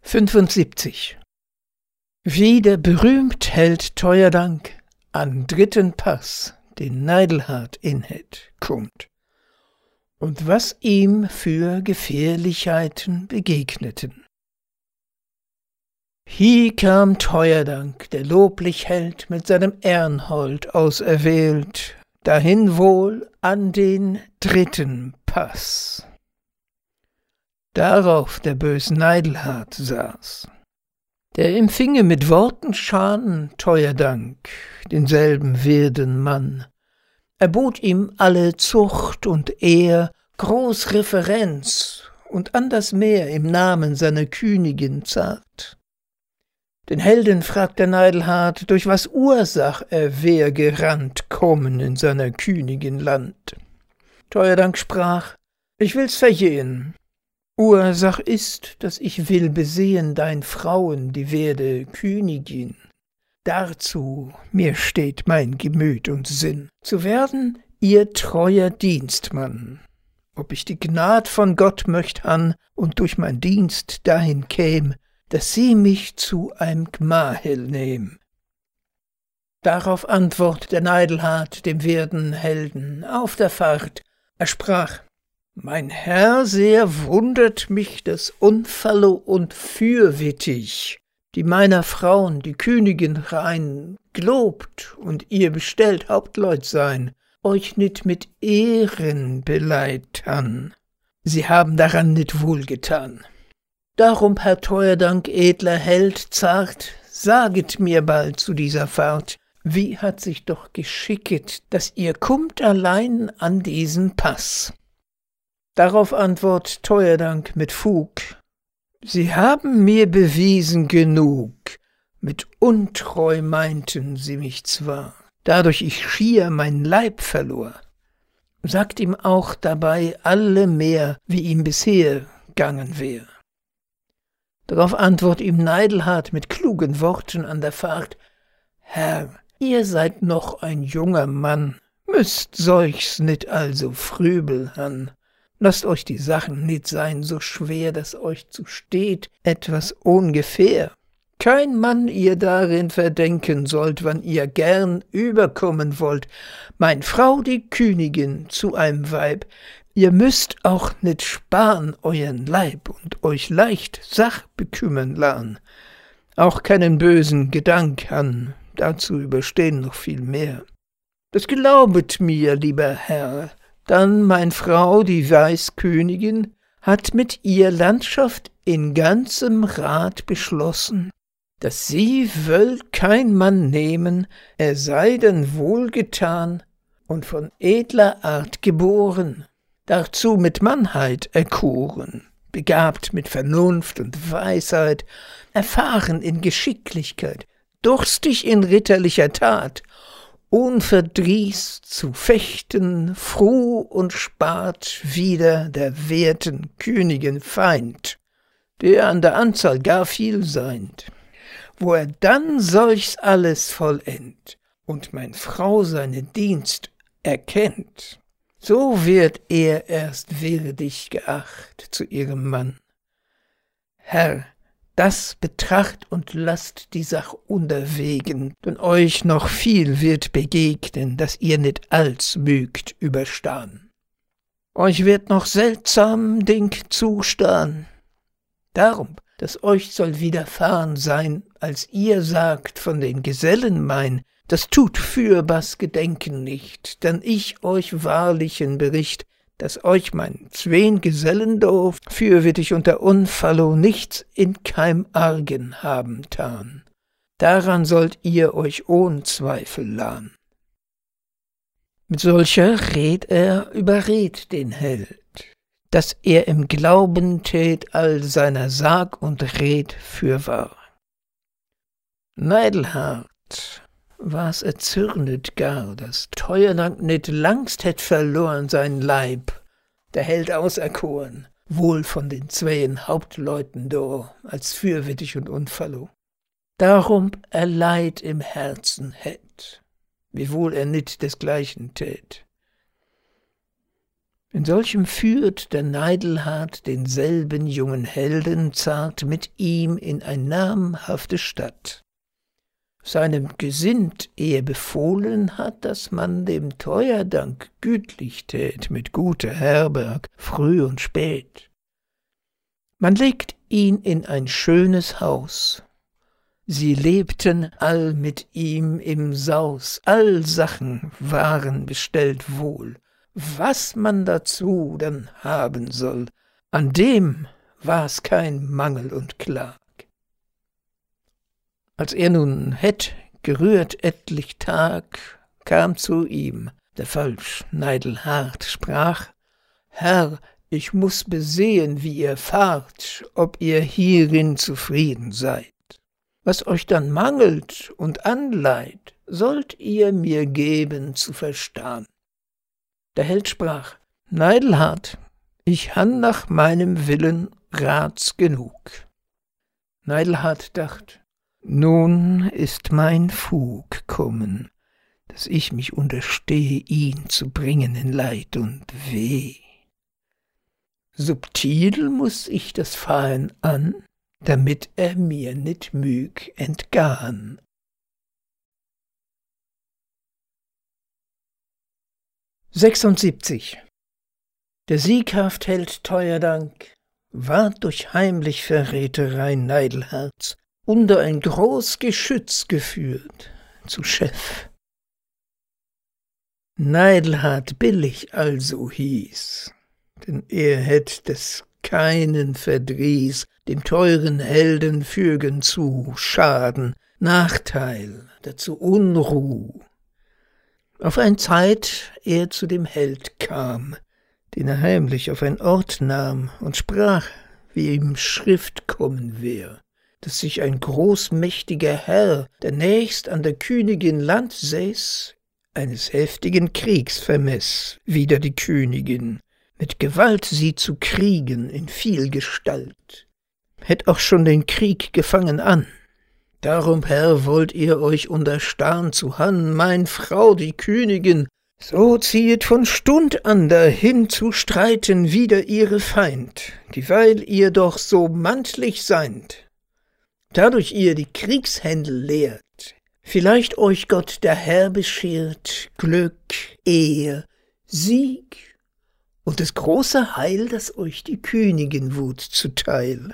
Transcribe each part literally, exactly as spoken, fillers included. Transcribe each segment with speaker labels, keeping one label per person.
Speaker 1: fünfundsiebzig. Wie der berühmt Held Theurdank an dritten Pass den Neidelhart inhet kommt und was ihm für Gefährlichkeiten begegneten. Hie kam Theurdank, der loblich Held, mit seinem Ernhold auserwählt, dahin wohl an den dritten Pass. Darauf der bös Neidelhart saß. Der empfinge mit Worten Scharen Theurdank, denselben werden Mann, erbot ihm alle Zucht und Ehr, groß Reverenz und anders mehr im Namen seiner Königin zart. Den Helden fragt der Neidelhart, durch was Ursach er wär gerannt kommen in seiner Königin Land. Theurdank sprach, ich will's verjehen. Ursach ist, dass ich will besehen dein Frauen, die werde Königin. Dazu mir steht mein Gemüt und Sinn, zu werden ihr treuer Dienstmann. Ob ich die Gnad von Gott möcht han und durch mein Dienst dahin käm, dass sie mich zu einem Gmahel nehm. Darauf antwort der Neidelhart dem werden Helden auf der Fahrt, er sprach, mein Herr, sehr wundert mich das Unfallo und fürwittig, die meiner Frauen, die Königin rein, gelobt und ihr bestellt Hauptleut sein, euch nit mit Ehren beleidt han. Sie haben daran nit wohlgetan. Darum, Herr Theurdank, edler Held, zart, saget mir bald zu dieser Fahrt, wie hat sich doch geschicket, dass ihr kummt allein an diesen Pass. Darauf antwort Theurdank mit Fug, sie haben mir bewiesen genug, mit Untreu meinten sie mich zwar, dadurch ich schier mein Leib verlor. Sagt ihm auch dabei alle mehr, wie ihm bisher gangen wär. Darauf antwort ihm Neidelhart mit klugen Worten an der Fahrt, Herr, ihr seid noch ein junger Mann, müsst solchs nit also frübel han. Lasst euch die Sachen nit sein so schwer, dass euch zusteht etwas ungefähr. Kein Mann ihr darin verdenken sollt, wann ihr gern überkommen wollt, mein Frau die Königin zu einem Weib, ihr müsst auch nit sparen euren Leib und euch leicht Sach bekümmern lahn. Auch keinen bösen Gedank han, dazu überstehen noch viel mehr. Das glaubet mir, lieber Herr, dann mein Frau, die Weißkönigin, hat mit ihr Landschaft in ganzem Rat beschlossen, dass sie wöll kein Mann nehmen, er sei denn wohlgetan und von edler Art geboren, dazu mit Mannheit erkoren, begabt mit Vernunft und Weisheit, erfahren in Geschicklichkeit, durstig in ritterlicher Tat, unverdrieß zu fechten, froh und spart wider der werten Königin Feind, der an der Anzahl gar viel seind. Wo er dann solchs alles vollendt und mein Frau seine Dienst erkennt, so wird er erst würdig geacht zu ihrem Mann. Herr, das betracht und lasst die Sach unterwägen, denn euch noch viel wird begegnen, dass ihr nit alls mögt überstahn. Euch wird noch seltsam Ding zustahn. Darum, dass euch soll widerfahren sein, als ihr sagt von den Gesellen mein, das tut fürbas Gedenken nicht, denn ich euch wahrlichen Bericht, dass euch mein zween Gesellen do fürwittig unter Unfallo nichts in keim Argen haben tan. Daran sollt ihr euch ohn Zweifel lahn. Mit solcher Red er überred den Held, dass er im Glauben tät all seiner Sag und Red fürwahr. Neidelhart war's erzürnet gar, dass Theurdank nit langst hätt verloren sein Leib, der Held auserkoren, wohl von den zween Hauptleuten do, als fürwittig und Unfallo. Darum er Leid im Herzen hätt, wiewohl er nit desgleichen tät. In solchem führt der Neidelhart denselben jungen Helden zart mit ihm in ein namhafte Stadt. Seinem Gesinnt er befohlen hat, dass man dem Teuerdank gütlich tät mit guter Herberg, früh und spät. Man legt ihn in ein schönes Haus. Sie lebten all mit ihm im Saus, all Sachen waren bestellt wohl. Was man dazu dann haben soll, an dem war's kein Mangel und Klag. Als er nun hätt gerührt etlich Tag, kam zu ihm der falsch Neidelhart, sprach: Herr, ich muß besehen, wie ihr fahrt, ob ihr hierin zufrieden seid. Was euch dann mangelt und anleiht, sollt ihr mir geben zu verstahn. Der Held sprach: Neidelhart, ich han nach meinem Willen Rats genug. Neidelhart dacht: Nun ist mein Fug kommen, dass ich mich unterstehe, ihn zu bringen in Leid und Weh. Subtil muß ich das Fahen an, damit er mir nit müg entgahn. sechsundsiebzig. Der sieghaft Held Teuerdank ward durch heimlich Verräterei Neidelharts unter ein groß Geschütz geführt zu Chef. Neidelhart billig also hieß, denn er hätt des keinen Verdrieß dem teuren Helden fügen zu Schaden, Nachteil, dazu Unruh. Auf ein Zeit er zu dem Held kam, den er heimlich auf ein Ort nahm und sprach, wie ihm Schrift kommen wär, dass sich ein großmächtiger Herr, der nächst an der Königin Land säß, eines heftigen Kriegs vermeß, wider die Königin, mit Gewalt sie zu kriegen in viel Gestalt, hätt auch schon den Krieg gefangen an. Darum, Herr, wollt ihr euch unterstarn zu Han, mein Frau, die Königin, so ziehet von Stund an dahin zu streiten wider ihre Feind, dieweil ihr doch so mantlich seind. Dadurch ihr die Kriegshändel lehrt, vielleicht euch Gott der Herr beschert, Glück, Ehe, Sieg und das große Heil, das euch die Königin wut zuteil.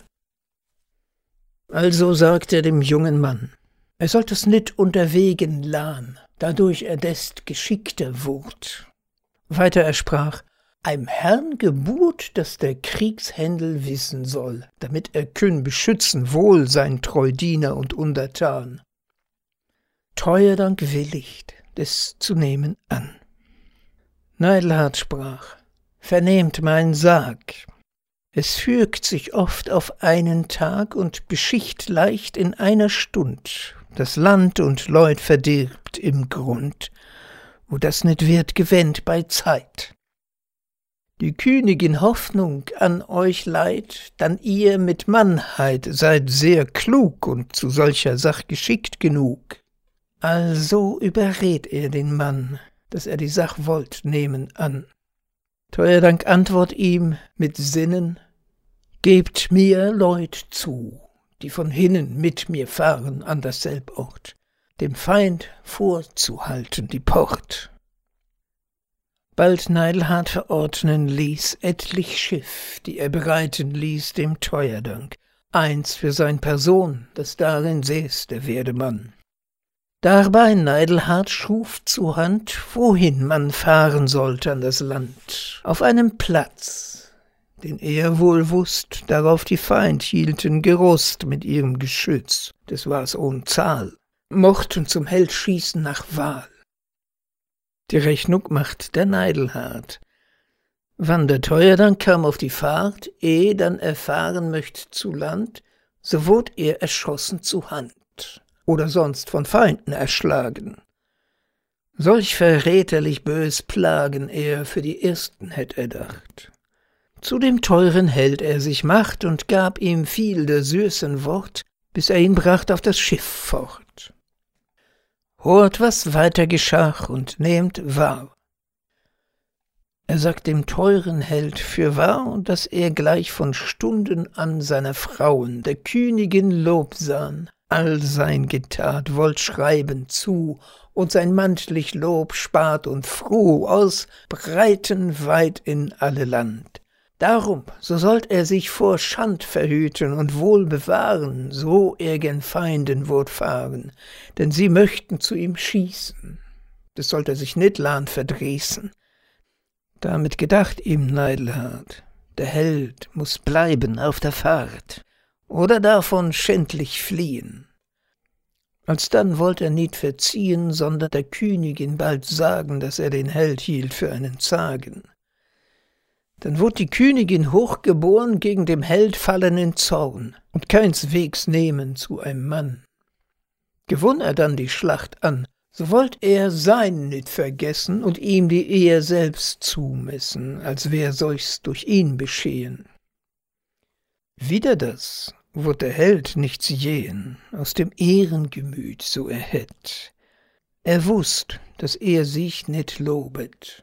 Speaker 1: Also sagt er dem jungen Mann, er sollt es nit unterwegen lahn, dadurch er dest geschickter wurd. Weiter er sprach, einem Herrn gebot, dass der Kriegshändel wissen soll, damit er könn beschützen wohl sein treu Diener und Untertan. Teuerdank willigt, des zu nehmen an. Neidelhart sprach, vernehmt mein Sag, es fügt sich oft auf einen Tag und beschicht leicht in einer Stund, das Land und Leut verdirbt im Grund, wo das nit wird gewähnt bei Zeit. Die Königin Hoffnung an euch leiht, dann ihr mit Mannheit seid sehr klug und zu solcher Sach geschickt genug. Also überred er den Mann, dass er die Sach wollt nehmen an. Teuerdank antwort ihm mit Sinnen, gebt mir Leut zu, die von hinnen mit mir fahren an dasselb Ort, dem Feind vorzuhalten die Port. Bald Neidelhart verordnen ließ etlich Schiff, die er bereiten ließ dem Teuerdank, eins für sein Person, das darin säß der Werdemann. Dabei Neidelhart schuf zu Hand, wohin man fahren sollte an das Land, auf einem Platz, den er wohl wußt, darauf die Feind hielten gerust mit ihrem Geschütz, des war's ohn Zahl, mochten zum Held schießen nach Wahl. Die Rechnung macht der Neidelhart. Wann der Teuerdank kam auf die Fahrt, eh dann erfahren möcht zu Land, so wurd er erschossen zu Hand oder sonst von Feinden erschlagen. Solch verräterlich bös Plagen er für die Ersten hätt erdacht. Zu dem teuren Held er sich macht und gab ihm viel der süßen Wort, bis er ihn bracht auf das Schiff fort. Hort, was weiter geschah und nehmt wahr. Er sagt dem teuren Held fürwahr, dass er gleich von Stunden an seiner Frauen, der Königin Lobsahn, all sein Getat wollt schreiben zu, und sein mantlich Lob spat und froh aus breiten weit in alle Land. Darum, so sollt er sich vor Schand verhüten und wohl bewahren, so er gen Feinden würd fahren, denn sie möchten zu ihm schießen. Das sollt er sich nit lahn verdrießen. Damit gedacht ihm Neidelhart, der Held muß bleiben auf der Fahrt oder davon schändlich fliehen. Alsdann wollt er nicht verziehen, sondern der Königin bald sagen, dass er den Held hielt für einen Zagen. Dann wurd die Königin hochgeboren gegen dem Held fallen in Zorn und keineswegs nehmen zu einem Mann. Gewunn er dann die Schlacht an, so wollt er sein nit vergessen und ihm die Ehr selbst zumessen, als wär solchs durch ihn beschehen. Wider das wurd der Held nichts jähen, aus dem Ehrengemüt so er hätt. Er wußt, dass er sich nit lobet.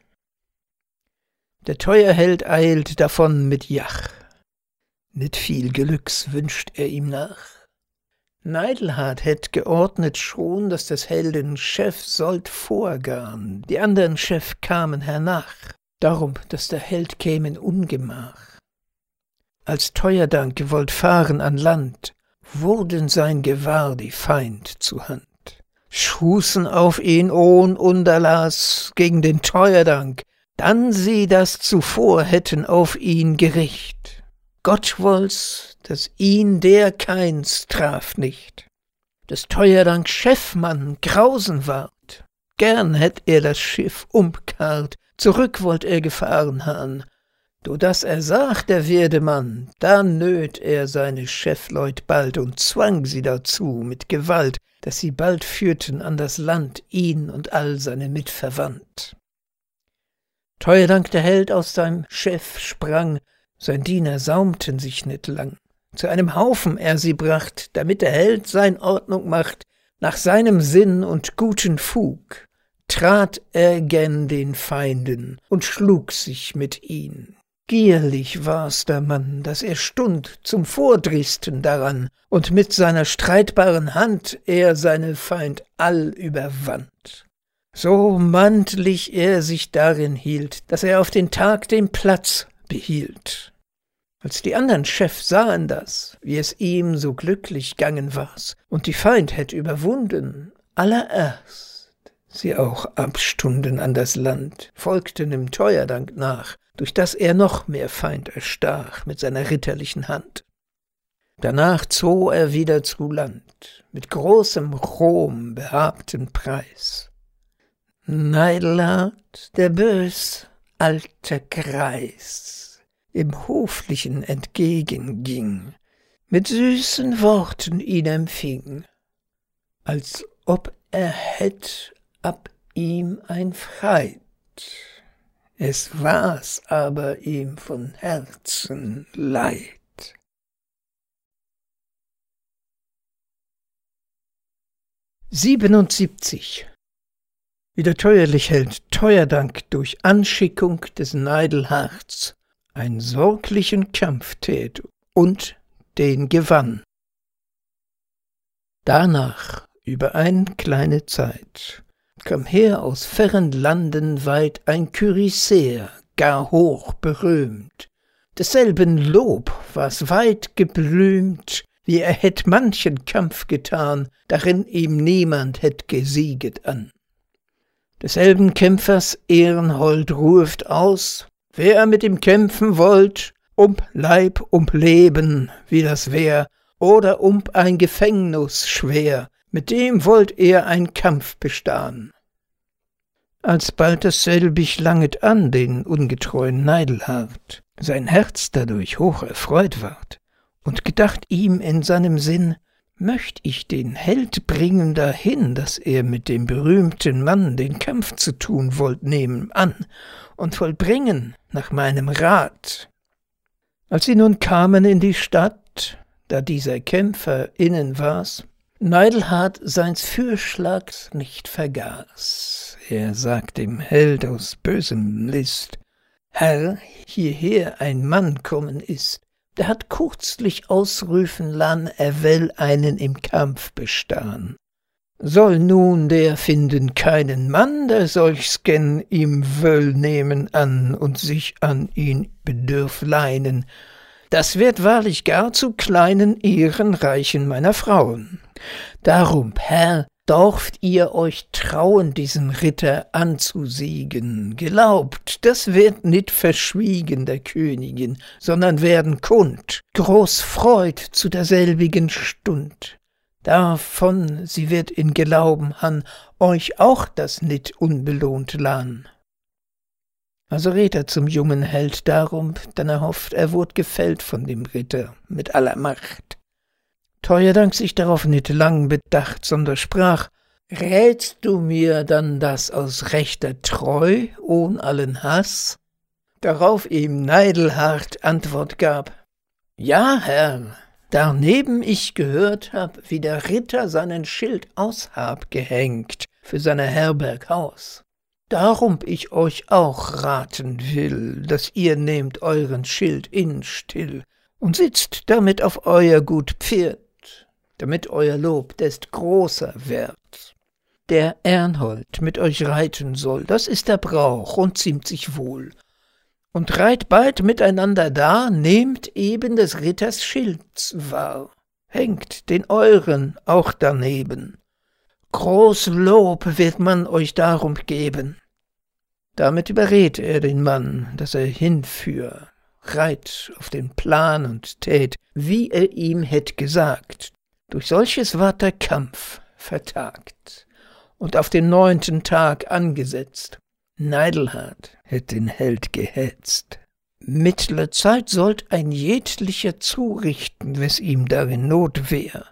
Speaker 1: Der teuer Held eilt davon mit Jach. Nit viel Glücks wünscht er ihm nach. Neidelhart hätt geordnet schon, dass des Helden Chef sollt vorgarn, die andern Chef kamen hernach, darum, dass der Held käm in Ungemach. Als Teuerdank gewollt fahren an Land, wurden sein Gewahr die Feind zu Hand. Schußen auf ihn ohn Unterlass gegen den Teuerdank, dann sie das zuvor hätten auf ihn Gericht. Gott woll's, dass ihn der keins traf nicht. Des Teuerdank Chefmann grausen ward, gern hätt er das Schiff umkarrt, zurück wollt er gefahren han. Do das er sagt, der Werdemann, da nöt er seine Chefleut bald und zwang sie dazu mit Gewalt, dass sie bald führten an das Land ihn und all seine Mitverwandt. Teuerdank der Held aus seinem Chef sprang, sein Diener saumten sich nit lang. Zu einem Haufen er sie bracht, damit der Held sein Ordnung macht, nach seinem Sinn und guten Fug, trat er gen den Feinden und schlug sich mit ihnen. Gierlich war's der Mann, dass er stund zum Vordriesten daran, und mit seiner streitbaren Hand er seine Feind all überwand. So mantlich er sich darin hielt, dass er auf den Tag den Platz behielt. Als die andern Chef sahen das, wie es ihm so glücklich gangen war's, und die Feind hätt überwunden, allererst sie auch abstunden an das Land, folgten im Teuerdank nach, durch das er noch mehr Feind erstach mit seiner ritterlichen Hand. Danach zoh er wieder zu Land, mit großem Ruhm behabten Preis. Neidelhart, der bös alte Greis, im Hoflichen entgegenging, mit süßen Worten ihn empfing, als ob er hätt ab ihm ein Freit. Es war's aber ihm von Herzen leid. siebenundsiebzig. Wie der teuerlich Held Teuerdank durch Anschickung des Neidelharts einen sorglichen Kampf tät und den gewann. Danach, über ein kleine Zeit, kam her aus fernen Landen weit ein Kürisäer, gar hoch berühmt. Desselben Lob war's weit geblümt, wie er hätt manchen Kampf getan, darin ihm niemand hätt gesieget an. Desselben Kämpfers Ehrenhold ruft aus, wer mit ihm kämpfen wollt, um Leib, um Leben, wie das wär, oder um ein Gefängnis schwer, mit dem wollt er ein Kampf bestahn. Alsbald dasselbig langet an den ungetreuen Neidelhart, sein Herz dadurch hoch erfreut ward, und gedacht ihm in seinem Sinn, möcht ich den Held bringen dahin, dass er mit dem berühmten Mann den Kampf zu tun wollt nehmen an und vollbringen nach meinem Rat. Als sie nun kamen in die Stadt, da dieser Kämpfer innen war's, Neidelhart seins Fürschlags nicht vergaß. Er sagt dem Held aus bösem List, Herr, hierher ein Mann kommen ist, der hat kürzlich ausrufen lan, er will einen im Kampf bestahn. Soll nun der finden keinen Mann, der solchs gen ihm wöll nehmen an und sich an ihn bedürf leinen, das wird wahrlich gar zu kleinen Ehren reichen meiner Frauen. Darum, Herr, dorft ihr euch trauen, diesen Ritter anzusiegen. Glaubt, das wird nit verschwiegen der Königin, sondern werden kund, groß Freud zu derselbigen Stund. Davon sie wird in Glauben han, euch auch das nit unbelohnt lahn. Also red er zum jungen Held darum, denn er hofft, er wurd gefällt von dem Ritter mit aller Macht. Teuerdank sich darauf nit lang bedacht, sondern sprach, rätst du mir dann das aus rechter Treu, ohn allen Hass? Darauf ihm Neidelhart Antwort gab, ja, Herr, darneben ich gehört hab, wie der Ritter seinen Schild aus hab gehängt für seine Herberg Haus. Darum ich euch auch raten will, dass ihr nehmt euren Schild in still und sitzt damit auf euer gut Pferd, damit euer Lob dest großer wird. Der Ernhold mit euch reiten soll, das ist der Brauch und ziemt sich wohl. Und reit bald miteinander da, nehmt eben des Ritters Schilds wahr, hängt den euren auch daneben. Groß Lob wird man euch darum geben. Damit überrät er den Mann, dass er hinführ, reit auf den Plan und tät, wie er ihm hätt gesagt. Durch solches ward der Kampf vertagt und auf den neunten Tag angesetzt. Neidelhart hätt den Held gehetzt. Mittler Zeit sollt ein jedlicher zurichten, wes ihm darin Not wär.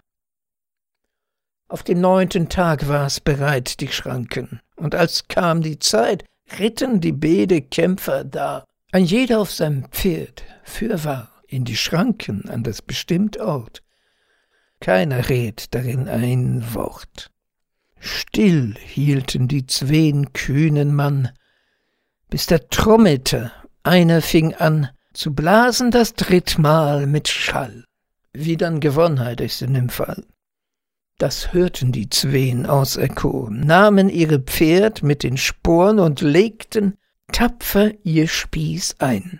Speaker 1: Auf den neunten Tag war's bereit, die Schranken, und als kam die Zeit, ritten die beide Kämpfer da, ein jeder auf seinem Pferd, fürwahr, in die Schranken an das bestimmt Ort. Keiner red darin ein Wort. Still hielten die zween kühnen Mann, bis der Trommeter, einer fing an, zu blasen das drittmal mit Schall, wie dann Gewonnheit ist in dem Fall. Das hörten die zween auserkoren, nahmen ihre Pferd mit den Sporen und legten tapfer ihr Spieß ein.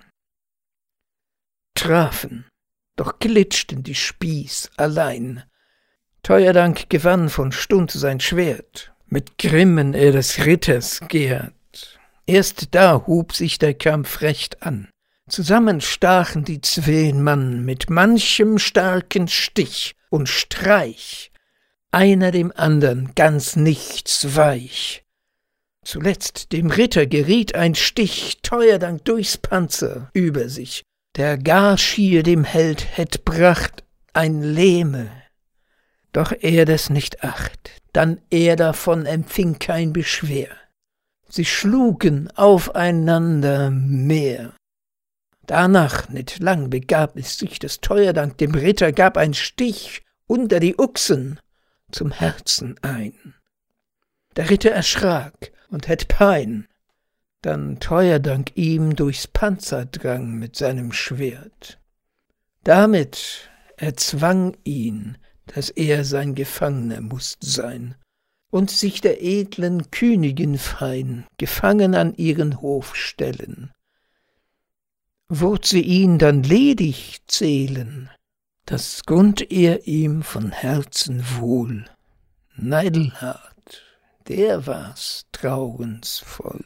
Speaker 1: Trafen, doch glitschten die Spieß allein. Teuerdank gewann von Stund sein Schwert, mit Grimmen er des Ritters gehrt. Erst da hub sich der Kampf recht an. Zusammen stachen die zween Mann mit manchem starken Stich und Streich, einer dem andern ganz nichts weich. Zuletzt dem Ritter geriet ein Stich Teuerdank durchs Panzer über sich, der gar schier dem Held hätt bracht ein Lehme. Doch er des nicht acht, dann er davon empfing kein Beschwer. Sie schlugen aufeinander mehr. Danach nicht lang begab es sich, des Teuerdank dem Ritter gab ein Stich unter die Uchsen zum Herzen ein. Der Ritter erschrak und hätt Pein, dann Teuerdank ihm durchs Panzer drang mit seinem Schwert. Damit erzwang ihn, dass er sein Gefangener mußt sein und sich der edlen Königin fein gefangen an ihren Hof stellen. Wurd sie ihn dann ledig zählen, das gund er ihm von Herzen wohl. Neidelhart, der war's trauensvoll.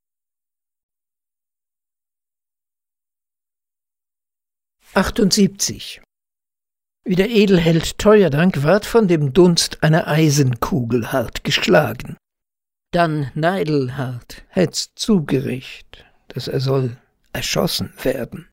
Speaker 1: achtundsiebzig. Wie der Edelheld Teuerdank ward von dem Dunst einer Eisenkugel hart geschlagen. Dann Neidelhart hätt's zugericht, dass er soll erschossen werden.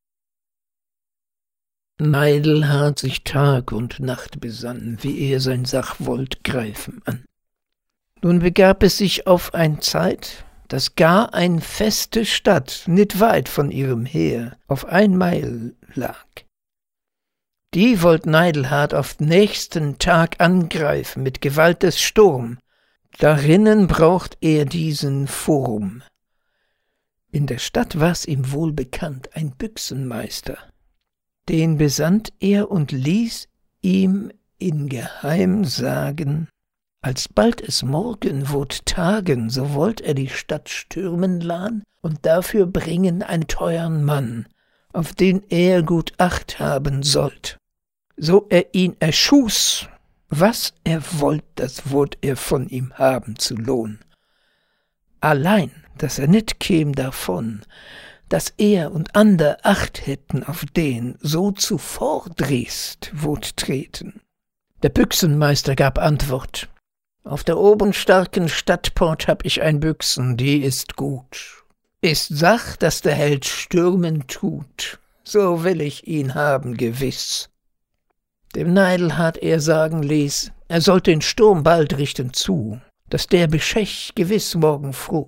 Speaker 1: Neidelhart sich Tag und Nacht besann, wie er sein Sach wollt greifen an. Nun begab es sich auf ein Zeit, dass gar ein feste Stadt nit weit von ihrem Heer auf ein Meil lag. Die wollt Neidelhart auf nächsten Tag angreifen mit Gewalt des Sturm. Darinnen braucht er diesen Furm. In der Stadt war's ihm wohl bekannt, ein Büchsenmeister. Den besandt er und ließ ihm ingeheim sagen, alsbald es morgen wurd tagen, so wollt er die Stadt stürmen lahn und dafür bringen einen teuern Mann, auf den er gut Acht haben sollt. So er ihn erschuß, was er wollt, das wollt er von ihm haben zu Lohn. Allein, dass er nit käm davon, dass er und ander Acht hätten auf den, so zuvordrest wurd treten. Der Büchsenmeister gab Antwort, auf der oben starken Stadtport hab ich ein Büchsen, die ist gut. Ist Sach, dass der Held stürmen tut, so will ich ihn haben gewiss. Dem Neidelhart er sagen ließ, er sollt den Sturm bald richten zu, dass der Beschech gewiss morgen froh.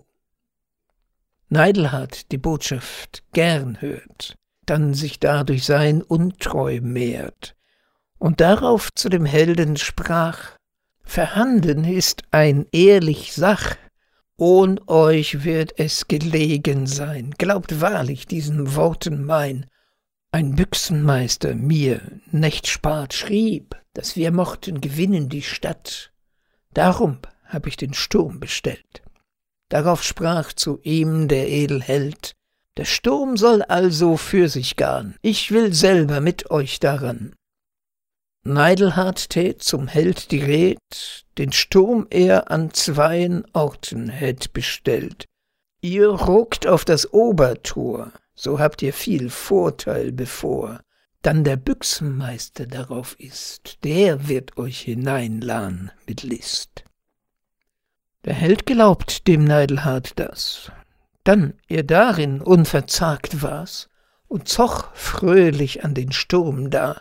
Speaker 1: Neidelhart die Botschaft gern hört, dann sich dadurch sein Untreu mehrt, und darauf zu dem Helden sprach, Verhanden ist ein ehrlich Sach, ohn euch wird es gelegen sein, glaubt wahrlich diesen Worten mein. Ein Büchsenmeister mir nicht spart schrieb, dass wir mochten gewinnen die Stadt, darum hab ich den Sturm bestellt. Darauf sprach zu ihm der Edelheld, der Sturm soll also für sich garn, ich will selber mit euch daran. Neidelhart tät zum Held die Red, den Sturm er an zweien Orten hätt bestellt. Ihr ruckt auf das Obertor, so habt ihr viel Vorteil bevor. Dann der Büchsenmeister darauf ist, der wird euch hineinlahn mit List. Der Held glaubt dem Neidelhart das, dann er darin unverzagt war's und zoch fröhlich an den Sturm da.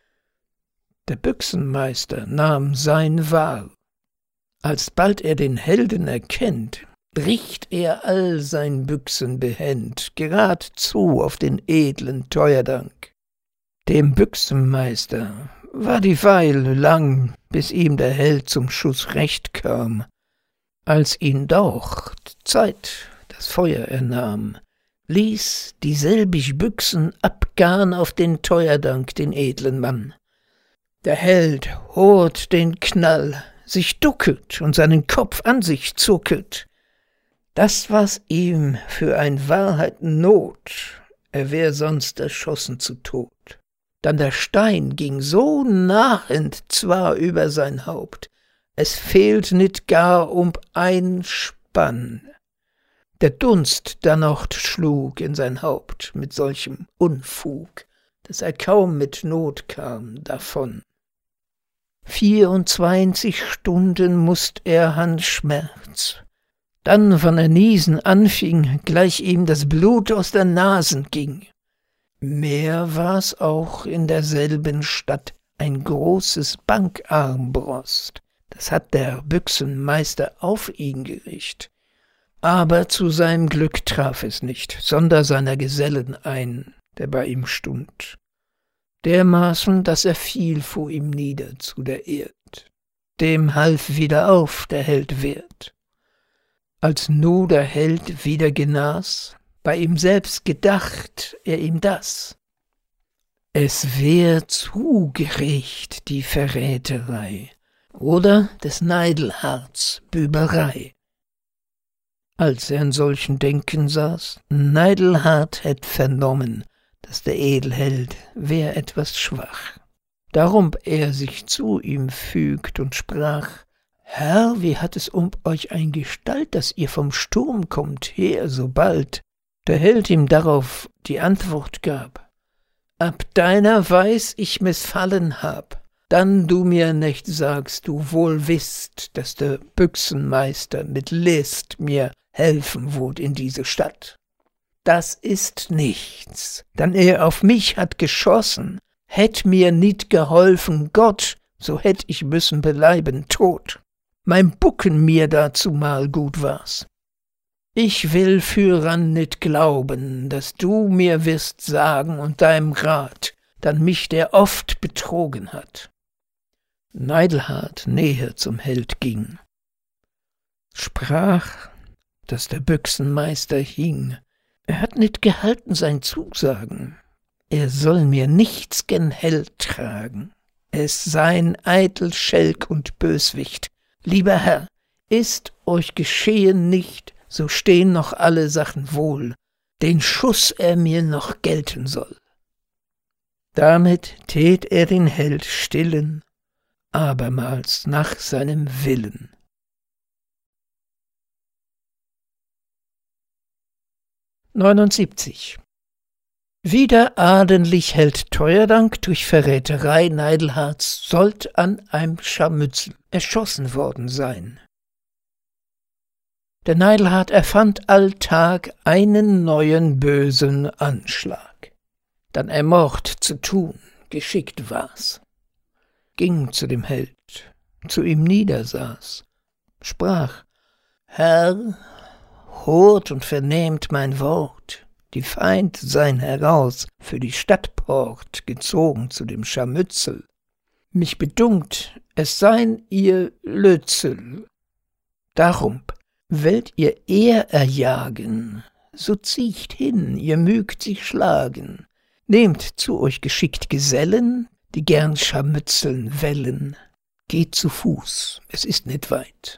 Speaker 1: Der Büchsenmeister nahm sein wahr, alsbald er den Helden erkennt, bricht er all sein Büchsen behend, gerad zu auf den edlen Teuerdank. Dem Büchsenmeister war die Weile lang, bis ihm der Held zum Schuss recht kam. Als ihn daucht Zeit das Feuer er nahm, ließ dieselbig Büchsen abgarn auf den Teuerdank den edlen Mann. Der Held hort den Knall, sich ducket und seinen Kopf an sich zucket. Das war's ihm für ein Wahrheit Not, er wär sonst erschossen zu Tod. Dann der Stein ging so nahend zwar über sein Haupt, es fehlt nit gar um ein Spann. Der Dunst dannocht schlug in sein Haupt mit solchem Unfug, dass er kaum mit Not kam davon. Vierundzwanzig Stunden mußt er han Schmerz. Dann, wann er niesen anfing, gleich ihm das Blut aus der Nasen ging. Mehr war's auch in derselben Stadt ein großes Bankarmbrost. Das hat der Büchsenmeister auf ihn gericht. Aber zu seinem Glück traf es nicht, sonder seiner Gesellen ein, der bei ihm stund. Dermaßen, dass er fiel vor ihm nieder zu der Erd. Dem half wieder auf der Held Wert. Als nu der Held wieder genas, bei ihm selbst gedacht er ihm das. Es wär zu gerecht die Verräterei oder des Neidelharts Büberei. Als er in solchen Denken saß, Neidelhart hätt vernommen, dass der Edelheld wär etwas schwach. Darum er sich zu ihm fügt und sprach, Herr, wie hat es um euch ein Gestalt, dass ihr vom Sturm kommt her so bald? Der Held ihm darauf die Antwort gab, ab deiner Weis ich missfallen hab, dann du mir nicht sagst, du wohl wisst, dass der Büchsenmeister mit List mir helfen wurd in diese Stadt. Das ist nichts, dann er auf mich hat geschossen, hätt mir nit geholfen Gott, so hätt ich müssen bleiben tot. Mein Bucken mir dazumal gut war's. Ich will füran nit glauben, dass du mir wirst sagen und deinem Rat, dann mich der oft betrogen hat. Neidelhart näher zum Held ging, sprach, dass der Büchsenmeister hing, Er hat nit gehalten sein Zusagen, er soll mir nichts gen Held tragen. Es sein eitel Schelk und Böswicht. Lieber Herr, ist euch geschehen nicht, so stehn noch alle Sachen wohl, den Schuss er mir noch gelten soll. Damit tät er den Held stillen, abermals nach seinem Willen. neunundsiebzig. Wieder adenlich Held Teuerdank durch Verräterei Neidelharts sollt an einem Scharmützel erschossen worden sein. Der Neidelhart erfand alltag einen neuen bösen Anschlag. Dann er Mord zu tun, geschickt war's. Ging zu dem Held, zu ihm niedersaß, sprach: Herr, hört und vernehmt mein Wort, die Feind seien heraus für die Stadtport gezogen zu dem Scharmützel. Mich bedunkt, es seien ihr Lützel. Darum wollt ihr eher erjagen, so ziecht hin, ihr mögt sich schlagen. Nehmt zu euch geschickt Gesellen, die gern Scharmützeln wellen. Geht zu Fuß, es ist nicht weit.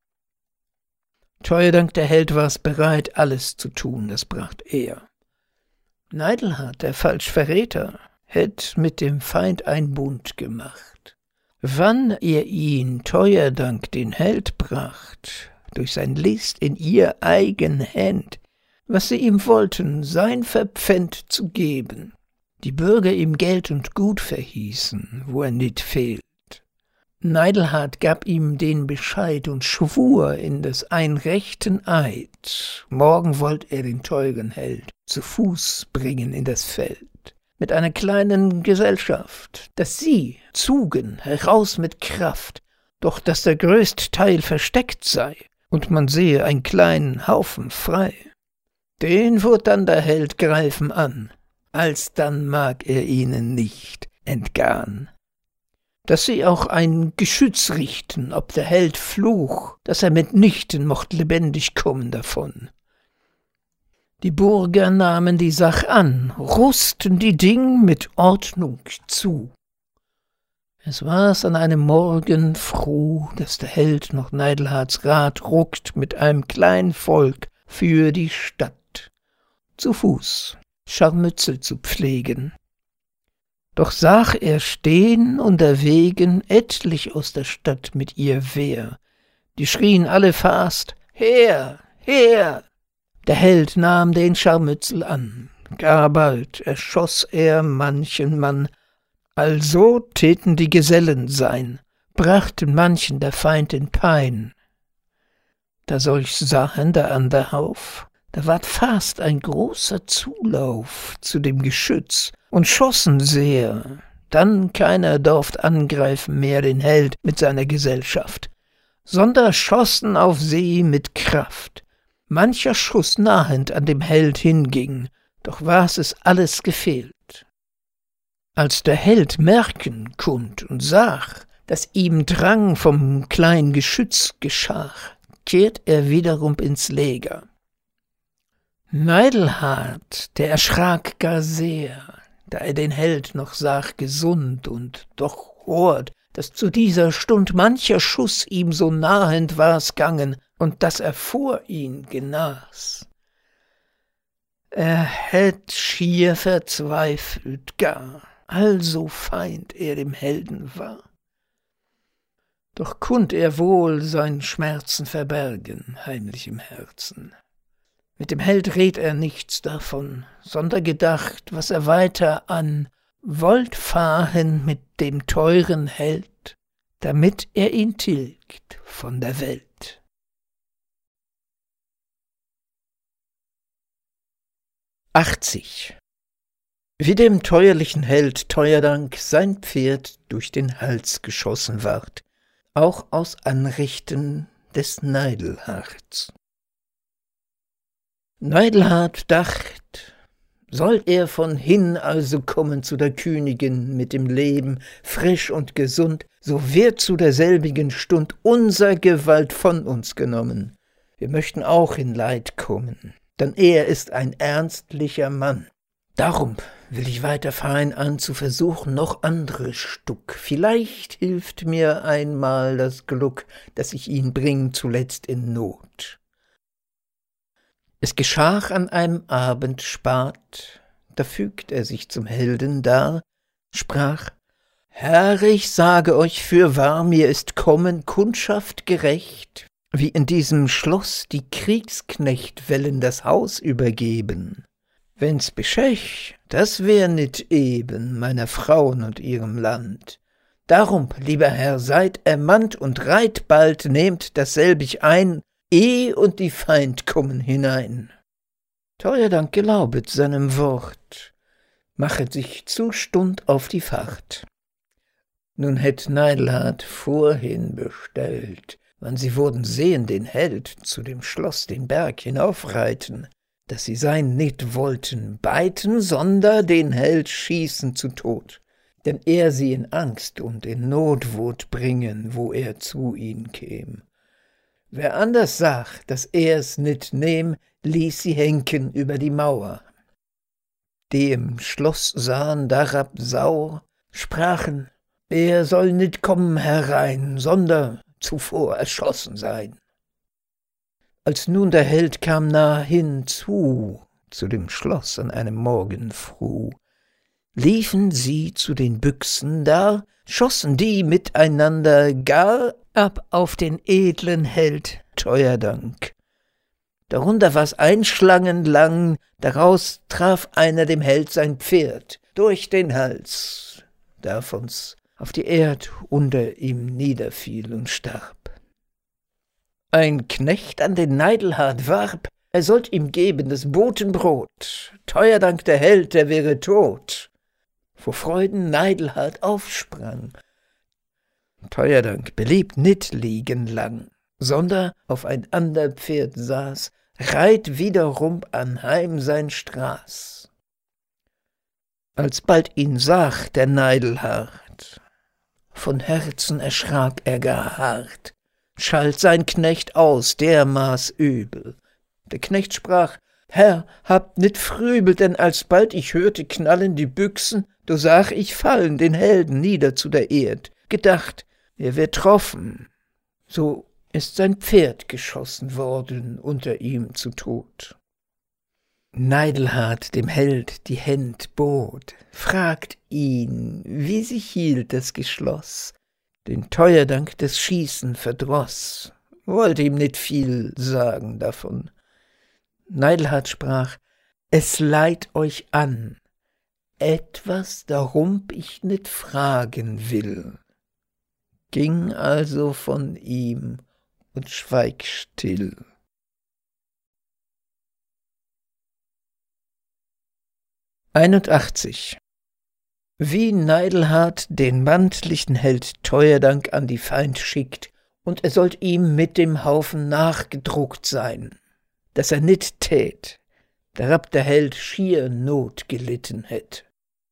Speaker 1: Teuerdank der Held war's bereit, alles zu tun, das bracht er. Neidelhart, der Falschverräter, hätt mit dem Feind ein Bund gemacht. Wann ihr ihn, Teuerdank, den Held bracht, durch sein List in ihr eigen Händ, was sie ihm wollten, sein Verpfänd zu geben, die Bürger ihm Geld und Gut verhießen, wo er nit fehlt. Neidelhart gab ihm den Bescheid und schwur in des einrechten Eid, morgen wollt er den teuren Held zu Fuß bringen in das Feld, mit einer kleinen Gesellschaft, dass sie zugen heraus mit Kraft, doch dass der größte Teil versteckt sei, und man sehe einen kleinen Haufen frei. Den wird dann der Held greifen an, alsdann mag er ihnen nicht entgahn. Dass sie auch ein Geschütz richten, ob der Held fluch, dass er mitnichten mocht lebendig kommen davon. Die Burger nahmen die Sach an, rüsten die Ding mit Ordnung zu. Es war's an einem Morgen fruh, dass der Held noch Neidelharts Rat ruckt mit einem kleinen Volk für die Stadt, zu Fuß Scharmützel zu pflegen. Doch sah er stehn unterwegen etlich aus der Stadt mit ihr Wehr. Die schrien alle fast: Her, her! Der Held nahm den Scharmützel an, gar bald erschoss er manchen Mann. Also täten die Gesellen sein, brachten manchen der Feind in Pein. Da solch sahen der Anderhauf, da ward fast ein großer Zulauf zu dem Geschütz und schossen sehr. Dann keiner dorft angreifen mehr den Held mit seiner Gesellschaft, sondern schossen auf sie mit Kraft. Mancher Schuss nahend an dem Held hinging, doch war's es alles gefehlt. Als der Held merken kund und sah, dass ihm Drang vom kleinen Geschütz geschah, kehrt er wiederum ins Läger. Neidelhart, der erschrak gar sehr, da er den Held noch sah gesund und doch hort, dass zu dieser Stund mancher Schuss ihm so nahend war's gangen und dass er vor ihn genas. Er hätt schier verzweifelt gar, also feind er dem Helden war. Doch kund er wohl sein Schmerzen verbergen, heimlich im Herzen. Mit dem Held red er nichts davon, sondern gedacht, was er weiter an wollt fahren mit dem teuren Held, damit er ihn tilgt von der Welt. achtzig. Wie dem teuerlichen Held Teuerdank sein Pferd durch den Hals geschossen ward, auch aus Anrichten des Neidelharts. Neidelhart dacht, soll er von hin also kommen zu der Königin mit dem Leben frisch und gesund, so wird zu derselbigen Stund unser Gewalt von uns genommen. Wir möchten auch in Leid kommen. denn er ist ein ernstlicher Mann. Darum will ich weiter fein an zu versuchen noch andere Stuck. Vielleicht hilft mir einmal das Gluck, dass ich ihn bring zuletzt in Not. Es geschah an einem Abend spat, da fügt er sich zum Helden dar, sprach: Herr, ich sage euch fürwahr, mir ist kommen Kundschaft gerecht, wie in diesem Schloss die Kriegsknecht wollen das Haus übergeben. Wenn's beschech, das wär nit eben meiner Frauen und ihrem Land. Darum, lieber Herr, seid ermannt und reit bald, nehmt dasselbig ein, eh und die Feind kommen hinein. Teuerdank gelaubet seinem Wort, machet sich zu Stund auf die Fahrt. Nun hätt Neidelhart vorhin bestellt, wann sie wurden sehen den Held zu dem Schloss den Berg hinaufreiten, dass sie sein nit wollten beiten, sonder den Held schießen zu Tod, denn er sie in Angst und in Not wurd bringen, wo er zu ihnen käm. Wer anders sag, dass er's nit nehm, ließ sie henken über die Mauer. Die im Schloss sahen darab saur, sprachen: Er soll nit kommen herein, sonder zuvor erschossen sein. Als nun der Held kam nah hinzu, zu dem Schloss an einem Morgen fruh, liefen sie zu den Büchsen da, schossen die miteinander gar ab auf den edlen Held Teuerdank. Darunter war's einschlangenlang, daraus traf einer dem Held sein Pferd durch den Hals, davon's auf die Erd unter ihm niederfiel und starb. Ein Knecht an den Neidelhart warb, er sollt ihm geben des Boten Brot, Teuerdank der Held, der wäre tot. Vor Freuden Neidelhart aufsprang. Teuerdank beliebt nit liegen lang, sonder auf ein ander Pferd saß, reit wiederum anheim sein Straß. Alsbald ihn sah der Neidelhart, von Herzen erschrak er gar hart, schalt sein Knecht aus, dermaß übel. Der Knecht sprach: Herr, habt nit frübel, denn alsbald ich hörte knallen die Büchsen, do sah ich fallen den Helden nieder zu der Erd, gedacht, er wär troffen, so ist sein Pferd geschossen worden unter ihm zu Tod. Neidelhart dem Held die Händ bot, fragt ihn, wie sich hielt das Geschloss, den Teuerdank das Schießen verdroß, wollte ihm nit viel sagen davon. Neidelhart sprach: Es leiht euch an, etwas darum ich nit fragen will, ging also von ihm und schweig still. einundachtzig. Wie Neidelhart den mantlichen Held Teuerdank an die Feind schickt, und er sollt ihm mit dem Haufen nachgedruckt sein, dass er nit tät, darab der Held schier Not gelitten hätt.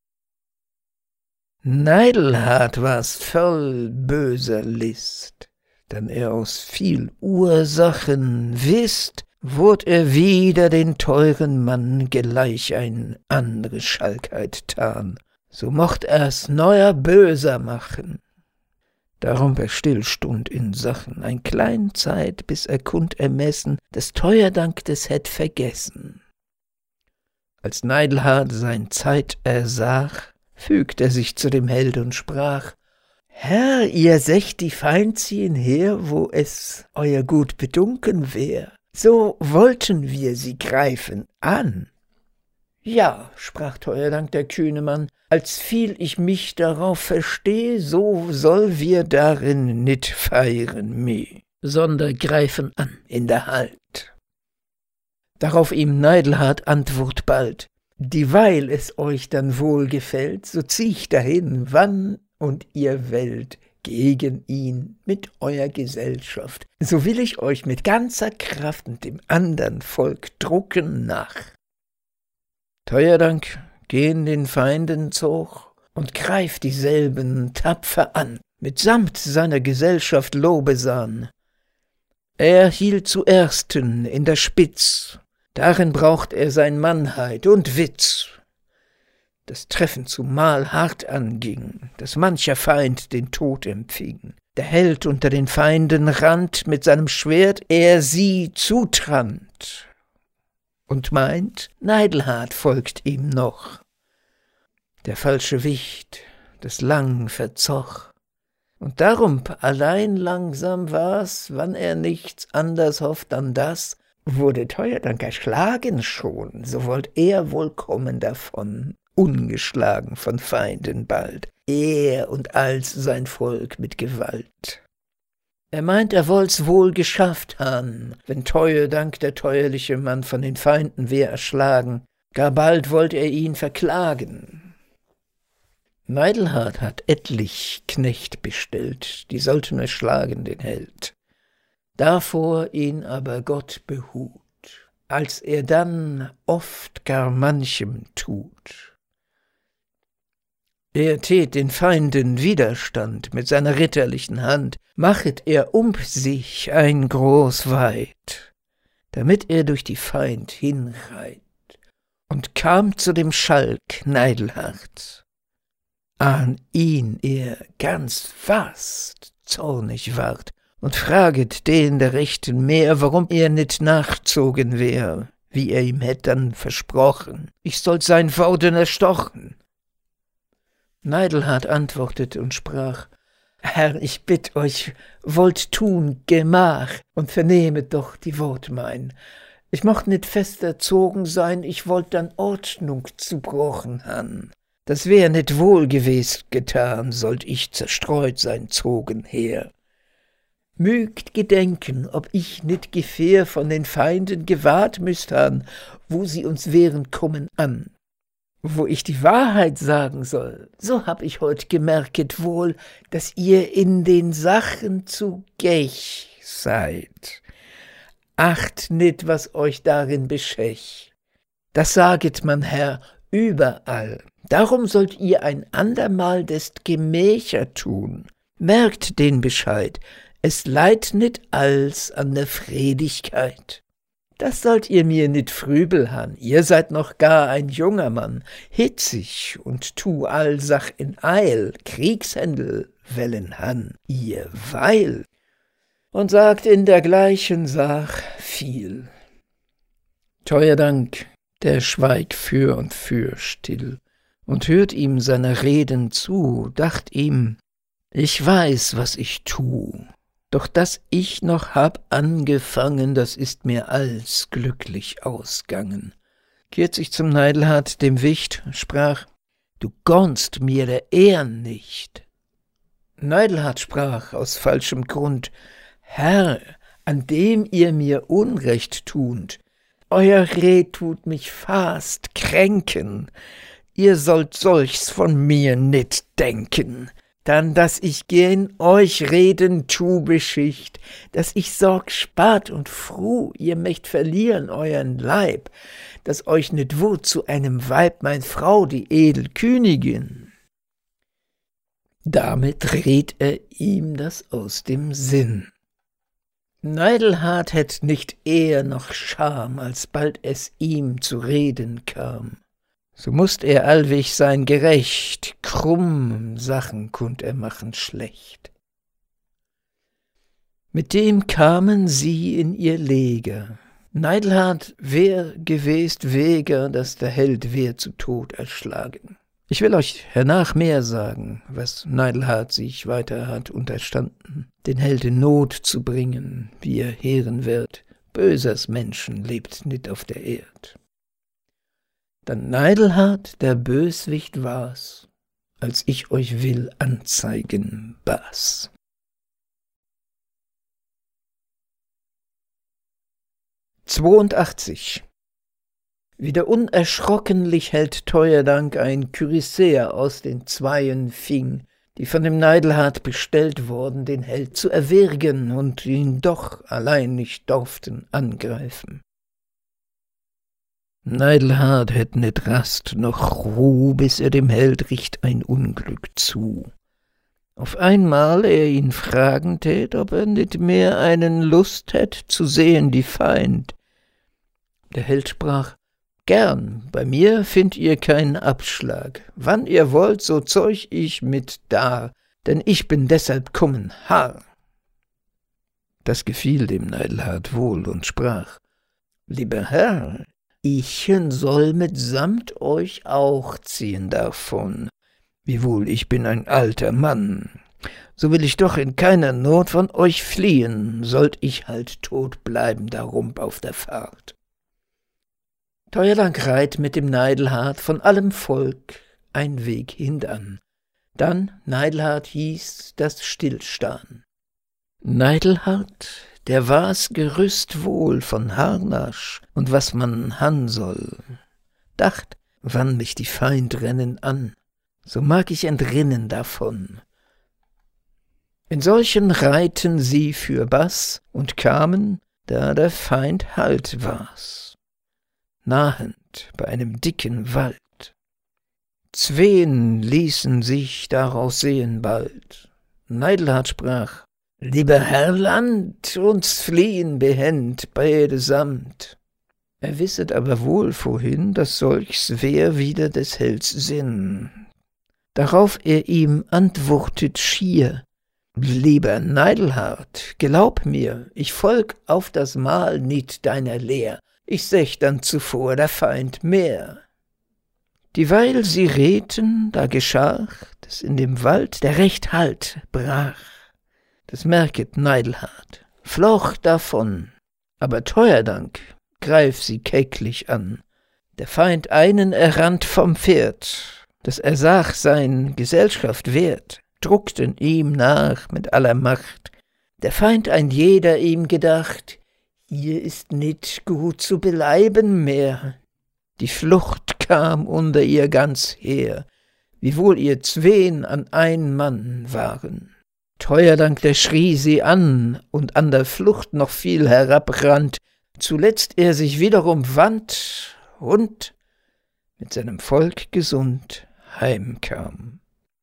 Speaker 1: Neidelhart war's voll böser List, denn er aus viel Ursachen wißt, wurd er wider den teuren Mann gleich ein andre Schalkheit tan, so mocht er's neuer böser machen. Darum er stillstund in Sachen ein klein Zeit, bis er kund ermessen, des Teuerdank des hätt vergessen. Als Neidelhart sein Zeit ersach, fügt er sich zu dem Held und sprach: Herr, ihr secht die Feind ziehen her, wo es euer Gut bedunken wär, so wollten wir sie greifen an. Ja, sprach Teuerdank der kühne Mann, als viel ich mich darauf versteh, so soll wir darin nit feiren meh, sonder greifen an in der Halt. Darauf ihm Neidelhart antwort bald: Dieweil es euch dann wohl gefällt, so zieh ich dahin, wann und ihr wollt, gegen ihn mit eurer Gesellschaft, so will ich euch mit ganzer Kraft und dem andern Volk drucken nach. Teuerdank gehen den Feinden zog und greift dieselben tapfer an, mitsamt seiner Gesellschaft Lobesahn. Er hielt zuersten in der Spitz, Darin braucht er sein Mannheit und Witz. Das Treffen zumal hart anging, dass mancher Feind den Tod empfing. Der Held unter den Feinden rannt, mit seinem Schwert er sie zutrannt. Und meint, Neidelhart folgt ihm noch. Der falsche Wicht des lang verzoch. Und darum allein langsam war's, wann er nichts anders hofft an das, wurde Teuerdank erschlagen schon, so wollt er wohl kommen davon, ungeschlagen von Feinden bald, er und alls sein Volk mit Gewalt. Er meint, er wollt's wohl geschafft han, wenn Teuerdank der teuerliche Mann von den Feinden wär erschlagen, gar bald wollt er ihn verklagen. Neidelhart hat etlich Knecht bestellt, die sollten erschlagen den Held. Davor ihn aber Gott behut, als er dann oft gar manchem tut. Er tät den Feinden Widerstand mit seiner ritterlichen Hand, machet er um sich ein groß Weit, damit er durch die Feind hinreit, und kam zu dem Schalk Neidelhart. An ihn er ganz fast zornig ward, und fraget den der Rechten mehr, warum er nit nachzogen wär, wie er ihm hätt dann versprochen, ich sollt sein Fauden erstochen. Neidelhart antwortet und sprach, Herr, ich bitt euch, wollt tun Gemach, und vernehmet doch die Wort mein. Ich mocht nit fest erzogen sein, ich wollt dann Ordnung zubrochen han. Das wär nit wohl gewesen getan, sollt ich zerstreut sein zogen her. Mögt gedenken, ob ich nit Gefähr von den Feinden gewahrt müßt han, wo sie uns wären kommen an. Wo ich die Wahrheit sagen soll, so hab ich heut gemerket wohl, dass ihr in den Sachen zu gech seid. Acht nit, was euch darin beschech. Das saget man, Herr, überall. Darum sollt ihr ein andermal dest Gemächer tun. Merkt den Bescheid, es leiht nit alls an der Fredigkeit. Das sollt ihr mir nit frübel han, ihr seid noch gar ein junger Mann, hitzig und tu all Sach in Eil, Kriegshändel wellen han, ihr weil, und sagt in der gleichen Sach viel. Teuerdank, der schweig für und für still, und hört ihm seiner Reden zu, dacht ihm, ich weiß, was ich tu. Doch dass ich noch hab angefangen, das ist mir alls glücklich ausgangen. Kehrt sich zum Neidelhart, dem Wicht, sprach, du gornst mir der Ehren nicht. Neidelhart sprach aus falschem Grund, Herr, an dem ihr mir Unrecht tunt, euer Red tut mich fast kränken, ihr sollt solchs von mir nit denken. Dann, dass ich gen euch reden tu Beschicht, dass ich sorg spart und fruh, ihr möcht verlieren euren Leib, dass euch nit wut zu einem Weib mein Frau, die Edelkönigin. Damit red er ihm das aus dem Sinn. Neidelhart hätt nicht eher noch Scham, als bald es ihm zu reden kam. So mußt er allweg sein gerecht, krumm Sachen kund er machen schlecht. Mit dem kamen sie in ihr Leger. Neidelhart wär gewest Weger, dass der Held wär zu Tod erschlagen. Ich will euch hernach mehr sagen, was Neidelhart sich weiter hat unterstanden, den Held in Not zu bringen, wie er heeren wird. Bösers Menschen lebt nit auf der Erd. Dann Neidelhart der Böswicht war's, als ich euch will anzeigen baß. zweiundachtzig. Wieder unerschrockenlich hält Teuerdank ein Kürissäer aus den Zweien fing, die von dem Neidelhart bestellt worden, den Held zu erwürgen und ihn doch allein nicht dorften angreifen. Neidelhart hätt nit Rast noch Ruh, bis er dem Held richt ein Unglück zu. Auf einmal er ihn fragen tät, ob er nit mehr einen Lust hätt zu sehen die Feind. Der Held sprach: »Gern, bei mir findt ihr keinen Abschlag. Wann ihr wollt, so zeug ich mit dar, denn ich bin deshalb kommen, Harr.« Das gefiel dem Neidelhart wohl und sprach: »Lieber Herr, ichen soll mitsamt euch auch ziehen davon. Wiewohl ich bin ein alter Mann, so will ich doch in keiner Not von euch fliehen, sollt ich halt tot bleiben darum auf der Fahrt.« Teuerdank reit mit dem Neidelhart von allem Volk ein Weg hindan. Dann Neidelhart hieß das Stillstan. Neidelhart, der war's gerüst wohl von Harnasch und was man han soll. Dacht, wann mich die Feind rennen an, so mag ich entrinnen davon. In solchen reiten sie fürbaß und kamen, da der Feind Halt war's, nahend bei einem dicken Wald. Zween ließen sich daraus sehen bald. Neidelhart sprach: »Lieber Herrland, uns fliehen behend beide samt.« Er wisset aber wohl vorhin, dass solchs wär wider des Helds Sinn. Darauf er ihm antwortet schier: »Lieber Neidelhart, glaub mir, ich folg auf das Mal nicht deiner Lehr. Ich sech dann zuvor der Feind mehr.« Dieweil sie redten, da geschah, dass in dem Wald der recht Halt brach. Das merket Neidelhart, floch davon, aber Teuerdank greif sie kecklich an. Der Feind einen errannt vom Pferd, das ersach sein Gesellschaft wert, druckten ihm nach mit aller Macht. Der Feind ein jeder ihm gedacht: »Hier ist nit gut zu beleiben mehr.« Die Flucht kam unter ihr ganz her, wiewohl ihr zween an ein Mann waren. Teuerdank der schrie sie an und an der Flucht noch viel herabrannt, zuletzt er sich wiederum wandt und mit seinem Volk gesund heimkam.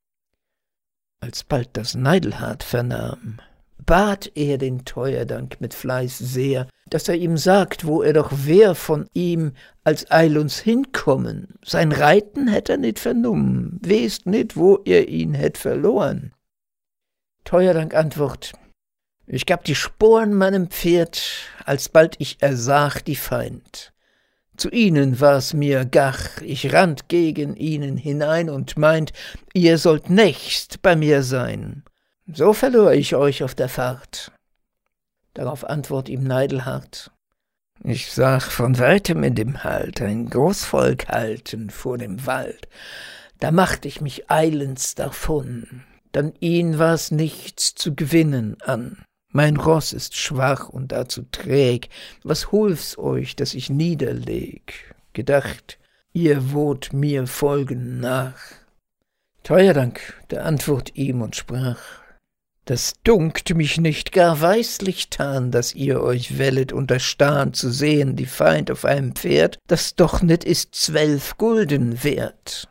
Speaker 1: Alsbald das Neidelhart vernahm, bat er den Teuerdank mit Fleiß sehr, dass er ihm sagt, wo er doch wär von ihm als eil uns hinkommen. Sein Reiten hätt er nit vernommen, west nit, wo er ihn hätt verloren. Teuerdank antwort: »Ich gab die Sporen meinem Pferd, alsbald ich ersach die Feind. Zu ihnen war's mir gach, ich rannt gegen ihnen hinein und meint, ihr sollt nächst bei mir sein. So verlor ich euch auf der Fahrt.« Darauf antwort ihm Neidelhart: »Ich sah von weitem in dem Halt ein Großvolk halten vor dem Wald. Da macht ich mich eilends davon, dann ihn war's nichts zu gewinnen an. Mein Ross ist schwach und dazu träg, was hulf's euch, dass ich niederleg? Gedacht, ihr wollt mir folgen nach.« Teuerdank, der antwort ihm und sprach: »Das dunkt mich nicht gar weislich tan, dass ihr euch wellet unterstan zu sehen, die Feind auf einem Pferd, das doch nit ist zwölf Gulden wert.«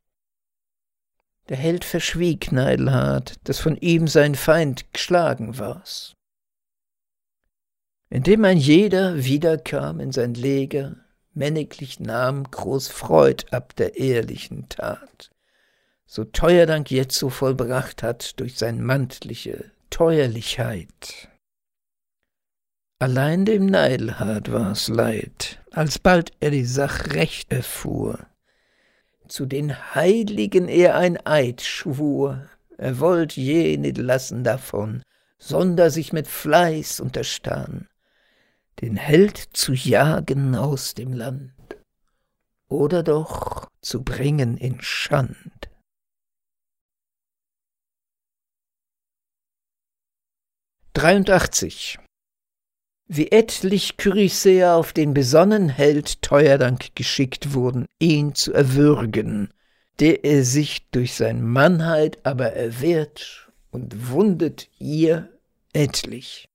Speaker 1: Der Held verschwieg Neidelhart, dass von ihm sein Feind geschlagen war's. Indem ein jeder wiederkam in sein Leger, männiglich nahm groß Freud ab der ehrlichen Tat, so Teuerdank jetzo vollbracht hat durch sein mantliche Teuerlichkeit. Allein dem Neidelhart war's leid, alsbald er die Sach recht erfuhr. Zu den Heiligen er ein Eid schwur, er wollt je nit lassen davon, sonder sich mit Fleiß unterstan, den Held zu jagen aus dem Land oder doch zu bringen in Schand. dreiundachtzig. Wie etlich Chrysäer auf den besonnen Held Teuerdank geschickt wurden, ihn zu erwürgen, der er sich durch sein Mannheit aber erwehrt und wundet ihr etlich.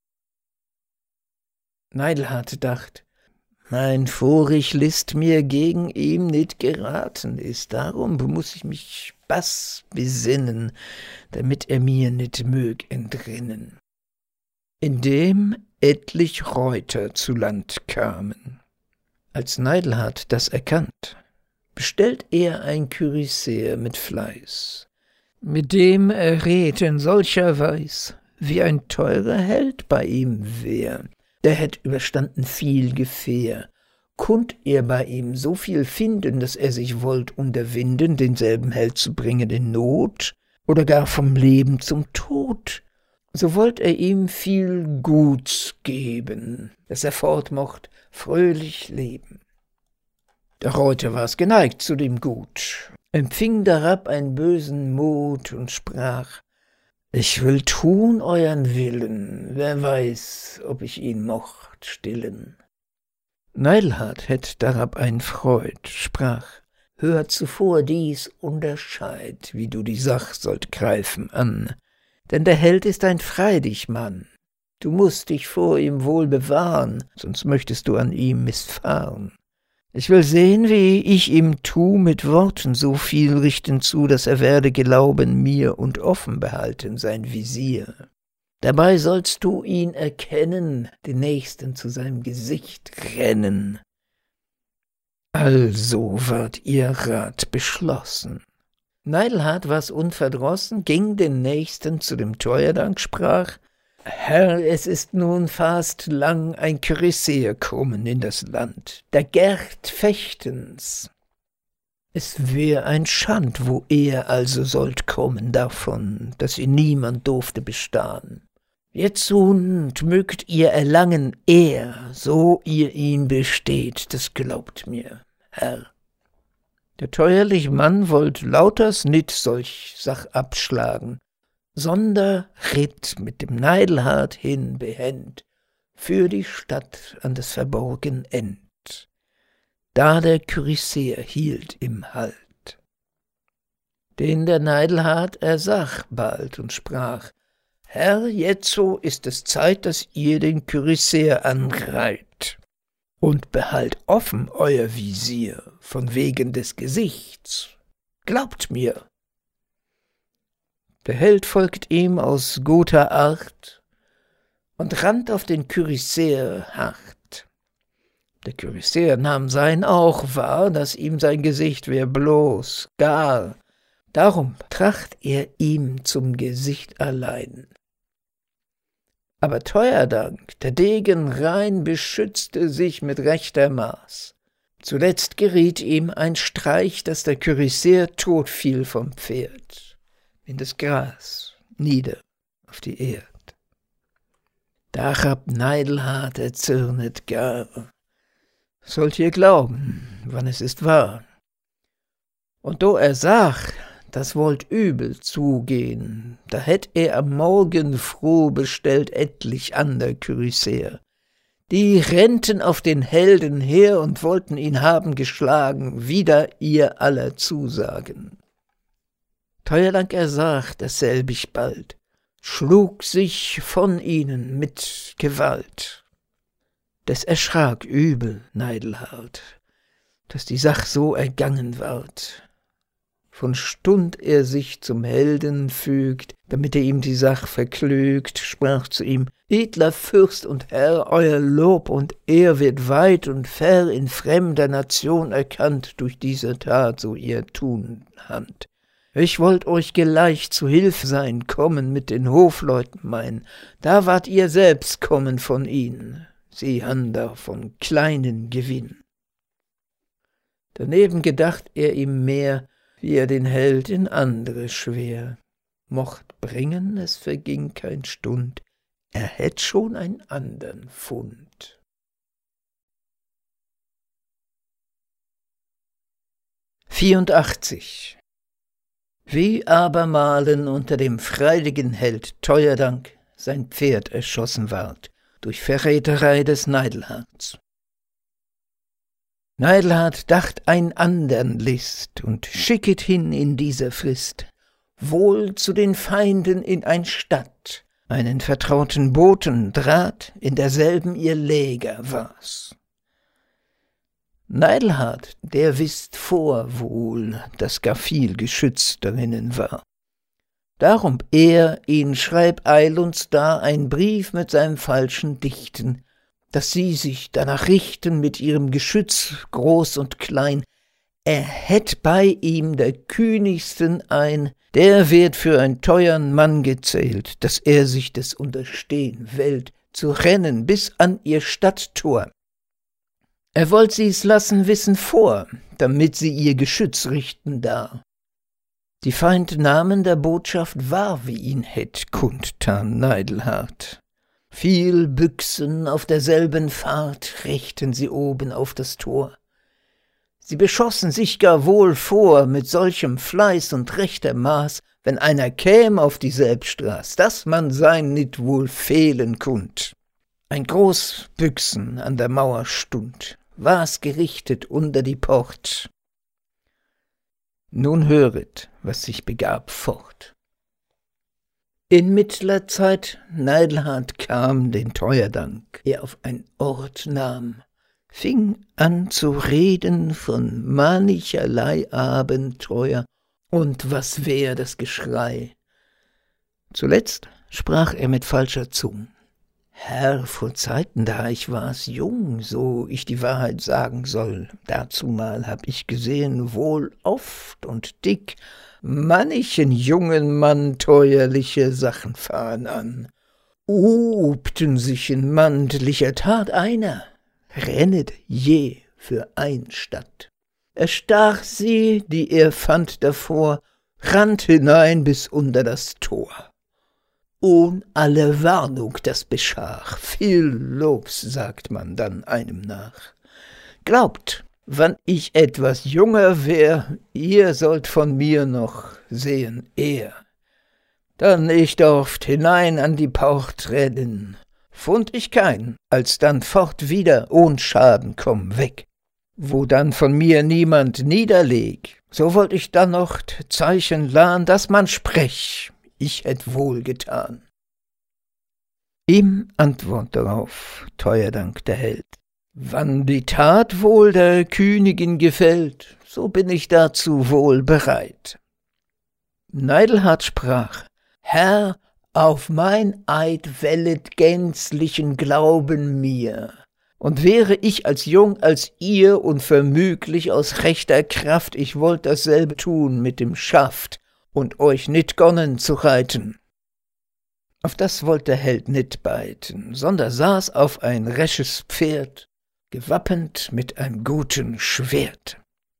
Speaker 1: Neidelhart dacht: mein Vorig List mir gegen ihm nit geraten ist, darum muß ich mich baß besinnen, damit er mir nit mög entrinnen. Indem etlich Reuter zu Land kamen. Als Neidelhart das erkannt, bestellt er ein Kürisseer mit Fleiß, mit dem er red in solcher Weis, wie ein teurer Held bei ihm wär. Der hätt überstanden viel Gefähr, kund er bei ihm so viel finden, dass er sich wollt unterwinden, denselben Held zu bringen in Not, oder gar vom Leben zum Tod, so wollt er ihm viel Guts geben, dass er fortmocht fröhlich leben. Der Reuter war's geneigt zu dem Gut, empfing darab einen bösen Mut und sprach: »Ich will tun euren Willen, wer weiß, ob ich ihn mocht stillen.« Neidelhart hätt darab ein Freud, sprach: »Hör zuvor dies Unterscheid, wie du die Sach sollt greifen an, denn der Held ist ein freidig Mann. Du mußt dich vor ihm wohl bewahren, sonst möchtest du an ihm missfahren. Ich will sehen, wie ich ihm tu, mit Worten so viel richten zu, dass er werde glauben mir und offen behalten sein Visier. Dabei sollst du ihn erkennen, den Nächsten zu seinem Gesicht rennen.« Also ward ihr Rat beschlossen. Neidelhart war's unverdrossen, ging den Nächsten zu dem Teuerdank, sprach: »Herr, es ist nun fast lang ein Kürisseer kommen in das Land, der Gerd Fechtens. Es wär ein Schand, wo er also sollt kommen davon, dass ihn niemand durfte bestahn. Jetzund mögt ihr erlangen Ehr, so ihr ihn besteht, das glaubt mir, Herr.« Der teuerliche Mann wollt lauters nit solch Sach abschlagen, sonder ritt mit dem Neidelhart hin behend für die Stadt an das verborgen End. Da der Kürisseer hielt im Halt. Den der Neidelhart ersach bald und sprach: »Herr, jetzo ist es Zeit, dass ihr den Kürisseer angreift. Und behalt offen euer Visier, von wegen des Gesichts. Glaubt mir.« Der Held folgt ihm aus guter Art und rannt auf den Kürisseer hart. Der Kürisseer nahm sein auch wahr, dass ihm sein Gesicht wär bloß gar. Darum tracht er ihm zum Gesicht allein. Aber Teuerdank, der Degen rein, beschützte sich mit rechter Maß. Zuletzt geriet ihm ein Streich, dass der Kürisseer tot fiel vom Pferd in das Gras, nieder auf die Erd. Darab Neidelhart erzürnet gar. Sollt ihr glauben, wann es ist wahr. Und do er sach, das wollt übel zugehen, da hätt er am Morgen froh bestellt etlich ander Kürisseer. Die rennten auf den Helden her und wollten ihn haben geschlagen, wider ihr aller Zusagen. Teuerdank ersach dasselbig bald, schlug sich von ihnen mit Gewalt. Des erschrak übel Neidelhart, dass die Sach so ergangen ward. Von Stund er sich zum Helden fügt, damit er ihm die Sach verklügt, sprach zu ihm: »Edler Fürst und Herr, euer Lob und Ehr wird weit und fer in fremder Nation erkannt durch diese Tat, so ihr tun hand. Ich wollt euch gleich zu Hilf sein, kommen mit den Hofleuten mein, da wart ihr selbst kommen von ihnen, sie han da von kleinen Gewinn.« Daneben gedacht er ihm mehr, wie er den Held in andere schwer mocht bringen, es verging kein Stund, er hätt schon einen andern Fund. vierundachtzig. Wie abermalen unter dem freidigen Held Teuerdank sein Pferd erschossen ward, durch Verräterei des Neidelharts. Neidelhart dacht ein andern List und schicket hin in dieser Frist, wohl zu den Feinden in ein Stadt, einen vertrauten Boten draht, in derselben ihr Läger war's. Neidelhart, der wißt vor wohl, dass gar viel Geschütz darinnen war. Darum er ihn schreib eilends da ein Brief mit seinem falschen Dichten, dass sie sich danach richten mit ihrem Geschütz, groß und klein. Er hätt bei ihm der kühnigsten ein, der wird für einen teuern Mann gezählt, dass er sich des unterstehen wählt, zu rennen bis an ihr Stadttor. Er wollt sie's lassen wissen vor, damit sie ihr Geschütz richten da. Die Feind nahmen der Botschaft wahr, wie ihn hätt kundtan Neidelhart. Viel Büchsen auf derselben Fahrt richten sie oben auf das Tor. Sie beschossen sich gar wohl vor, mit solchem Fleiß und rechter Maß, wenn einer käm auf die Selbstraß, dass man sein nit wohl fehlen kund. Ein groß Büchsen an der Mauer stund, war's gerichtet unter die Port. Nun höret, was sich begab fort. In mittler Zeit Neidelhart kam, den Teuerdank er auf ein Ort nahm, fing an zu reden von mancherlei Abenteuer und was wär das Geschrei. Zuletzt sprach er mit falscher Zung: Herr, vor Zeiten, da ich war's jung, so ich die Wahrheit sagen soll, dazumal hab ich gesehen, wohl oft und dick, manchen jungen Mann teuerliche Sachen fahren an. Ubten sich in mannlicher Tat einer, rennet je für ein Stadt. Erstach sie, die er fand davor, rannt hinein bis unter das Tor. Ohn alle Warnung das beschach, viel Lobs sagt man dann einem nach. Glaubt, wann ich etwas junger wär, ihr sollt von mir noch sehen eher. Dann ich dorft hinein an die Port rennen, fund ich kein, als dann fort wieder ohn Schaden komm weg. Wo dann von mir niemand niederleg, so wollt ich dann noch Zeichen lahn, dass man sprech, ich hätt wohl getan. Ihm Antwort darauf Teuerdank der Held: Wann die Tat wohl der Königin gefällt, so bin ich dazu wohl bereit. Neidelhart sprach: Herr, auf mein Eid wellet gänzlichen Glauben mir. Und wäre ich als jung als ihr und vermüglich aus rechter Kraft, ich wollt dasselbe tun mit dem Schaft und euch nit gonnen zu reiten. Auf das wollt der Held nit beiten, sondern saß auf ein resches Pferd, gewappnet mit einem guten Schwert.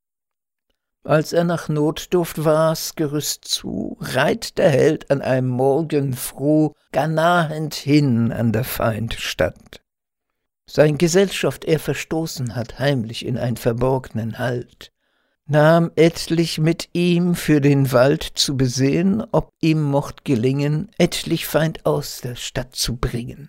Speaker 1: Als er nach Notdurft war's Gerüst zu, reit der Held an einem Morgen froh gar nahend hin an der Feind Stadt. Sein Gesellschaft er verstoßen hat heimlich in ein verborgnen Halt, nahm etlich mit ihm für den Wald zu besehen, ob ihm mocht gelingen, etlich Feind aus der Stadt zu bringen.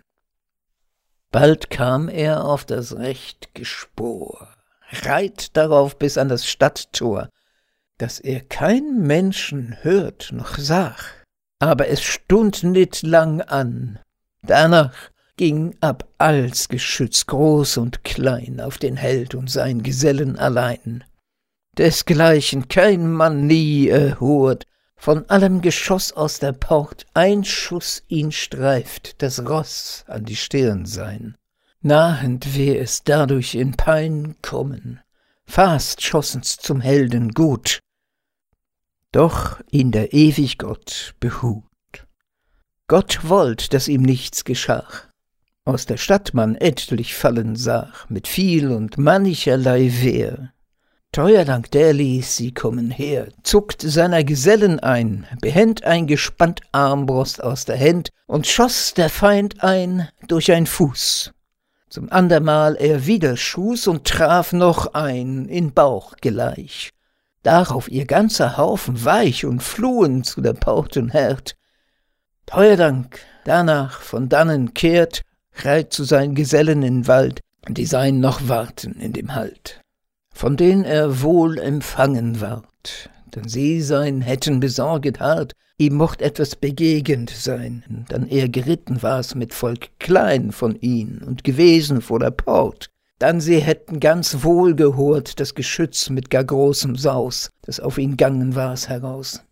Speaker 1: Bald kam er auf das recht Gespor, reit darauf bis an das Stadttor, dass er kein Menschen hört noch sah, aber es stund nit lang an. Danach ging ab alls Geschütz, groß und klein, auf den Held und sein Gesellen allein. Desgleichen kein Mann nie erhört, von allem Geschoss aus der Port ein Schuss ihn streift, das Ross an die Stirn sein. Nahend wär es dadurch in Pein kommen, fast schossen's zum Helden gut, doch ihn der Ewiggott behut. Gott wollt, dass ihm nichts geschah, aus der Stadt man etlich fallen sah, mit viel und mancherlei Wehr. Teuerdank der ließ sie kommen her, zuckt seiner Gesellen ein, behend ein gespannt Armbrust aus der Händ und schoss der Feind ein durch ein Fuß. Zum andermal er wieder schuß und traf noch ein in Bauch gleich. Darauf ihr ganzer Haufen weich und flohen zu der Porten Herd. Teuerdank danach von dannen kehrt, reit zu seinen Gesellen in Wald, die sein noch warten in dem Halt, von denen er wohl empfangen ward, denn sie sein hätten besorget hart, ihm mocht etwas begegend sein, dann er geritten war's mit Volk klein von ihn und gewesen vor der Port, dann sie hätten ganz wohl gehort das Geschütz mit gar großem Saus, das auf ihn gangen war's heraus.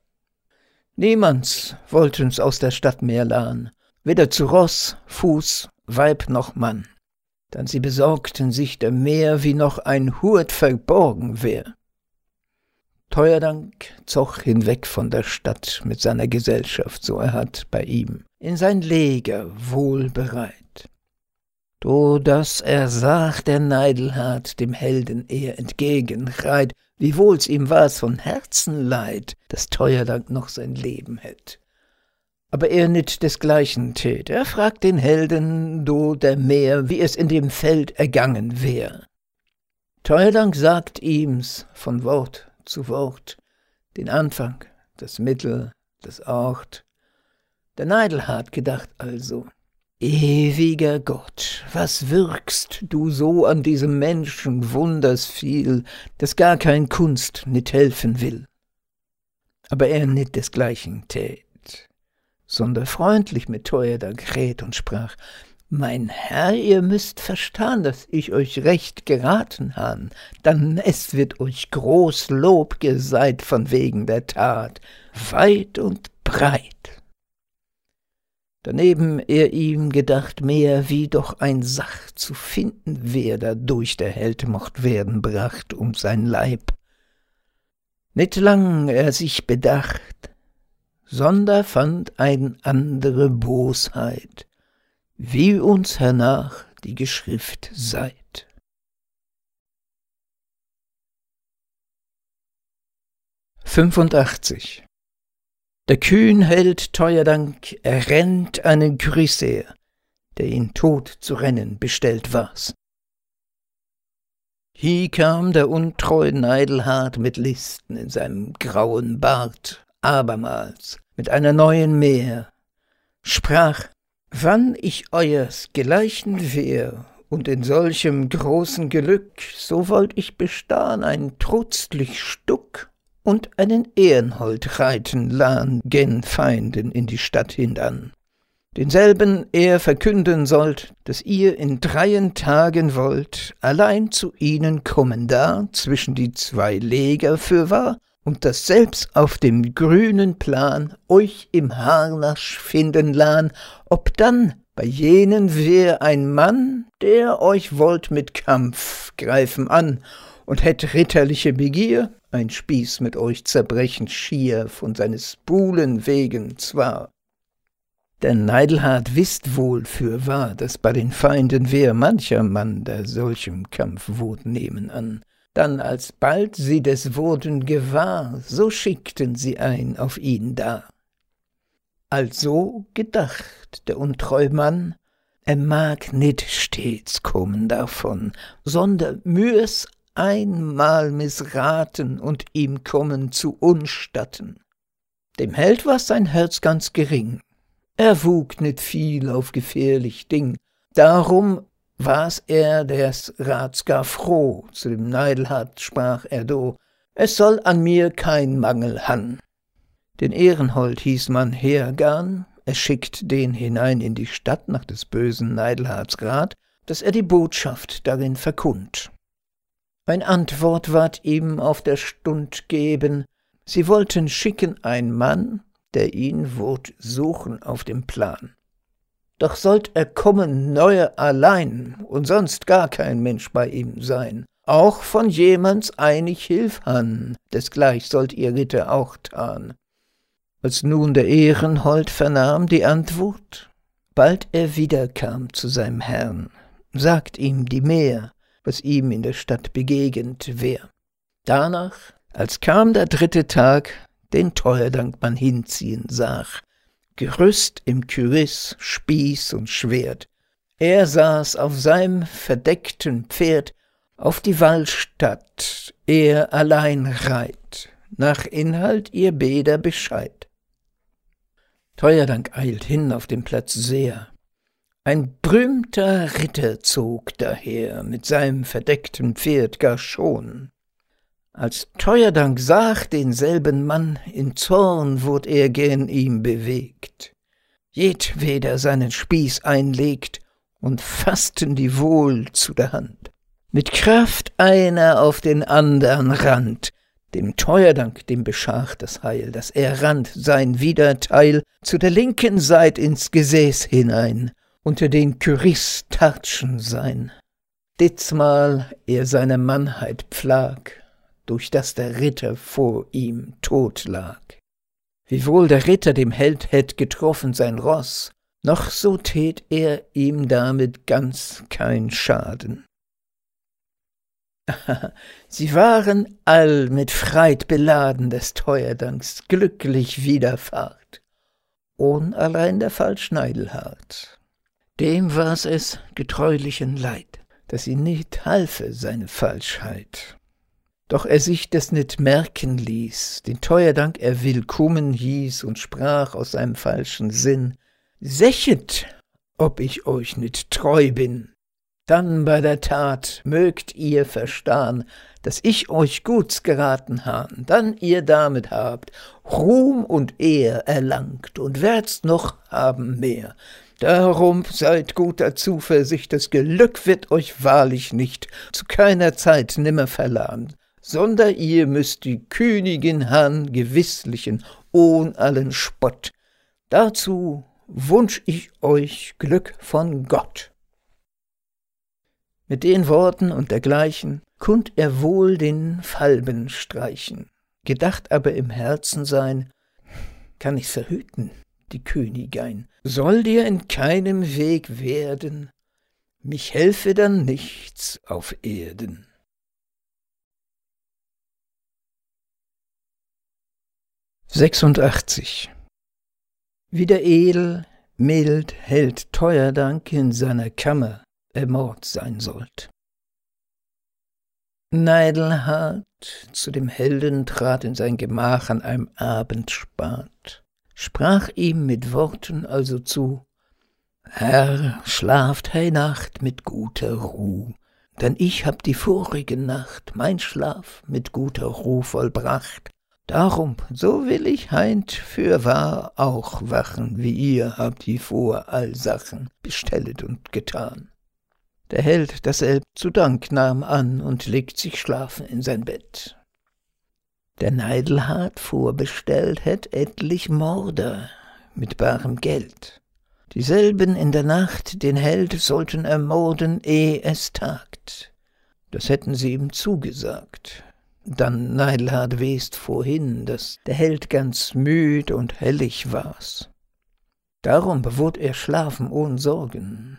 Speaker 1: Niemands wollten's aus der Stadt mehr lahn, weder zu Ross, Fuß, Weib noch Mann. dann sie besorgten sich der mehr, wie noch ein Hurt verborgen wär. Teuerdank zog hinweg von der Stadt mit seiner Gesellschaft, so er hat bei ihm, in sein Leger wohl bereit. Do das ersach der Neidelhart dem Helden er entgegenreit, wiewohl's ihm war's von Herzen leid, dass Teuerdank noch sein Leben hätt. Aber er nit desgleichen tät, er fragt den Helden, do der mehr, wie es in dem Feld ergangen wär. Teuerdank sagt ihm's von Wort zu Wort, den Anfang, das Mittel, das Ort. Der Neidelhart gedacht also, ewiger Gott, was wirkst du so an diesem Menschen wunders viel, dass gar kein Kunst nit helfen will. Aber er nit desgleichen tät, sondern freundlich mit Teuerdank red und sprach, »Mein Herr, ihr müsst verstahn, dass ich euch recht geraten han, dann es wird euch groß Lob geseit von wegen der Tat, weit und breit.« Daneben er ihm gedacht mehr, wie doch ein Sach zu finden wär, dadurch der Held mocht werden bracht um sein Leib. Nit lang er sich bedacht, sonder fand ein andere Bosheit, wie uns hernach die Geschrift seit. fünfundachtzig. Der kühn Held Teuerdank errennt einen Chrysäer, der ihn tot zu rennen bestellt war's. Hie kam der untreu Neidelhart mit Listen in seinem grauen Bart, abermals mit einer neuen Mehr, sprach, »Wann ich euers gleichen wär, und in solchem großen Glück, so wollt ich bestahn ein trutzlich Stuck und einen Ehrenhold reiten lahn gen Feinden in die Stadt hindan. Denselben er verkünden sollt, dass ihr in dreien Tagen wollt, allein zu ihnen kommen da, zwischen die zwei Leger fürwahr, und dass selbst auf dem grünen Plan euch im Harnasch finden lahn, ob dann bei jenen wär ein Mann, der euch wollt mit Kampf greifen an und hätt ritterliche Begier, ein Spieß mit euch zerbrechen schier von seines Buhlen wegen zwar. Der Neidelhart wißt wohl fürwahr, dass bei den Feinden wär mancher Mann, der solchem Kampf wot nehmen an. Dann alsbald sie des wurden gewahr, so schickten sie ein auf ihn da. Also gedacht der untreu Mann, er mag nit stets kommen davon, sondern mühes einmal missraten und ihm kommen zu unstatten. Dem Held war sein Herz ganz gering, er wug nit viel auf gefährlich Ding, darum war's er des Rats gar froh, zu dem Neidelhart sprach er do, es soll an mir kein Mangel han. Den Ehrenhold hieß man hergarn, er schickt den hinein in die Stadt nach des bösen Neidelharts Rat, dass er die Botschaft darin verkund. Ein Antwort ward ihm auf der Stund geben, sie wollten schicken ein Mann, der ihn wurd suchen auf dem Plan. Doch sollt er kommen neue allein und sonst gar kein Mensch bei ihm sein, auch von jemands einig Hilf han, desgleich sollt ihr Ritter auch tan. Als nun der Ehrenhold vernahm die Antwort, bald er wiederkam zu seinem Herrn, sagt ihm die Mehr, was ihm in der Stadt begegnet wär. Danach, als kam der dritte Tag, den Teuerdank man hinziehen sah, Gerüst im Küriss, Spieß und Schwert. Er saß auf seinem verdeckten Pferd auf die Walstatt, er allein reit, nach Inhalt ihr Bäder Bescheid. Teuerdank eilt hin auf den Platz sehr. Ein berühmter Ritter zog daher, mit seinem verdeckten Pferd gar schon. Als Teuerdank sah denselben Mann, in Zorn wurd er gen ihm bewegt. Jedweder seinen Spieß einlegt und faßten die wohl zu der Hand. Mit Kraft einer auf den andern rannt, dem Teuerdank dem beschach das Heil, dass er rannt sein Widerteil zu der linken Seit ins Gesäß hinein, unter den Küriss Tartschen sein. ditzmal er seine Mannheit pflag, durch das der Ritter vor ihm tot lag. Wiewohl der Ritter dem Held hätt getroffen sein Ross, noch so tät er ihm damit ganz kein Schaden. Sie waren all mit Freit beladen des Teuerdanks glücklich widerfahrt, ohn allein der Falsch Neidelhart. Dem war's es getreulichen Leid, dass ihn nicht halfe seine Falschheit. Doch er sich des nit merken ließ, den Teuerdank er willkommen hieß und sprach aus seinem falschen Sinn: Sächet, ob ich euch nit treu bin. Dann bei der Tat mögt ihr verstahn, dass ich euch guts geraten han, dann ihr damit habt Ruhm und Ehr erlangt und werdst noch haben mehr. Darum seid guter Zuversicht, das Glück wird euch wahrlich nicht zu keiner Zeit nimmer verlahen, sonder ihr müsst die Königin han gewisslichen ohn allen Spott. Dazu wunsch ich euch Glück von Gott. Mit den Worten und dergleichen kund er wohl den Falben streichen, gedacht aber im Herzen sein: Kann ich's verhüten, die Königein, soll dir in keinem Weg werden, mich helfe dann nichts auf Erden. sechsundachtzig. Wie der edel, mild Held Teuerdank in seiner Kammer ermord sein sollt. Neidelhart zu dem Helden trat in sein Gemach an einem Abend spat, sprach ihm mit Worten also zu: Herr, schlaft heinacht mit guter Ruh, denn ich hab die vorige Nacht mein Schlaf mit guter Ruh vollbracht. Darum, so will ich heint fürwahr auch wachen, wie ihr habt die vor all Sachen bestellet und getan. Der Held dasselb zu Dank nahm an und legt sich schlafen in sein Bett. Der Neidelhart vorbestellt hätt etlich Morder mit barem Geld. Dieselben in der Nacht den Held sollten ermorden, eh es tagt. Das hätten sie ihm zugesagt. Dann Neidelhart west vorhin, dass der Held ganz müd und hellig war's. Darum bewurd er schlafen ohn Sorgen.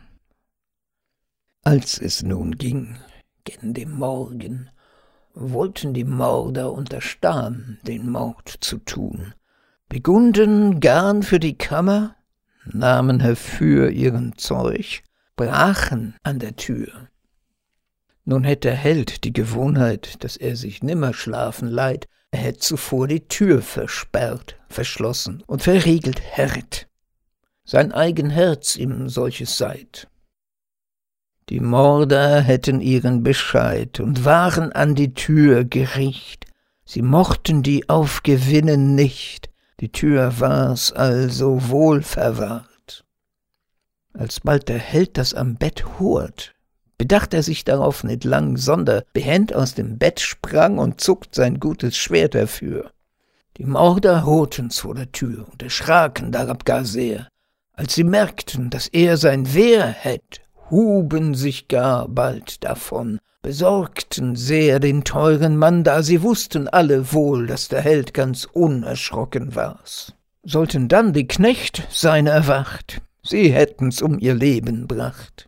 Speaker 1: Als es nun ging, gen dem Morgen, wollten die Mörder unterstahn, den Mord zu tun, begunden garn für die Kammer, nahmen herfür ihren Zeug, brachen an der Tür. Nun hätt der Held die Gewohnheit, dass er sich nimmer schlafen leiht, er hätt zuvor die Tür versperrt, verschlossen und verriegelt herrt. Sein eigen Herz ihm solches seid. Die Mörder hätten ihren Bescheid und waren an die Tür gericht. Sie mochten die aufgewinnen nicht, die Tür war's also wohl verwahrt. Alsbald der Held das am Bett hort, bedacht er sich darauf nicht lang, sonder behend aus dem Bett sprang und zuckt sein gutes Schwert dafür. Die Mörder horten's vor der Tür und erschraken darab gar sehr, als sie merkten, dass er sein Wehr hätt, huben sich gar bald davon, besorgten sehr den teuren Mann, da sie wussten alle wohl, dass der Held ganz unerschrocken war's. Sollten dann die Knecht sein erwacht, sie hätten's um ihr Leben bracht.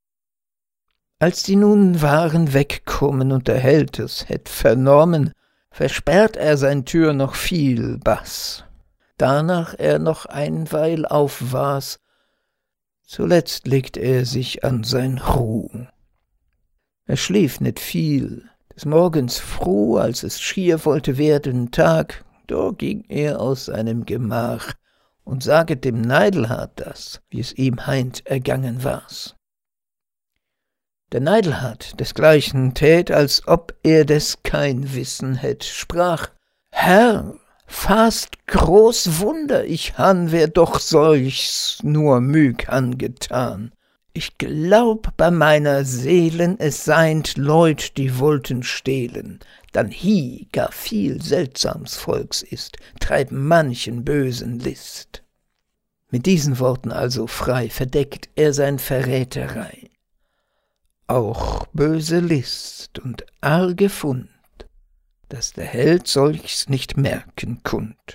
Speaker 1: Als die nun waren wegkommen und der Held es hätt vernommen, versperrt er sein Tür noch viel Baß. Danach er noch einweil auf war's, zuletzt legt er sich an sein Ruh. Er schlief nicht viel, des Morgens fruh, als es schier wollte werden Tag, da ging er aus seinem Gemach und saget dem Neidelhart das, wie es ihm heint ergangen war's. Der Neidelhart desgleichen tät, als ob er des kein Wissen hätt, sprach: Herr, fast groß Wunder ich han, wer doch solchs nur müg angetan. Ich glaub bei meiner Seelen, es seind Leut, die wollten stehlen, dann hie gar viel seltsams Volks ist, treiben manchen bösen List. Mit diesen Worten also frei verdeckt er sein Verräterei. auch böse List und arge Fund, dass der Held solchs nicht merken kund.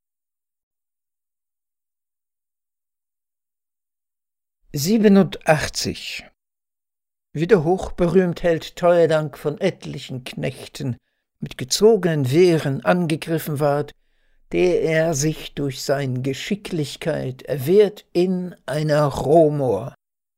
Speaker 1: siebenundachtzig. Wie der hochberühmt Held Theurdank von etlichen Knechten mit gezogenen Wehren angegriffen ward, der er sich durch sein Geschicklichkeit erwehrt in einer Romor.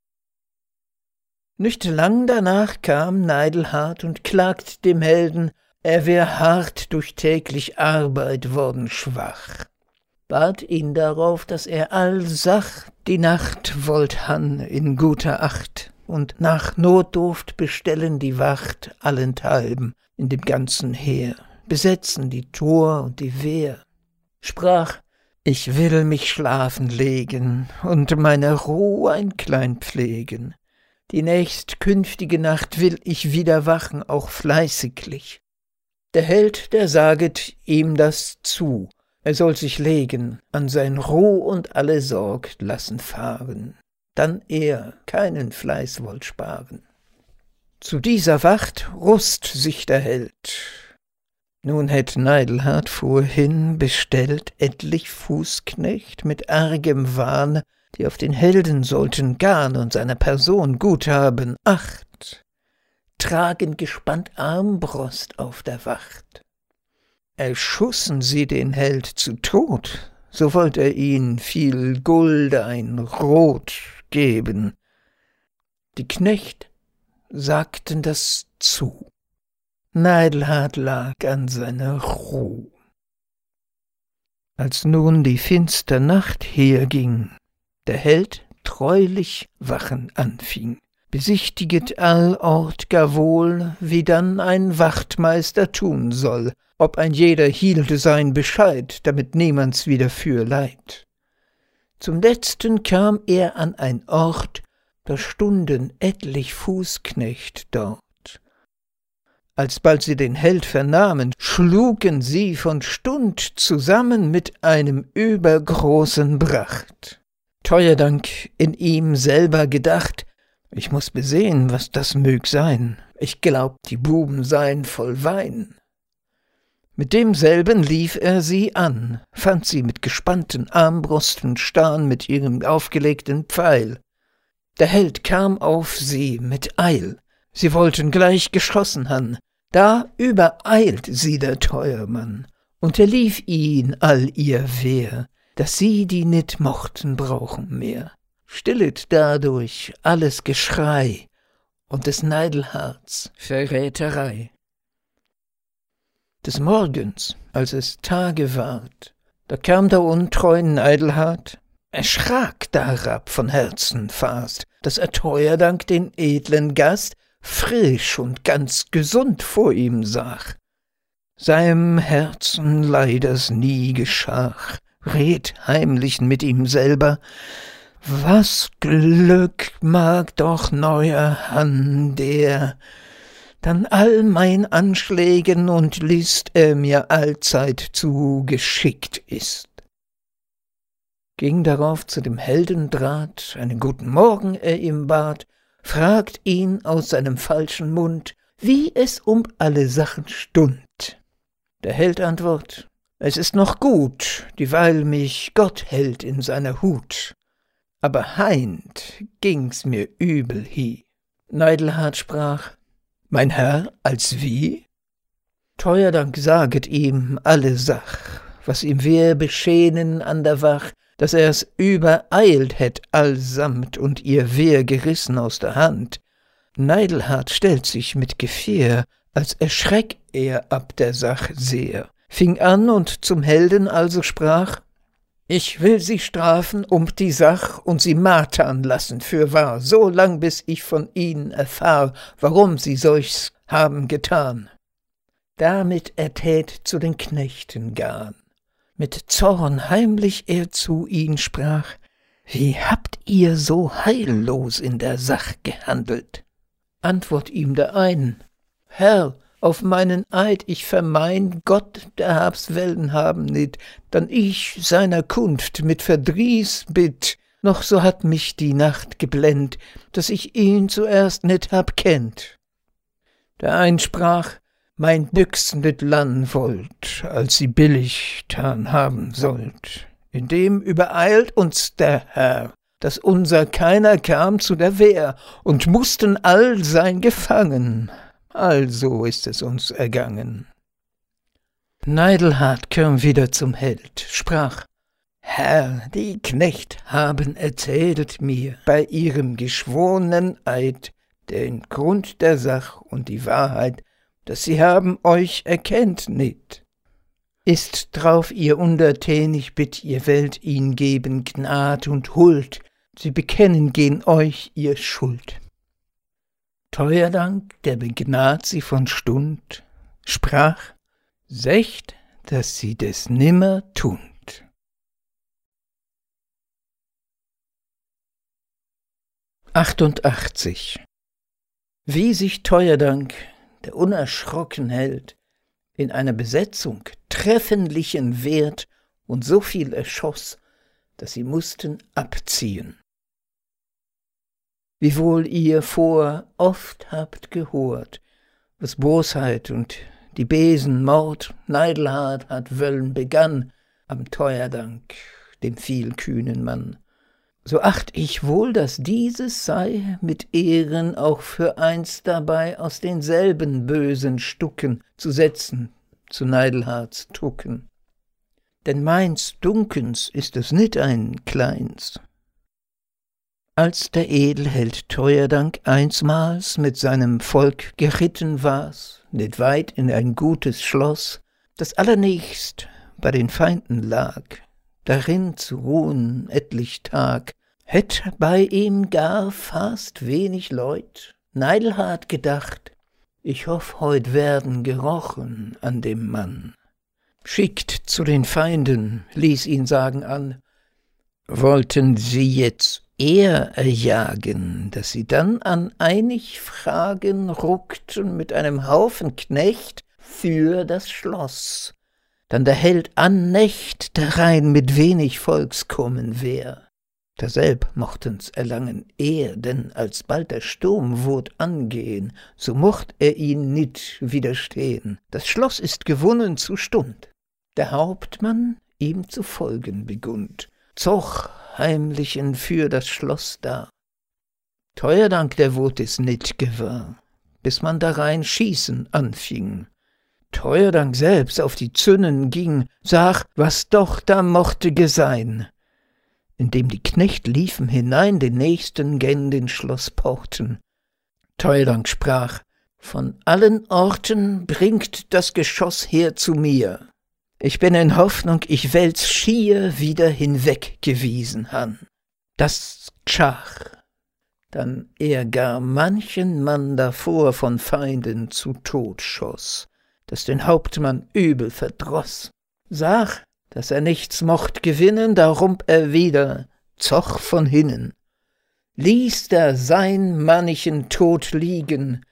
Speaker 1: Nicht lang danach kam Neidelhart und klagt dem Helden, er wär hart durch täglich Arbeit worden schwach, bat ihn darauf, dass er allsach die Nacht wollt han in guter Acht und nach Notdurft bestellen die Wacht allenthalben in dem ganzen Heer, besetzen die Tor und die Wehr. Sprach, ich will mich schlafen legen und meine Ruh ein klein pflegen. Die nächstkünftige Nacht will ich wieder wachen, auch fleißiglich. Der Held, der saget ihm das zu, er soll sich legen, an sein Ruh und alle Sorg lassen fahren, dann er keinen Fleiß wollt sparen. Zu dieser Wacht rust sich der Held. Nun hätt Neidelhart vorhin bestellt etlich Fußknecht mit argem Wahn, die auf den Helden sollten garn und seiner Person gut haben Acht, tragen gespannt Armbrost auf der Wacht. Erschussen sie den Held zu Tod, so wollt er ihn viel Guldein rot geben. Die Knecht sagten das zu. Neidelhart lag an seiner Ruh. Als nun die finster Nacht herging, der Held treulich wachen anfing, besichtiget allort gar wohl, wie dann ein Wachtmeister tun soll, ob ein jeder hielte sein Bescheid, damit niemands widerführ leid. Zum letzten kam er an ein Ort, da stunden etlich Fußknecht dort. Alsbald sie den Held vernahmen, schlugen sie von Stund zusammen mit einem übergroßen Bracht. Theurdank in ihm selber gedacht, ich muß besehen, was das mög sein, ich glaub, die Buben seien voll Wein. Mit demselben lief er sie an, fand sie mit gespannten Armbrusten starren mit ihrem aufgelegten Pfeil. Der Held kam auf sie mit Eil, sie wollten gleich geschossen han, da übereilt sie der Teuermann, unterlief ihn all ihr Wehr, dass sie die nit mochten brauchen mehr. Stillet dadurch alles Geschrei und des Neidelharts Verräterei. Des Morgens, als es Tage ward, da kam der untreu Neidelhart, erschrak darab von Herzen fast, dass er Theurdank den edlen Gast frisch und ganz gesund vor ihm sah. Seinem Herzen leiders nie geschach, red heimlich mit ihm selber, was Glück mag doch neuer han, der dann all mein Anschlägen und List er mir allzeit zu geschickt ist. Ging darauf zu dem Helden Draht, einen guten Morgen er ihm bat, fragt ihn aus seinem falschen Mund, wie es um alle Sachen stund. Der Held antwort, es ist noch gut, dieweil mich Gott hält in seiner Hut. Aber heint ging's mir übel hie. Neidelhart sprach, mein Herr, als wie? Theurdank saget ihm alle Sach, was ihm wär beschehnen an der Wach, dass er's übereilt hätt allsamt und ihr Wehr gerissen aus der Hand. Neidelhart stellt sich mit Gefähr, als erschreck er ab der Sach sehr, fing an und zum Helden also sprach, ich will sie strafen um die Sach und sie martern lassen fürwahr, so lang bis ich von ihnen erfahr, warum sie solchs haben getan. Damit er tät zu den Knechten garn. Mit Zorn heimlich er zu ihnen sprach, wie habt ihr so heillos in der Sach gehandelt? Antwort ihm der ein, Herr, auf meinen Eid ich vermein, Gott, der hab's Wellen haben nit, dann ich seiner Kunft mit Verdrieß bitt, noch so hat mich die Nacht geblendet, dass ich ihn zuerst nicht hab kennt. Der ein sprach, mein Büchs nit lannen wollt, als sie billig tan haben sollt. Indem übereilt uns der Herr, dass unser keiner kam zu der Wehr und mußten all sein gefangen. Also ist es uns ergangen. Neidelhart kam wieder zum Held, sprach, Herr, die Knecht haben erzählet mir bei ihrem geschworenen Eid den Grund der Sach und die Wahrheit, dass sie haben euch erkennt nit. Ist drauf ihr untertänig bitt ihr Welt ihn geben Gnad und Huld, sie bekennen gen euch ihr Schuld. Teuer Dank, der begnad sie von Stund, sprach, secht, dass sie des nimmer tunt. achtundachtzig. Wie sich Teuerdank, der unerschrocken hält, in einer Besetzung treffenlichen Wert und so viel erschoss, dass sie mußten abziehen. Wiewohl ihr vor oft habt gehört, was Bosheit und die Besen Mord Neidelhart hat wöllen begann am Teuerdank, dem vielkühnen Mann. So acht ich wohl, dass dieses sei mit Ehren auch für einst dabei aus denselben bösen Stucken zu setzen, zu Neidelharts Tucken. Denn meins Dunkens ist es nit ein kleins. Als der Edelheld Teuerdank einsmals mit seinem Volk geritten war's, nit weit in ein gutes Schloss, das allernächst bei den Feinden lag, darin zu ruhen etlich Tag, hätt bei ihm gar fast wenig Leut Neidelhart gedacht, ich hoff, heut werden gerochen an dem Mann. Schickt zu den Feinden, ließ ihn sagen an, wollten sie jetzt eher erjagen, dass sie dann an einig Fragen ruckten mit einem Haufen Knecht für das Schloss, dann der Held annächt darein mit wenig Volks kommen wär. Daselb mochten's erlangen er, denn alsbald der Sturm wurd angehen, so mocht er ihn nit widerstehen. Das Schloss ist gewonnen zu Stund. Der Hauptmann ihm zu folgen begund, zog heimlichen für das Schloss da. Teuerdank der wurd es nit gewahr, bis man darein schießen anfing. Teuerdank selbst auf die Zünnen ging, sag, was doch da mochte gesein. Indem die Knecht liefen hinein, den nächsten gen den Schloßporten. Teuerdank sprach, von allen Orten bringt das Geschoss her zu mir. Ich bin in Hoffnung, ich wälz schier wieder hinweggewiesen han. Das tschach, dann er gar manchen Mann davor von Feinden zu Tod schoss, dass den Hauptmann übel verdroß. Sag, dass er nichts mocht gewinnen, darum er wieder zoch von hinnen, ließ da sein manchen tot liegen,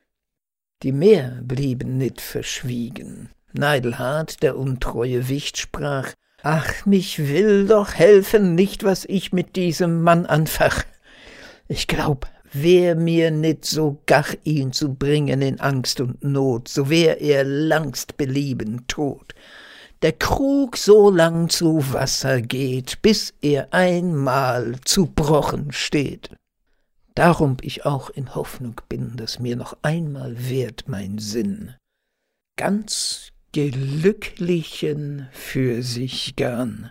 Speaker 1: die mehr blieben nit verschwiegen. Neidelhart, der untreue Wicht, sprach, ach, mich will doch helfen nicht, was ich mit diesem Mann anfach. Ich glaub, wär mir nit so gach, ihn zu bringen in Angst und Not, so wär er langst belieben tot. Der Krug so lang zu Wasser geht, bis er einmal zu Brochen steht. Darum ich auch in Hoffnung bin, dass mir noch einmal wehrt mein Sinn, ganz Glücklichen für sich gern,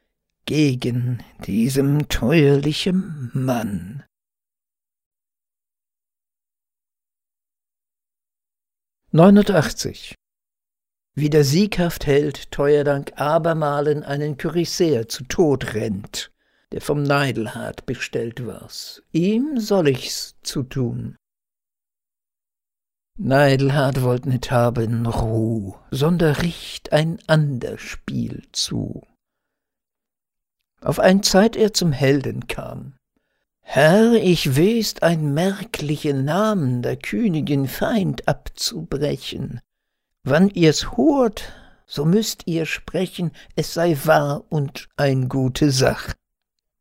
Speaker 1: gegen diesem teuerlichen Mann. neunundachtzig. Wie der sieghaft Held Teuerdank abermalen einen Kürissäer zu Tod rennt, der vom Neidelhart bestellt war's. Ihm soll ich's zu tun. Neidelhart wollt nit haben Ruh, sonder richt ein ander Spiel zu. Auf ein Zeit er zum Helden kam. Herr, ich west ein merklichen Namen der Königin Feind abzubrechen. Wann ihr's hört, so müßt ihr sprechen, es sei wahr und ein gute Sach.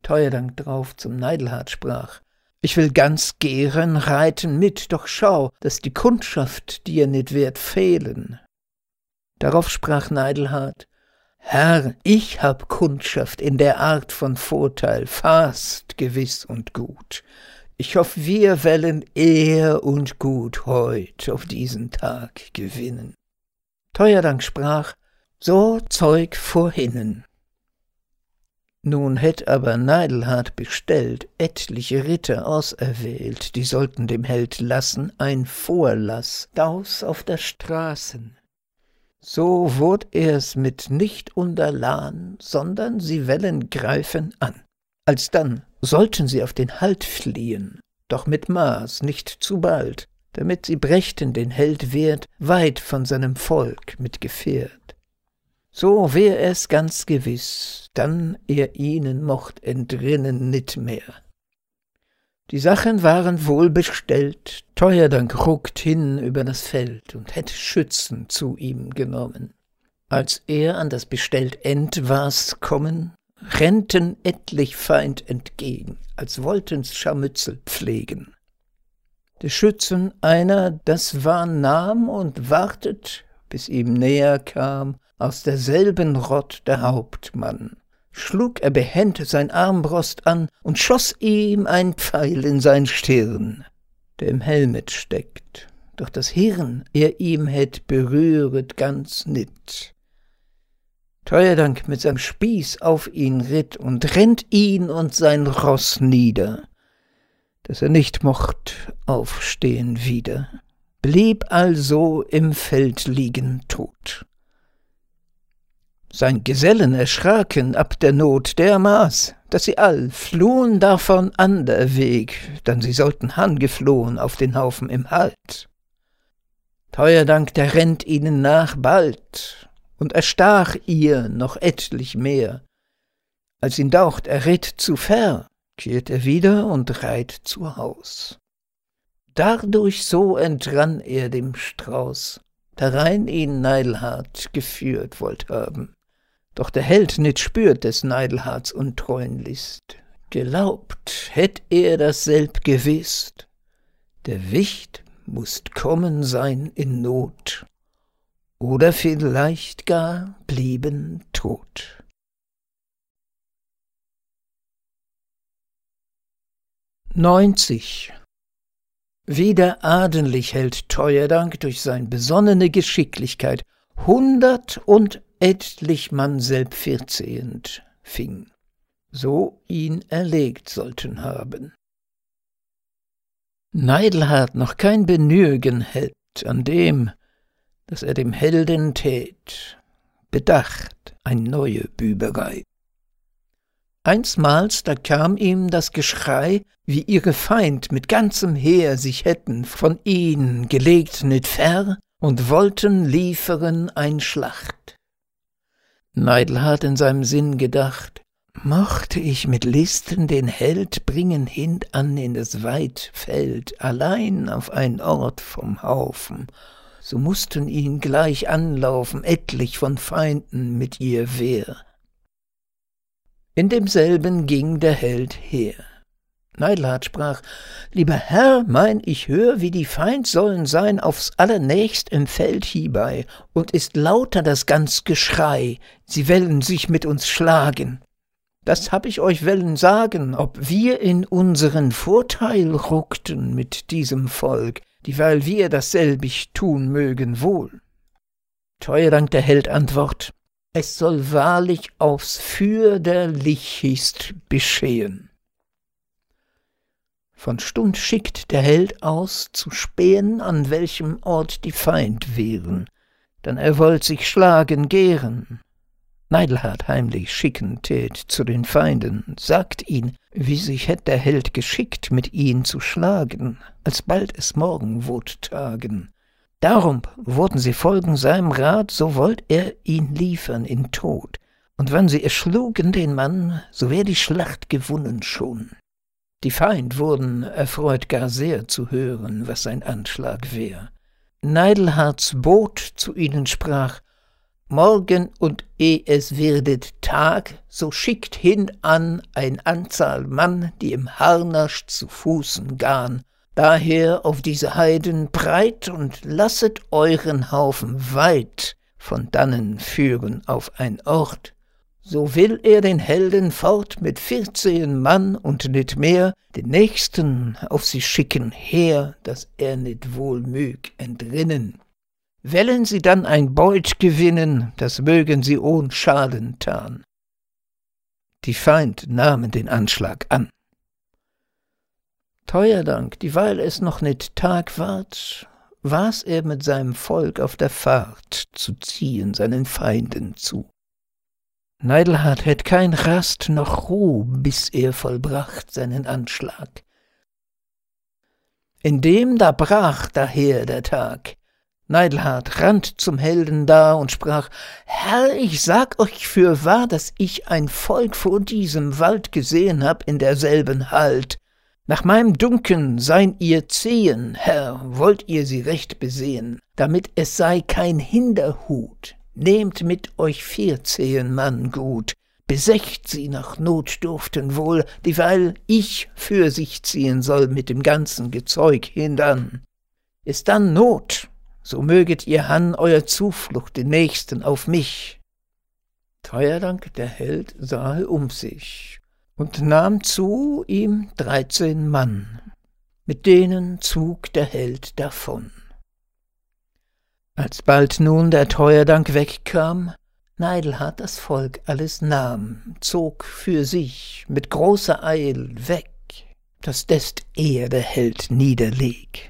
Speaker 1: Teuerdank drauf zum Neidelhart sprach: »Ich will ganz gern reiten mit, doch schau, dass die Kundschaft dir nicht wird fehlen.« Darauf sprach Neidelhart: »Herr, ich hab Kundschaft in der Art von Vorteil, fast gewiss und gut. Ich hoff, wir wollen Ehr und Gut heut auf diesen Tag gewinnen.« Teuerdank sprach: »So Zeug vorhinnen.« Nun hätt aber Neidelhart bestellt, etliche Ritter auserwählt, die sollten dem Held lassen ein Vorlass daus auf der Straßen. So wurd er's mit nicht unterlahen, sondern sie wellen greifen an. Alsdann sollten sie auf den Halt fliehen, doch mit Maß, nicht zu bald, damit sie brächten den Held Wert weit von seinem Volk mit Gefährt. So wär es ganz gewiss, dann er ihnen mocht entrinnen nit mehr. Die Sachen waren wohl bestellt, Teuerdank ruckt hin über das Feld und hätt Schützen zu ihm genommen. Als er an das Bestelltend war's kommen, rennten etlich Feind entgegen, als wollten's Scharmützel pflegen. Des Schützen einer das war nahm und wartet, bis ihm näher kam, aus derselben Rott der Hauptmann, schlug er behend sein Armbrost an und schoß ihm ein Pfeil in sein Stirn, der im Helmet steckt, doch das Hirn er ihm hätt berühret ganz nit. Teuerdank mit seinem Spieß auf ihn ritt und rennt ihn und sein Ross nieder, dass er nicht mocht aufstehen wieder, blieb also im Feld liegen tot. Sein Gesellen erschraken ab der Not dermaß, dass sie all flohen davon ander Weg, dann sie sollten hangeflohen auf den Haufen im Halt. Teuerdank, der rennt ihnen nach bald und erstach ihr noch etlich mehr. Als ihn daucht, er ritt zu ver, kehrt er wieder und reit zu Haus. Dadurch so entrann er dem Strauß, darein ihn Neidelhart geführt wollt haben. Doch der Held nit spürt des Neidelharts untreuen List. Gelaubt hätt er dasselb gewißt, der Wicht mußt kommen sein in Not, oder vielleicht gar blieben tot. neunzig. Wieder adenlich hält Teuerdank durch sein besonnene Geschicklichkeit hundert und etlich Mann selb vierzehend fing, so ihn erlegt sollten haben. Neidelhart noch kein Benürgen hätt an dem, dass er dem Helden tät, bedacht ein neue Büberei. Einsmals, da kam ihm das Geschrei, wie ihre Feind mit ganzem Heer sich hätten von ihnen gelegt nit fer und wollten lieferen ein Schlacht. Neidelhart in seinem Sinn gedacht, mochte ich mit Listen den Held bringen hintan in das weit Feld, allein auf einen Ort vom Haufen, so mußten ihn gleich anlaufen etlich von Feinden mit ihr Wehr. In demselben ging der Held her. Neidelhart sprach: »Lieber Herr, mein, ich hör, wie die Feind sollen sein aufs allernächst im Feld hiebei, und ist lauter das ganz Geschrei, sie wollen sich mit uns schlagen. Das hab ich euch wollen sagen, ob wir in unseren Vorteil ruckten mit diesem Volk, dieweil wir dasselbig tun mögen wohl.« Teuerdank der Held antwort: »Es soll wahrlich aufs fürderlichst beschehen.« Von Stund schickt der Held aus, zu spähen, an welchem Ort die Feind wären, dann er wollt sich schlagen gern. Neidelhart heimlich schicken tät zu den Feinden, sagt ihn, wie sich hätt der Held geschickt, mit ihn zu schlagen, alsbald es morgen wurd tagen. Darum wurden sie folgen seinem Rat, so wollt er ihn liefern in Tod, und wann sie erschlugen den Mann, so wär die Schlacht gewonnen schon. Die Feind wurden erfreut gar sehr zu hören, was sein Anschlag wär. Neidelharts Boot zu ihnen sprach: Morgen und eh es werdet Tag, so schickt hinan ein Anzahl Mann, die im Harnasch zu Fußen gahn, daher auf diese Heiden breit und lasset euren Haufen weit von dannen führen auf ein Ort. So will er den Helden fort mit vierzehn Mann und nit mehr, den nächsten auf sie schicken her, dass er nit wohl mög entrinnen. Wellen sie dann ein Beut gewinnen, das mögen sie ohn Schaden tan. Die Feind nahmen den Anschlag an. Teuerdank, dieweil es noch nit Tag ward, war's er mit seinem Volk auf der Fahrt zu ziehen seinen Feinden zu. Neidelhart hätt kein Rast noch Ruh, bis er vollbracht seinen Anschlag. Indem da brach daher der Tag. Neidelhart rannt zum Helden da und sprach: »Herr, ich sag euch fürwahr, dass ich ein Volk vor diesem Wald gesehen hab in derselben Halt. Nach meinem Dunken seien ihr zehen, Herr, wollt ihr sie recht besehen, damit es sei kein Hinderhut. Nehmt mit euch vierzehn Mann gut, besecht sie nach Notdurften wohl, dieweil ich für sich ziehen soll mit dem ganzen Gezeug hindan. Ist dann Not, so möget ihr han euer Zuflucht den Nächsten auf mich.« Teuerdank, der Held, sahe um sich und nahm zu ihm dreizehn Mann, mit denen zog der Held davon. Alsbald nun der Teuerdank wegkam, Neidelhart das Volk alles nahm, zog für sich mit großer Eil weg, dass dest er der Held niederleg.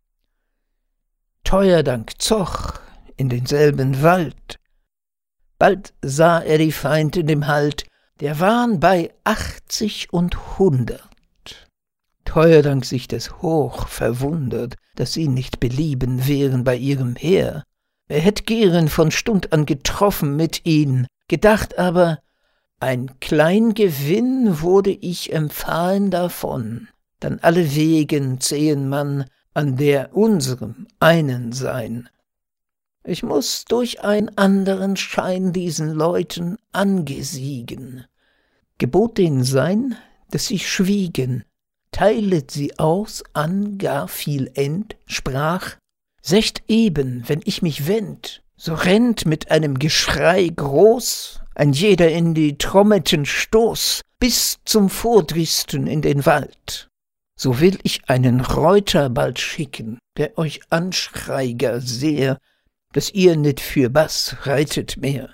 Speaker 1: Teuerdank zoch in denselben Wald, bald sah er die Feind in dem Halt, der waren bei achtzig und hundert. Teuerdank sich des hoch verwundert, dass sie nicht belieben wären bei ihrem Heer. Er hätt gern von Stund an getroffen mit ihnen, gedacht aber, ein klein Gewinn wurde ich empfahen davon, dann alle Wegen zehen man an der unserem einen sein. Ich muß durch einen anderen Schein diesen Leuten angesiegen. Gebot denen sein, dass sie schwiegen, teilet sie aus an gar viel End, sprach: »Secht eben, wenn ich mich wend, so rennt mit einem Geschrei groß ein jeder in die Trommeten Stoß bis zum Vordristen in den Wald. So will ich einen Reuter bald schicken, der euch anschreiger sehr, dass ihr nit für Bass reitet mehr.«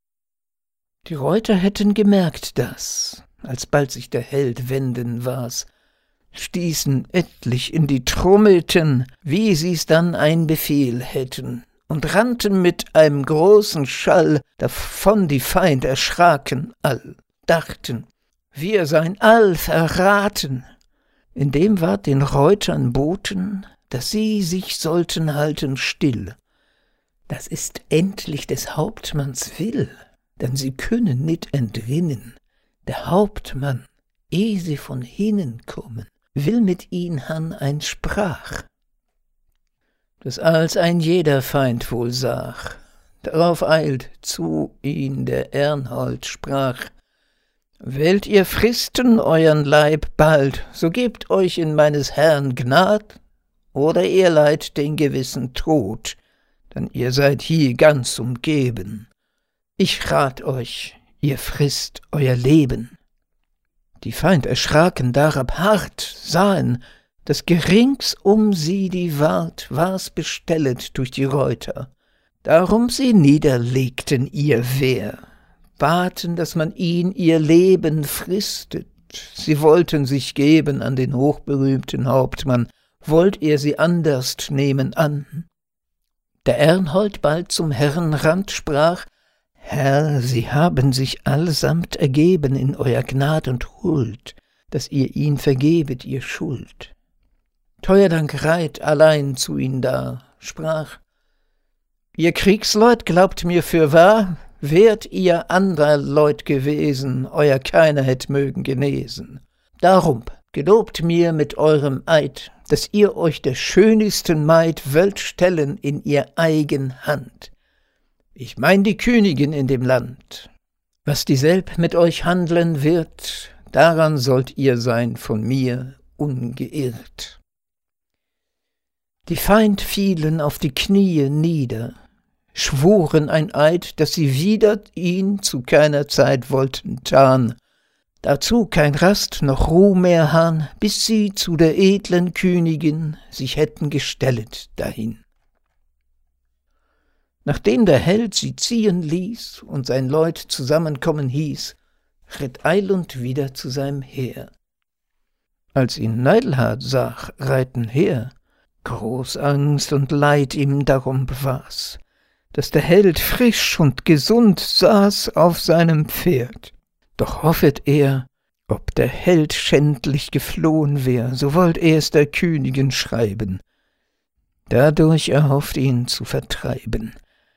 Speaker 1: Die Reuter hätten gemerkt das, alsbald sich der Held wenden war's, stießen etlich in die Trommelten, wie sie's dann ein Befehl hätten, und rannten mit einem großen Schall, davon die Feind erschraken all, dachten, wir seien all verraten. Indem ward den Reutern boten, dass sie sich sollten halten still. Das ist endlich des Hauptmanns Will, denn sie können nit entrinnen. Der Hauptmann, eh sie von hinnen kommen, will mit ihn han ein Sprach. Das als ein jeder Feind wohl sah, darauf eilt zu ihn der Ernhold, sprach: »Wählt ihr Fristen euren Leib bald, so gebt euch in meines Herrn Gnad, oder ihr leiht den gewissen Tod, denn ihr seid hier ganz umgeben. Ich rat euch, ihr frisst euer Leben.« Die Feind erschraken darab hart, sahen, dass gerings um sie die Wart war's bestellet durch die Reuter. Darum sie niederlegten ihr Wehr, baten, dass man ihn ihr Leben fristet. Sie wollten sich geben an den hochberühmten Hauptmann, wollt er sie anderst nehmen an. Der Ernhold bald zum Herrn rannt, sprach: »Herr, sie haben sich allesamt ergeben in euer Gnad und Huld, dass ihr ihn vergebet ihr Schuld.« Teuerdank reit allein zu ihn da, sprach: »Ihr Kriegsleut, glaubt mir fürwahr, wärt ihr anderer Leut gewesen, euer keiner hätt mögen genesen. Darum gelobt mir mit eurem Eid, dass ihr euch der schönsten Maid wöllt stellen in ihr eigen Hand. Ich mein die Königin in dem Land. Was dieselb mit euch handeln wird, daran sollt ihr sein von mir ungeirrt. Die Feind fielen auf die Knie nieder, schworen ein Eid, dass sie wider ihn zu keiner Zeit wollten tan, dazu kein Rast noch Ruh mehr han, bis sie zu der edlen Königin sich hätten gestellet dahin. Nachdem der Held sie ziehen ließ und sein Leut zusammenkommen hieß, ritt eilend wieder zu seinem Heer. Als ihn Neidelhart sah reiten her, groß Angst und Leid ihm darum bewahr's, dass der Held frisch und gesund saß auf seinem Pferd. Doch hoffet er, ob der Held schändlich geflohen wär, so wollt er's der Königin schreiben. Dadurch erhofft ihn zu vertreiben.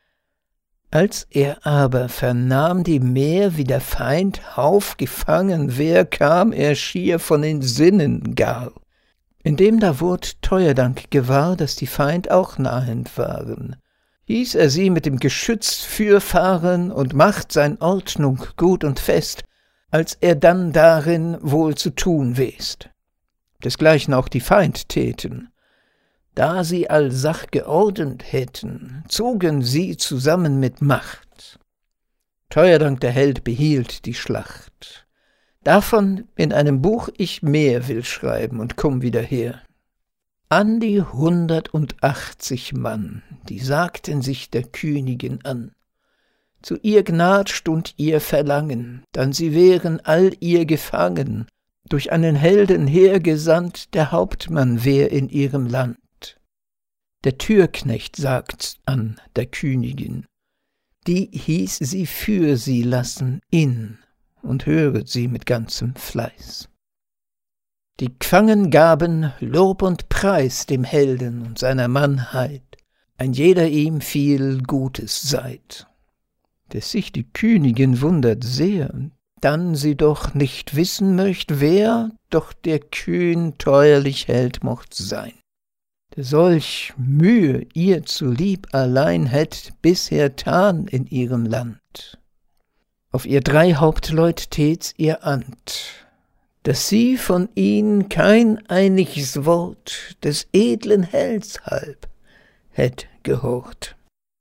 Speaker 1: Als er aber vernahm die Mär, wie der Feind Hauf gefangen wär, kam er schier von den Sinnen gar. Indem da wurd Teuerdank gewahr, dass die Feind auch nahend waren. Hieß er sie mit dem Geschütz fürfahren und macht sein Ordnung gut und fest, als er dann darin wohl zu tun west. Desgleichen auch die Feind täten. Da sie all Sach geordnet hätten, zogen sie zusammen mit Macht. Teuerdank der Held behielt die Schlacht. Davon in einem Buch ich mehr will schreiben und komm wieder her. An die hundertundachtzig Mann, die sagten sich der Königin an. Zu ihr Gnad stund ihr Verlangen, dann sie wären all ihr gefangen, durch einen Helden hergesandt, der Hauptmann wär in ihrem Land. Der Türknecht sagt's an der Königin, die hieß sie für sie lassen in und höret sie mit ganzem Fleiß. Die G'fangen gaben Lob und Preis dem Helden und seiner Mannheit, ein jeder ihm viel Gutes seid. Des sich die Königin wundert sehr, dann sie doch nicht wissen möcht, wer doch der Kühn teuerlich Held mocht sein. Der solch Mühe ihr zu lieb allein hätt bisher tan in ihrem Land. Auf ihr drei Hauptleut tät's ihr Ant, dass sie von ihnen kein einiges Wort des edlen Helds halb hätt gehort.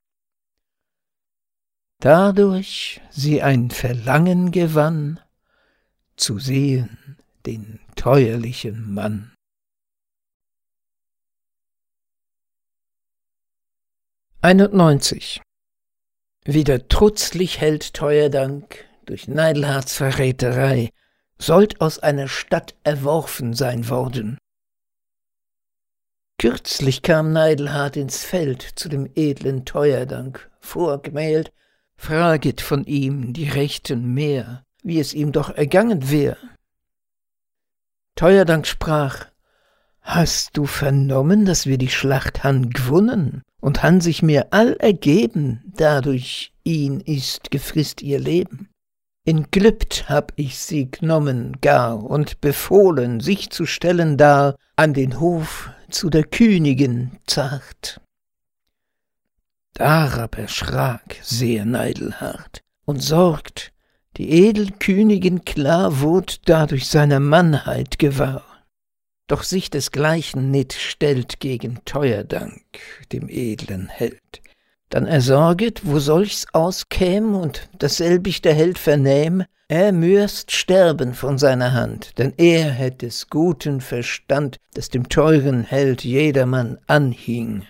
Speaker 1: Dadurch sie ein Verlangen gewann, zu sehen den teuerlichen Mann. einundneunzig. Wieder trutzlich hält Teuerdank durch Neidelharts Verräterei, sollt aus einer Stadt erworfen sein worden. Kürzlich kam Neidelhart ins Feld zu dem edlen Teuerdank, vorgemählt, fraget von ihm die Rechten mehr, wie es ihm doch ergangen wär. Teuerdank sprach, hast du vernommen, dass wir die Schlacht han gewonnen und han sich mir all ergeben, dadurch ihn ist gefrisst ihr Leben. In Glübt hab ich sie gnommen gar und befohlen, sich zu stellen dar an den Hof zu der Königin zart. Darab erschrak sehr Neidelhart und sorgt, die Edelkönigin klar wurd dadurch seiner Mannheit gewahr. Doch sich desgleichen nit stellt gegen Teuerdank, dem edlen Held. Dann er sorget, wo solchs auskäm und dasselbig der Held vernähm, er mührst sterben von seiner Hand, denn er hätt des guten Verstand, das dem teuren Held jedermann anhing.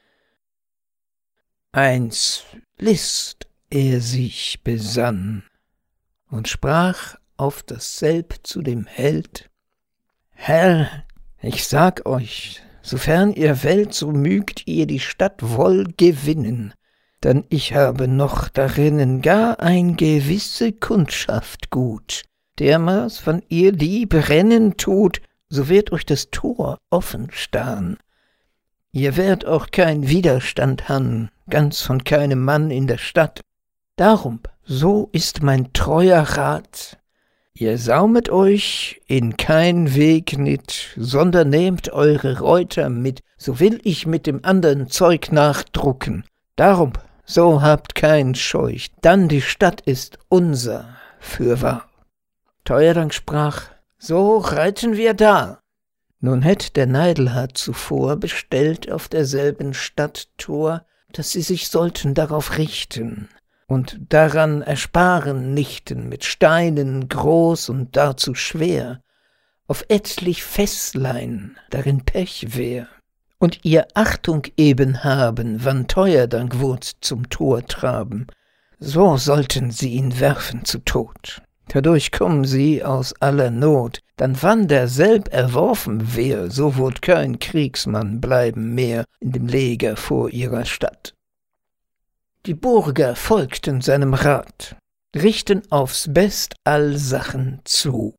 Speaker 1: Eins List er sich besann und sprach auf dasselb zu dem Held, Herr, ich sag euch, sofern ihr wollt, so mögt ihr die Stadt wohl gewinnen, denn ich habe noch darinnen gar ein gewisse Kundschaft gut, dermaß, wann ihr die brennen tut, so wird euch das Tor offen starren. Ihr werdet auch kein Widerstand han, ganz von keinem Mann in der Stadt. Darum, so ist mein treuer Rat, ihr saumet euch in kein Weg nit, sondern nehmt eure Reuter mit, so will ich mit dem andern Zeug nachdrucken. Darum so habt kein Scheuch, dann die Stadt ist unser fürwahr. Teuerdank sprach, so reiten wir da. Nun hätt der Neidelhart zuvor bestellt auf derselben Stadt Tor, dass sie sich sollten darauf richten und daran ersparen nichten mit Steinen groß und dazu schwer, auf etlich Fässlein darin Pech wär, und ihr Achtung eben haben, wann Teuerdank wurd zum Tor traben, so sollten sie ihn werfen zu Tod. Dadurch kommen sie aus aller Not, dann wann derselb erworfen wär, so wurd kein Kriegsmann bleiben mehr in dem Leger vor ihrer Stadt. Die Burger folgten seinem Rat, richten aufs Best all Sachen zu.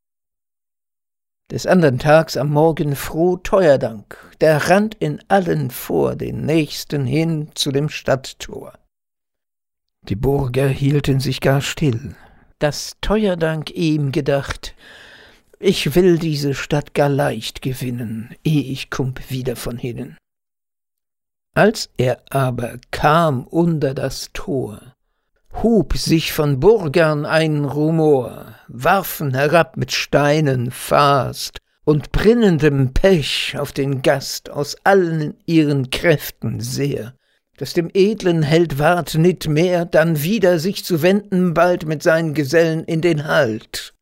Speaker 1: Des andern Tags am Morgen froh Teuerdank, der rannt in allen vor den Nächsten hin zu dem Stadttor. Die Burger hielten sich gar still, dass Teuerdank ihm gedacht, ich will diese Stadt gar leicht gewinnen, eh ich kump wieder von hinnen. Als er aber kam unter das Tor, hub sich von Burgern ein Rumor, warfen herab mit Steinen fast und brennendem Pech auf den Gast aus allen ihren Kräften sehr, dass dem edlen Held ward nit mehr, dann wieder sich zu wenden bald mit seinen Gesellen in den Halt.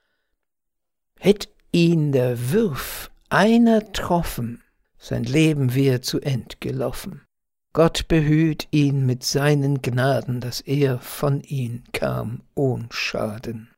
Speaker 1: Hätt ihn der Würf einer troffen, sein Leben wär zu End gelaufen. Gott behüt ihn mit seinen Gnaden, dass er von ihn kam ohn Schaden.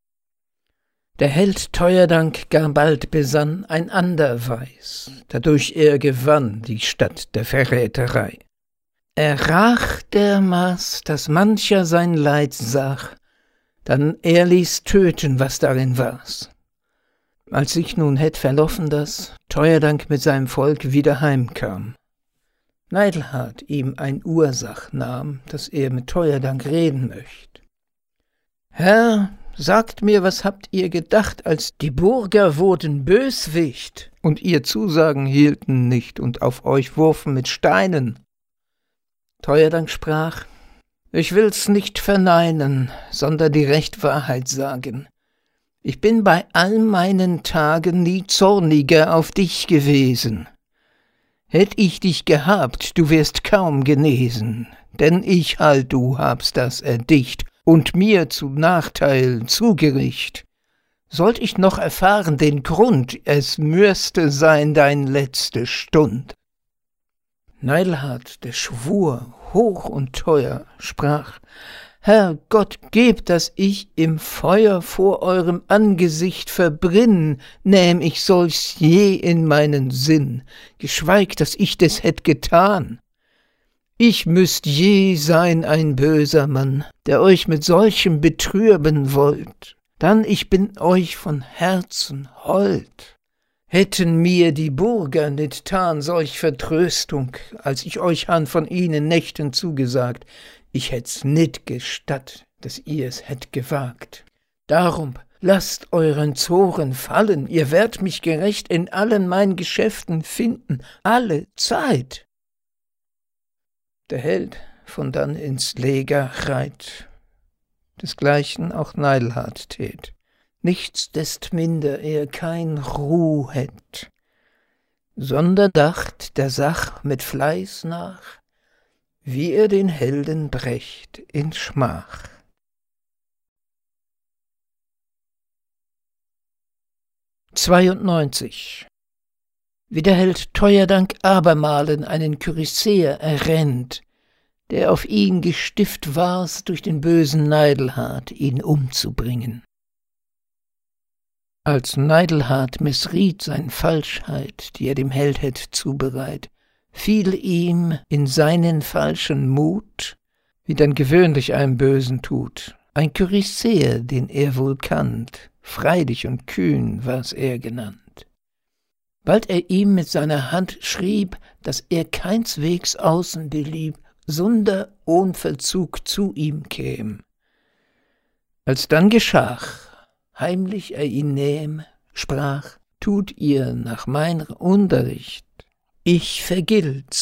Speaker 1: Der Held Teuerdank gar bald besann ein ander Weis, dadurch er gewann die Stadt der Verräterei. Er rach dermaß, dass mancher sein Leid sah, dann er ließ töten, was darin war's. Als sich nun hätt verloffen das, Teuerdank mit seinem Volk wieder heimkam. Neidelhart ihm ein Ursach nahm, dass er mit Teuerdank reden möcht. Herr, sagt mir, was habt ihr gedacht, als die Burger wurden Böswicht und ihr Zusagen hielten nicht und auf euch wurfen mit Steinen? Teuerdank sprach, ich will's nicht verneinen, sondern die recht Wahrheit sagen. Ich bin bei all meinen Tagen nie zorniger auf dich gewesen. Hätt ich dich gehabt, du wärst kaum genesen, denn ich halt, du habst das erdicht und mir zu Nachteil zugericht. Sollt ich noch erfahren den Grund, es müsste sein dein letzte Stund. Neidelhart, der schwur hoch und teuer, sprach, Herr Gott, gebt, dass ich im Feuer vor eurem Angesicht verbrinn, nähm ich solchs je in meinen Sinn, geschweig, dass ich des hätt getan. Ich müßt je sein ein böser Mann, der euch mit solchem betrüben wollt, dann ich bin euch von Herzen hold. Hätten mir die Burger nit tan solch Vertröstung, als ich euch han von ihnen Nächten zugesagt, ich hätt's nit gestatt, dass ihr es hätt gewagt. Darum lasst euren Zoren fallen, ihr werdet mich gerecht in allen meinen Geschäften finden, alle Zeit. Der Held von dann ins Leger reit, desgleichen auch Neidelhart tät. Nichtsdestminder er kein Ruh hätt, sondern dacht der Sach mit Fleiß nach, wie er den Helden brächt in Schmach. zweiundneunzig. Wie der Held Teuerdank abermalen einen Kürisseer errennt, der auf ihn gestift war's, durch den bösen Neidelhart ihn umzubringen. Als Neidelhart missriet sein Falschheit, die er dem Held hätt zubereit, fiel ihm in seinen falschen Mut, wie dann gewöhnlich einem Bösen tut, ein Kürisseer, den er wohl kannt, freilich und kühn war's er genannt. Bald er ihm mit seiner Hand schrieb, dass er keinswegs außen belieb, sunder ohn Verzug zu ihm käm. Alsdann geschach, heimlich er ihn nähm, sprach, tut ihr nach meiner Unterricht, ich vergilt's,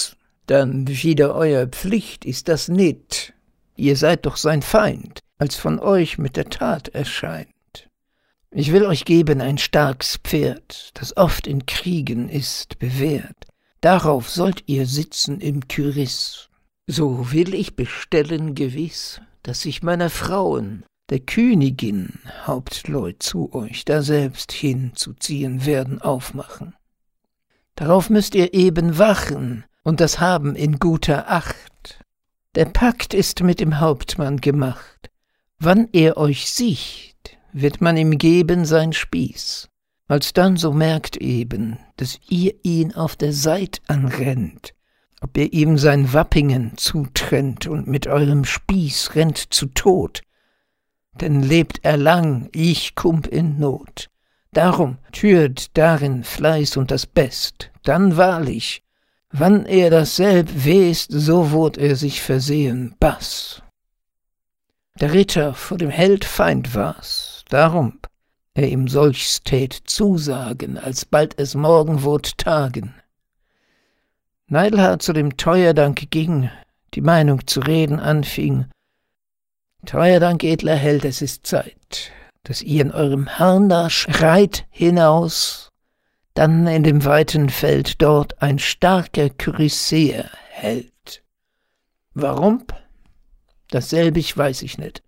Speaker 1: Dann wieder euer Pflicht ist das nit. Ihr seid doch sein Feind, als von euch mit der Tat erscheint. Ich will euch geben ein starkes Pferd, das oft in Kriegen ist bewährt. Darauf sollt ihr sitzen im Küriss. So will ich bestellen gewiss, dass sich meiner Frauen, der Königin, Hauptleut zu euch daselbst hinzuziehen werden aufmachen. Darauf müsst ihr eben wachen und das haben in guter Acht. Der Pakt ist mit dem Hauptmann gemacht. Wann er euch sieht, wird man ihm geben sein Spieß. Alsdann so merkt eben, dass ihr ihn auf der Seit anrennt, ob ihr ihm sein Wappingen zutrennt und mit eurem Spieß rennt zu Tod. Denn lebt er lang, ich kump in Not. Darum türt darin Fleiß und das Best, dann wahrlich, wann er dasselb west, so wurd er sich versehen, Bass. Der Ritter vor dem Held Feind war's, darum er ihm solches tät zusagen, alsbald es morgen wurd tagen. Neidelhart zu dem Teuerdank ging, die Meinung zu reden anfing. Teuerdank, edler Held, es ist Zeit, dass ihr in eurem Harnasch reit hinaus, dann in dem weiten Feld dort ein starker Kürisseer hält. Warum? Dasselbig weiß ich nicht.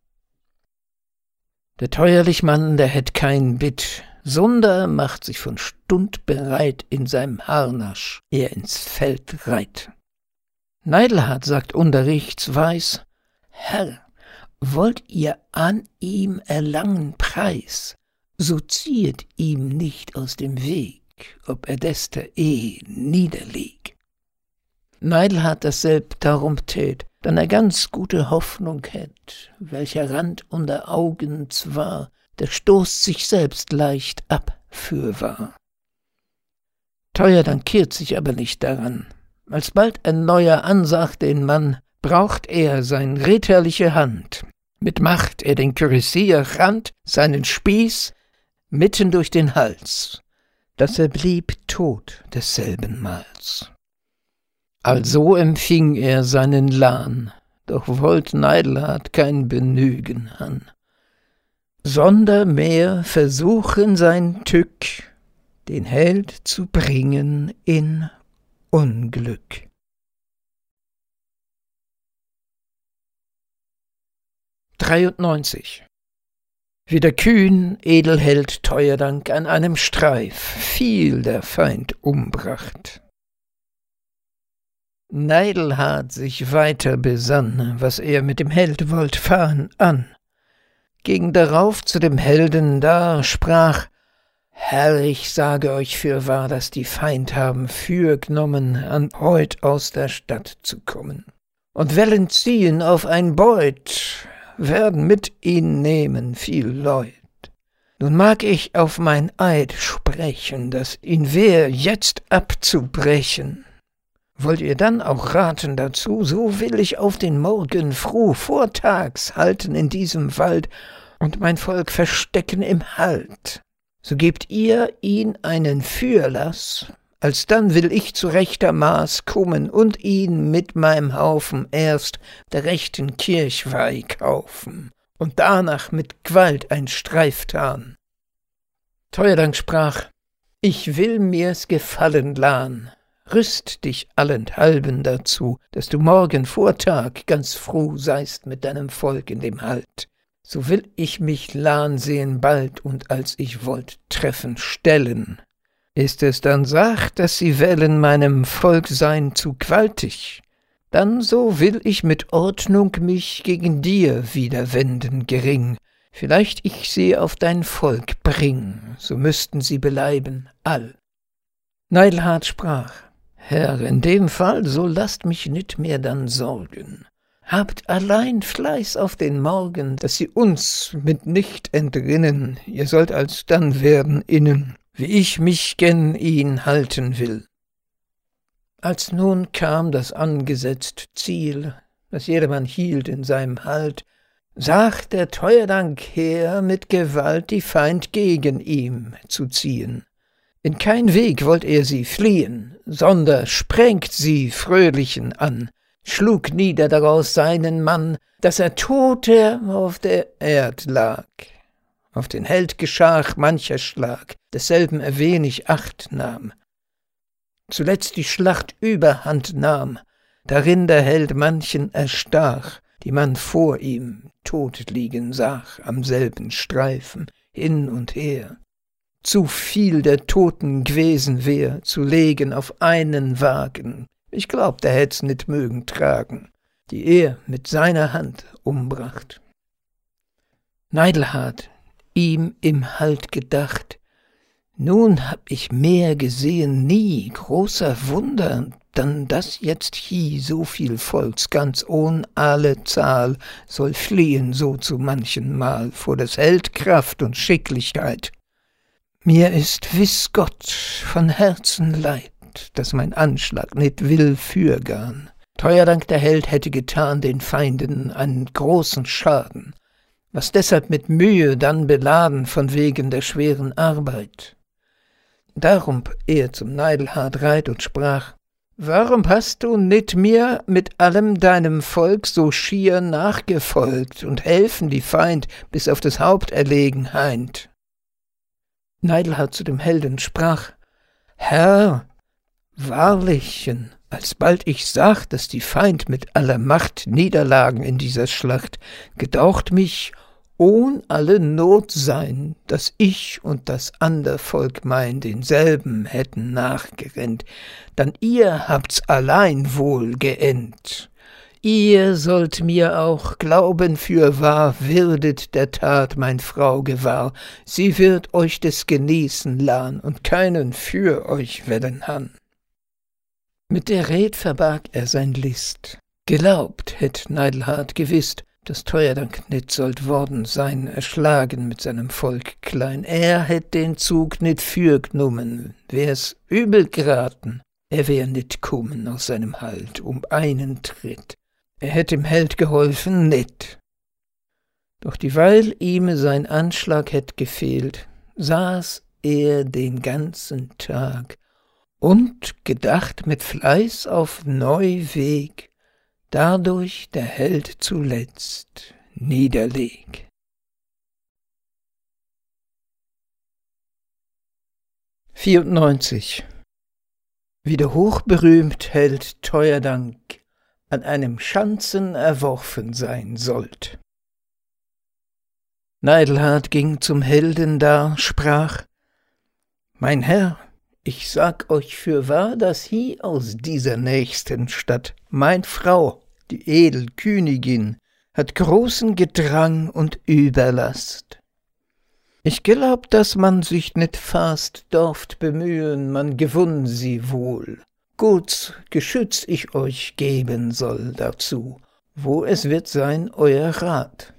Speaker 1: Der teuerlich Mann, der hätt kein Bitt, Sunder macht sich von Stund bereit in seinem Harnasch, er ins Feld reit. Neidelhart sagt unterrichtsweis, Herr, wollt ihr an ihm erlangen Preis, so ziehet ihm nicht aus dem Weg, ob er dester eh niederleg. Neidelhart dasselb darum tät, dann er ganz gute Hoffnung hätt, welcher Rand unter Augen zwar, der stoßt sich selbst leicht ab fürwahr. Teuerdank kehrt sich aber nicht daran, alsbald ein neuer ansagt den Mann, braucht er sein ritterliche Hand. Mit Macht er den Kürisseer rand, seinen Spieß mitten durch den Hals, dass er blieb tot desselben Mals. Also empfing er seinen Lahn, doch wollt Neidelhart kein Benügen an, sonder mehr versuchen sein Tück, den Held zu bringen in Unglück. dreiundneunzig. Wie der kühn Edelheld Teuerdank an einem Streif viel der Feind umbracht. Neidelhart sich weiter besann, was er mit dem Held wollt fahren an, ging darauf zu dem Helden da, sprach, Herr, ich sage euch fürwahr, dass die Feind haben fürgnommen, an heut aus der Stadt zu kommen, und wollen ziehen auf ein Beut, werden mit ihn nehmen viel Leut. Nun mag ich auf mein Eid sprechen, dass ihn wär jetzt abzubrechen. Wollt ihr dann auch raten dazu, so will ich auf den Morgen fruh vortags halten in diesem Wald und mein Volk verstecken im Halt. So gebt ihr ihn einen Fürlaß, alsdann will ich zu rechter Maß kommen und ihn mit meinem Haufen erst der rechten Kirchweih kaufen und danach mit Gewalt ein Streif tan. Teuerdank sprach, ich will mir's gefallen lahn, rüst dich allenthalben dazu, dass du morgen Vortag ganz fruh seist mit deinem Volk in dem Halt. So will ich mich lahn sehen bald und als ich wollt treffen stellen. Ist es dann Sach, dass sie wählen meinem Volk sein zu gewaltig, dann so will ich mit Ordnung mich gegen dir wieder wenden gering, vielleicht ich sie auf dein Volk bring, so müssten sie beleiben all. Neidelhart sprach, Herr, in dem Fall, so lasst mich nit mehr dann sorgen. Habt allein Fleiß auf den Morgen, dass sie uns mit nicht entrinnen, ihr sollt alsdann werden innen, wie ich mich gen ihn halten will. Als nun kam das angesetzt Ziel, das jedermann hielt in seinem Halt, sagt der Teuerdank her, mit Gewalt die Feind gegen ihm zu ziehen. In kein Weg wollt er sie fliehen, sonder sprengt sie Fröhlichen an, schlug nieder daraus seinen Mann, dass er toter auf der Erd lag. Auf den Held geschach mancher Schlag, desselben er wenig Acht nahm. Zuletzt die Schlacht Überhand nahm, darin der Held manchen erstach, die man vor ihm tot liegen sah, am selben Streifen hin und her. Zu viel der Toten gewesen wär, zu legen auf einen Wagen, ich glaub, der hätt's nit mögen tragen, die er mit seiner Hand umbracht. Neidelhart, ihm im Halt gedacht, nun hab ich mehr gesehen, nie großer Wunder, dann das jetzt hie so viel Volks, ganz ohn alle Zahl, soll fliehen so zu manchen Mal vor des Held Kraft und Schicklichkeit. Mir ist wiss Gott von Herzen leid, dass mein Anschlag nit will fürgarn. Teuer Dank der Held hätte getan den Feinden einen großen Schaden, was deshalb mit Mühe dann beladen von wegen der schweren Arbeit. Darum er zum Neidelhart reit und sprach: Warum hast du nit mir mit allem deinem Volk so schier nachgefolgt und helfen die Feind bis auf das Haupt erlegen heint? Neidelhart zu dem Helden sprach: Herr, wahrlichen, alsbald ich sah, dass die Feind mit aller Macht niederlagen in dieser Schlacht, gedaucht mich, ohn alle Not sein, dass ich und das ander Volk mein denselben hätten nachgerennt, dann ihr habt's allein wohl geendt. Ihr sollt mir auch glauben fürwahr, wirdet der Tat mein Frau gewahr, sie wird euch des genießen lahn und keinen für euch wellen han. Mit der Red verbarg er sein List, gelaubt hätt Neidelhart gewiss, dass Teuerdank nit sollt worden sein, erschlagen mit seinem Volk klein. Er hätt den Zug nit fürgnommen, wär's übel geraten, er wär nit kummen aus seinem Halt um einen Tritt. Er hätt dem Held geholfen, nit. Doch dieweil ihm sein Anschlag hätt gefehlt, saß er den ganzen Tag und gedacht mit Fleiß auf neu Weg, dadurch der Held zuletzt niederleg. vierundneunzig. Wie der hochberühmt Held Teuerdank an einem Schanzen erworfen sein sollt. Neidelhart ging zum Helden da, sprach: Mein Herr, ich sag euch fürwahr, dass hie aus dieser nächsten Stadt mein Frau, die Edelkönigin, hat großen Gedrang und Überlast. Ich glaub, dass man sich nit fast dorft bemühen, man gewunn sie wohl. Guts Geschütz ich euch geben soll dazu, wo es wird sein euer Rat.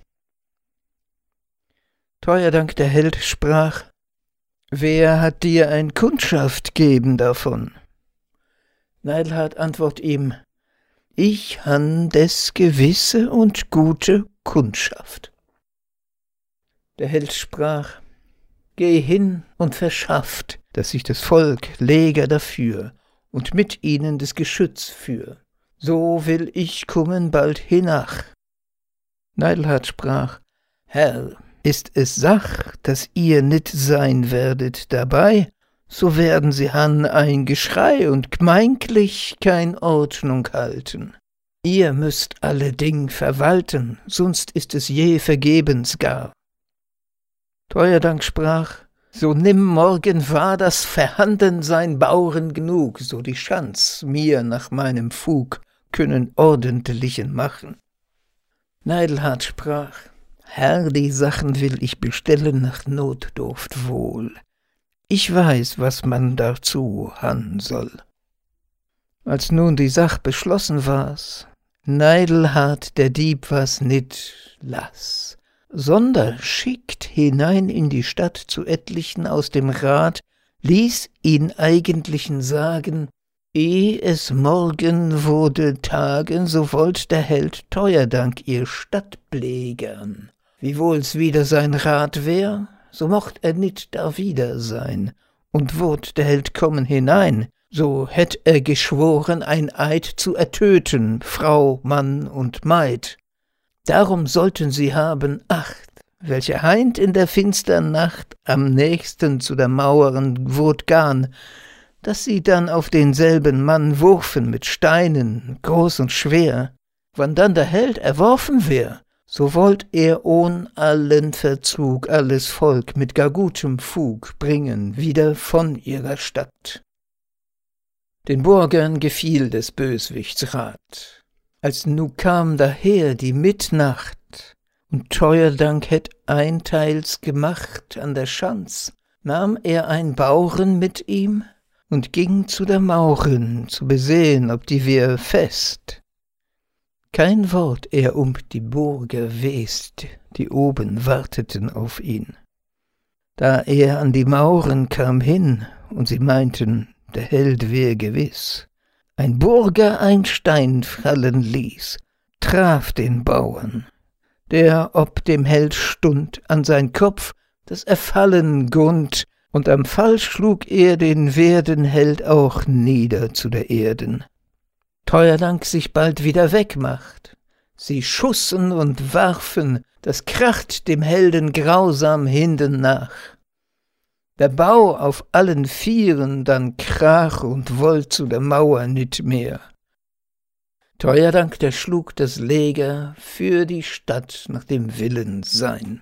Speaker 1: Teuerdank der Held sprach: Wer hat dir ein Kundschaft geben davon? Neidelhart antwort ihm: Ich han des gewisse und gute Kundschaft. Der Held sprach: Geh hin und verschafft, dass sich das Volk läger dafür und mit ihnen des Geschütz führ. So will ich kommen bald hinach. Neidelhart sprach: Herr, ist es Sach, dass ihr nit sein werdet dabei, so werden sie han ein Geschrei und gmeinklich kein Ordnung halten. Ihr müsst alle Ding verwalten, sonst ist es je vergebens gar. Teuerdank sprach: So nimm morgen wahr das Verhandensein Bauren genug, so die Schanz mir nach meinem Fug können ordentlichen machen. Neidelhart sprach: Herr, die Sachen will ich bestellen nach Notdurft wohl. Ich weiß, was man dazu han soll. Als nun die Sach beschlossen war's, Neidelhart der Dieb was nit lass, sonder schickt hinein in die Stadt zu etlichen aus dem Rat, ließ ihn eigentlichen sagen: Eh es morgen wurde Tagen, so wollt der Held Teuerdank ihr Stadt pflegern. Wiewohl's wider sein Rat wär, so mocht er nit da wieder sein, und würd der Held kommen hinein, so hätt er geschworen, ein Eid zu ertöten, Frau, Mann und Maid. Darum sollten sie haben Acht, welche heint in der finstern Nacht am nächsten zu der Mauern würd gahn, dass sie dann auf denselben Mann wurfen mit Steinen, groß und schwer. Wann dann der Held erworfen wär, so wollt er ohn allen Verzug alles Volk mit gar gutem Fug bringen wieder von ihrer Stadt. Den Burgern gefiel des Böswichts Rat. Als nu kam daher die Mitnacht, und Teuerdank hätt einteils gemacht an der Schanz, nahm er ein Bauren mit ihm und ging zu der Mauren, zu besehen, ob die wär fest. Kein Wort er um die Burger west, die oben warteten auf ihn. Da er an die Mauren kam hin, und sie meinten, der Held wär gewiss, ein Burger ein Stein fallen ließ, traf den Bauern, der ob dem Held stund an sein Kopf, das erfallen Grund, und am Fall schlug er den werden Held auch nieder zu der Erden. Teuerdank sich bald wieder wegmacht, sie schussen und warfen, das kracht dem Helden grausam hinden nach. Der Bau auf allen Vieren dann krach und wollt zu der Mauer nit mehr. Teuerdank der schlug das Leger für die Stadt nach dem Willen sein.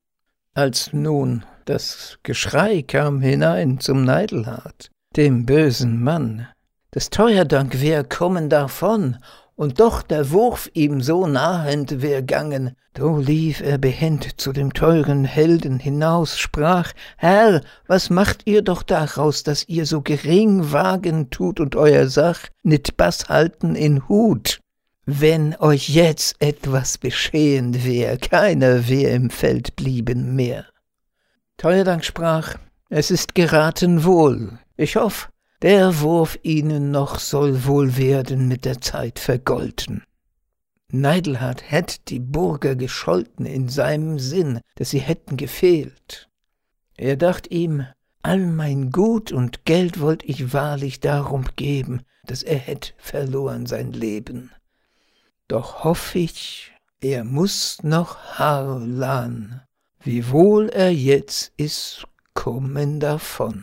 Speaker 1: Als nun das Geschrei kam hinein zum Neidelhart, dem bösen Mann, des Teuerdank wär kommen davon, und doch der Wurf ihm so nahend wär gangen, so lief er behend zu dem teuren Helden hinaus, sprach, »Herr, was macht ihr doch daraus, dass ihr so gering wagen tut und euer Sach nit baß halten in Hut? Wenn euch jetzt etwas beschehen wär, keiner wär im Feld blieben mehr.« Teuerdank sprach, »Es ist geraten wohl, ich hoff, der Wurf ihnen noch soll wohl werden mit der Zeit vergolten.« Neidelhart hätt die Burger gescholten in seinem Sinn, dass sie hätten gefehlt. Er dacht ihm, all mein Gut und Geld wollt ich wahrlich darum geben, dass er hätt verloren sein Leben. Doch hoff ich, er muß noch harlan, wiewohl er jetzt ist kommen davon.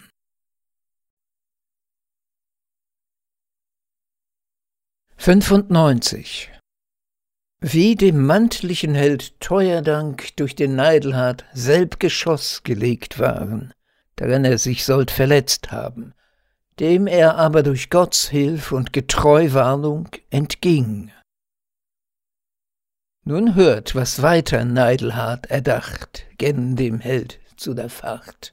Speaker 1: fünfundneunzig. Wie dem mantlichen Held Teuerdank durch den Neidelhart selb Geschoss gelegt waren, daran er sich sollt verletzt haben, dem er aber durch Gottes Hilf und Getreuwarnung entging. Nun hört, was weiter Neidelhart erdacht, gen dem Held zu der Fahrt.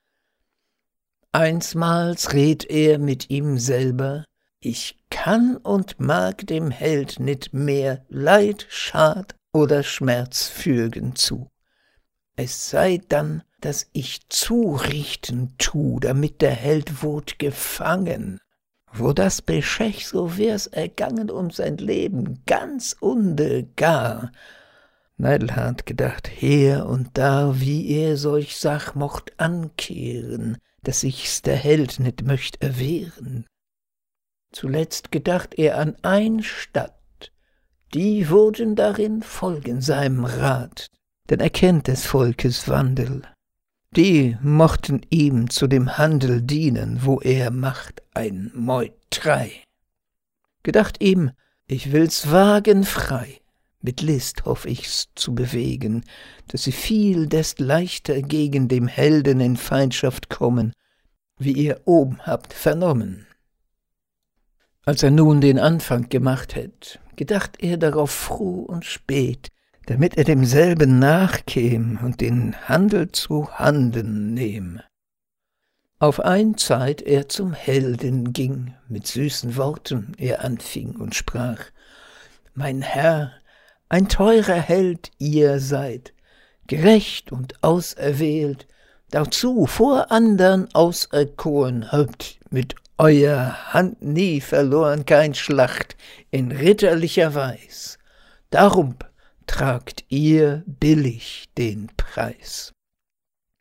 Speaker 1: Einsmals red er mit ihm selber, ich kann und mag dem Held nit mehr Leid, Schad oder Schmerz fügen zu. Es sei dann, dass ich zurichten tu, damit der Held wurd gefangen. Wo das beschech, so wär's ergangen um sein Leben, ganz unde gar. Neidelhart gedacht her und da, wie er solch Sach mocht ankehren, dass sich's der Held nit möcht erwehren. Zuletzt gedacht er an ein Stadt, die wurden darin folgen seinem Rat, denn er kennt des Volkes Wandel. Die mochten ihm zu dem Handel dienen, wo er macht ein Meuterei. Gedacht ihm, ich will's wagen frei, mit List hoff ich's zu bewegen, dass sie viel desto leichter gegen dem Helden in Feindschaft kommen, wie ihr oben habt vernommen. Als er nun den Anfang gemacht hätt, gedacht er darauf fruh und spät, damit er demselben nachkäm und den Handel zu Handen nehm. Auf ein Zeit er zum Helden ging, mit süßen Worten er anfing und sprach, »Mein Herr, ein teurer Held ihr seid, gerecht und auserwählt, dazu vor andern auserkoren habt mit euer Hand nie verloren kein Schlacht in ritterlicher Weis, darum tragt ihr billig den Preis.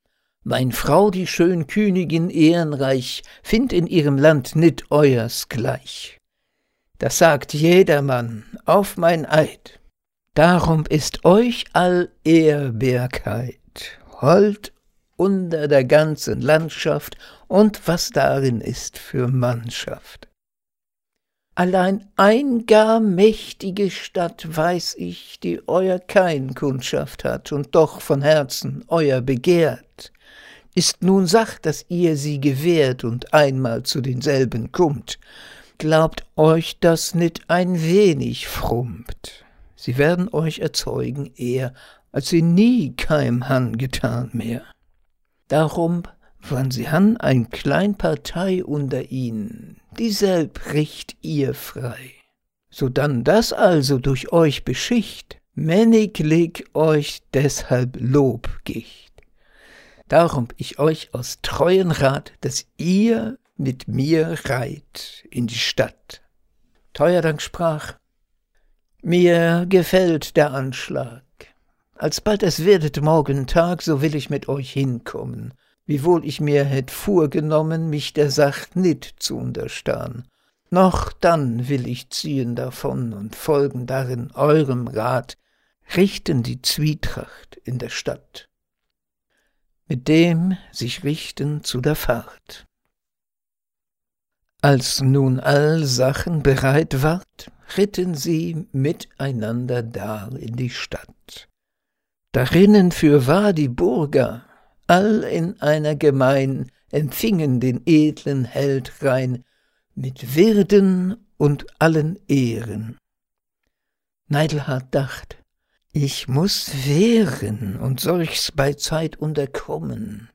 Speaker 1: Mein Frau, die schön Königin ehrenreich, find in ihrem Land nit euers gleich. Das sagt jedermann auf mein Eid. Darum ist euch all Ehrbarkeit hold unter der ganzen Landschaft und was darin ist für Mannschaft. Allein ein gar mächtige Stadt weiß ich, die euer kein Kundschaft hat und doch von Herzen euer begehrt. Ist nun Sach, dass ihr sie gewährt und einmal zu denselben kummt. Glaubt euch das nit ein wenig frummt. Sie werden euch erzeugen eher, als sie nie keim han getan mehr. Darum wann sie han ein klein Partei unter ihnen, dieselb richt ihr frei. Sodann das also durch euch beschicht, männiglich euch deshalb Lob gicht. Darum ich euch aus treuen Rat, dass ihr mit mir reit in die Stadt. Teuerdank sprach, mir gefällt der Anschlag. Alsbald es werdet morgen Tag, so will ich mit euch hinkommen, wiewohl ich mir hätt vorgenommen, mich der Sach nit zu unterstahn. Noch dann will ich ziehen davon und folgen darin eurem Rat, richten die Zwietracht in der Stadt. Mit dem sich richten zu der Fahrt. Als nun all Sachen bereit ward, ritten sie miteinander dar in die Stadt. Darinnen fürwahr die Burger, all in einer Gemein, empfingen den edlen Held rein, mit Würden und allen Ehren. Neidelhart dacht, ich muß wehren und solchs bei Zeit unterkommen.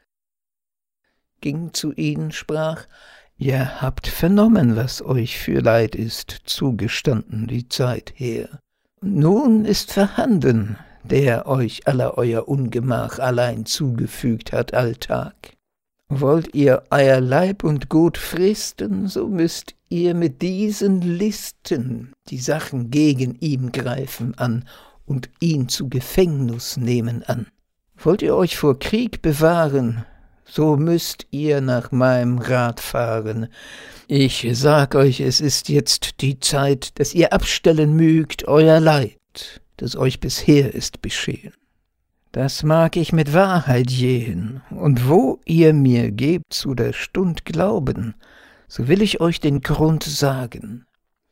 Speaker 1: Ging zu ihnen, sprach, ihr habt vernommen, was euch für Leid ist, zugestanden die Zeit her. Nun ist vorhanden, der euch aller euer Ungemach allein zugefügt hat alltag. Wollt ihr euer Leib und Gut fristen, so müsst ihr mit diesen Listen die Sachen gegen ihn greifen an und ihn zu Gefängnis nehmen an. Wollt ihr euch vor Krieg bewahren, so müsst ihr nach meinem Rat fahren. Ich sag euch, es ist jetzt die Zeit, dass ihr abstellen mögt euer Leid, das euch bisher ist beschehen. Das mag ich mit Wahrheit jähen, und wo ihr mir gebt zu der Stund Glauben, so will ich euch den Grund sagen.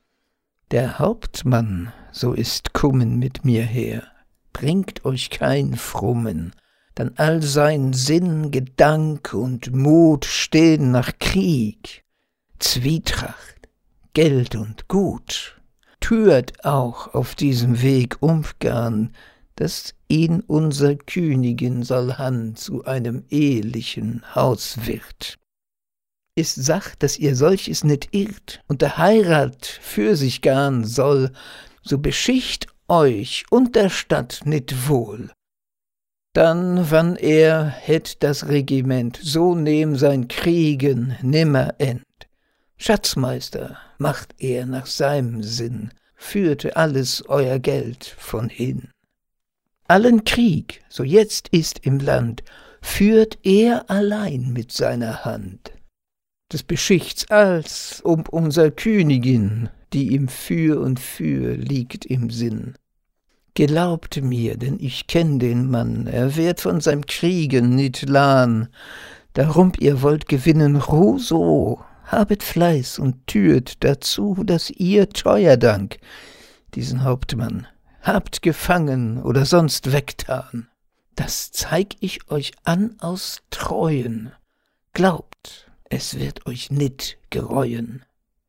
Speaker 1: Der Hauptmann, so ist kummen mit mir her, bringt euch kein Frommen, dann all sein Sinn, Gedank und Mut stehen nach Krieg, Zwietracht, Geld und Gut. Türt auch auf diesem Weg umgarn, dass ihn unser Königin soll han zu einem ehelichen Haus wird. Ist Sach, dass ihr solches nit irrt und der Heirat für sich garn soll, so beschicht euch und der Stadt nit wohl. Dann, wann er hätt das Regiment, so nehm sein Kriegen nimmer end. Schatzmeister macht er nach seinem Sinn, führte alles euer Geld von hin. Allen Krieg, so jetzt ist im Land, führt er allein mit seiner Hand. Des Beschichts als um unser Königin, die ihm für und für liegt im Sinn. Gelaubt mir, denn ich kenn den Mann, er wird von seinem Kriegen nit lahn. Darum ihr wollt gewinnen Ruh so, habet Fleiß und türt dazu, dass ihr Teuerdank diesen Hauptmann habt gefangen oder sonst wegtan. Das zeig ich euch an aus Treuen. Glaubt, es wird euch nit gereuen.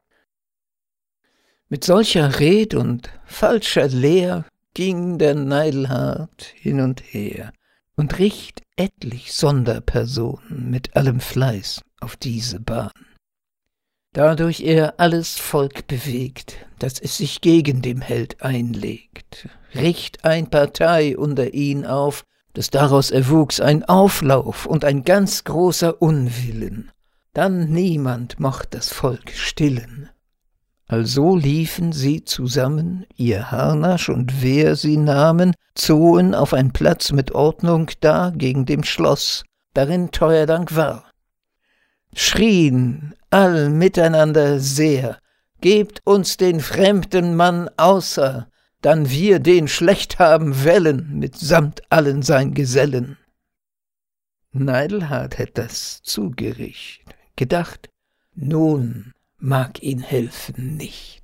Speaker 1: Mit solcher Red und falscher Lehr ging der Neidelhart hin und her und richt etlich Sonderpersonen mit allem Fleiß auf diese Bahn. Dadurch er alles Volk bewegt, dass es sich gegen dem Held einlegt, richt ein Partei unter ihn auf, dass daraus erwuchs ein Auflauf und ein ganz großer Unwillen. Dann niemand mocht das Volk stillen. Also liefen sie zusammen, ihr Harnasch und Wehr sie nahmen, zogen auf ein Platz mit Ordnung da gegen dem Schloss, darin Teuerdank war. Schrien all miteinander sehr, gebt uns den fremden Mann außer, dann wir den schlecht haben wellen, mitsamt allen sein Gesellen. Neidelhart hätt das zugericht, gedacht, nun mag ihn helfen nicht.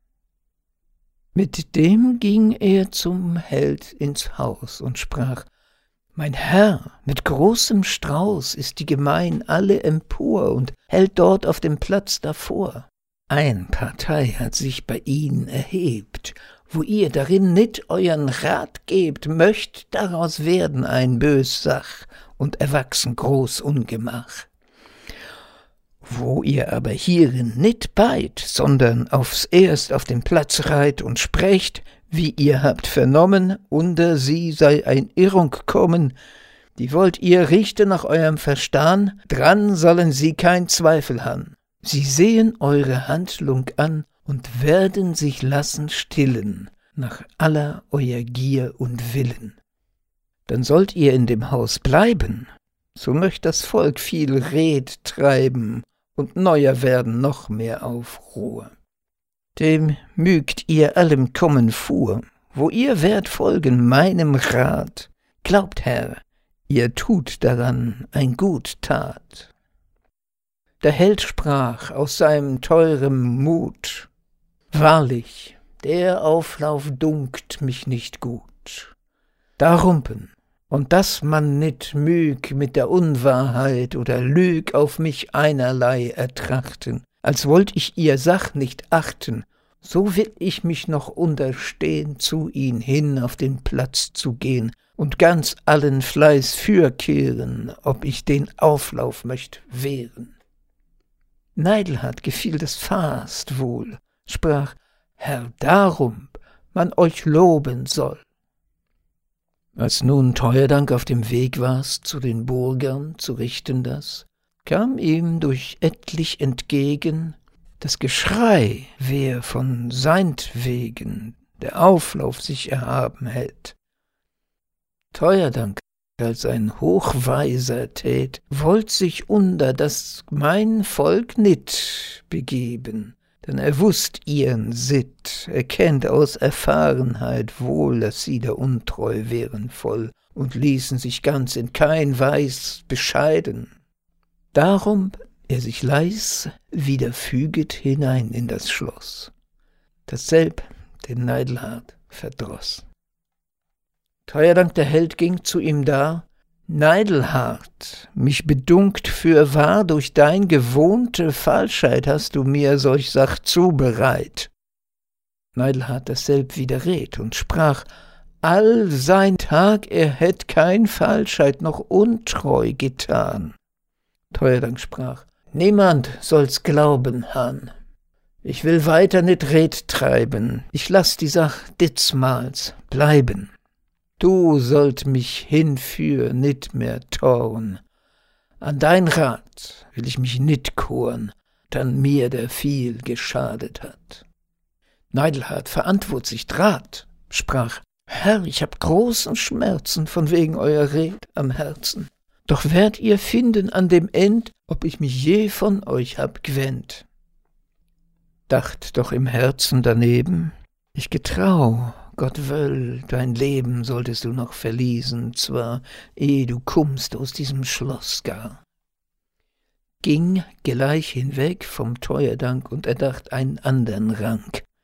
Speaker 1: Mit dem ging er zum Held ins Haus und sprach, »Mein Herr, mit großem Strauß ist die Gemein alle empor und hält dort auf dem Platz davor. Ein Partei hat sich bei ihnen erhebt, wo ihr darin nit euren Rat gebt, möcht daraus werden ein bös Sach und erwachsen groß Ungemach. Wo ihr aber hierin nit beid, sondern aufs Erst auf den Platz reit und sprecht, wie ihr habt vernommen, unter sie sei ein Irrung kommen, die wollt ihr richte nach eurem Verstahn, dran sollen sie kein Zweifel han. Sie sehen eure Handlung an und werden sich lassen stillen, nach aller euer Gier und Willen. Dann sollt ihr in dem Haus bleiben, so möcht das Volk viel Red treiben und neuer werden noch mehr Aufruhr. Dem mügt ihr allem kommen fuhr, wo ihr werdet folgen meinem Rat. Glaubt, Herr, ihr tut daran ein gut Tat. Der Held sprach aus seinem teurem Mut, wahrlich, der Auflauf dunkt mich nicht gut. Darumpen, und dass man nit müg mit der Unwahrheit oder Lüg auf mich einerlei ertrachten, als wollt ich ihr Sach nicht achten, so will ich mich noch unterstehn, zu ihn hin auf den Platz zu gehen und ganz allen Fleiß fürkehren, ob ich den Auflauf möcht wehren. Neidelhart gefiel das fast wohl, sprach, Herr, darum man euch loben soll. Als nun Teuerdank auf dem Weg war's zu den Burgern zu richten das, kam ihm durch etlich entgegen das Geschrei, wer von seinetwegen der Auflauf sich erhaben hält. Teuerdank als ein Hochweiser tät, wollt sich unter das mein Volk nit begeben, denn er wußt ihren Sitt, er kennt aus Erfahrenheit wohl, dass sie der Untreu wären voll und ließen sich ganz in kein Weis bescheiden. Darum er sich leis wieder füget hinein in das Schloss, dasselb den Neidelhart verdroß. Teuerdank der Held ging zu ihm da, Neidelhart, mich bedunkt fürwahr, durch dein gewohnte Falschheit hast du mir solch Sach zubereit. Neidelhart dasselb widerred und sprach, all sein Tag er hätt kein Falschheit noch untreu getan. Teuerdank sprach, niemand soll's glauben, Han. Ich will weiter nit Red treiben, ich lass die Sach ditzmals bleiben. Du sollt mich hinführ nit mehr torn. An dein Rat will ich mich nit korn, dann mir der viel geschadet hat. Neidelhart verantwort sich Draht, sprach, Herr, ich hab großen Schmerzen von wegen euer Red am Herzen. Doch werdet ihr finden an dem End, ob ich mich je von euch hab g'wendt. Dacht doch im Herzen daneben, ich getrau, Gott wöll, dein Leben solltest du noch verließen, zwar, ehe du kummst aus diesem Schloss gar. Ging gleich hinweg vom Teuerdank und erdacht einen andern Rang.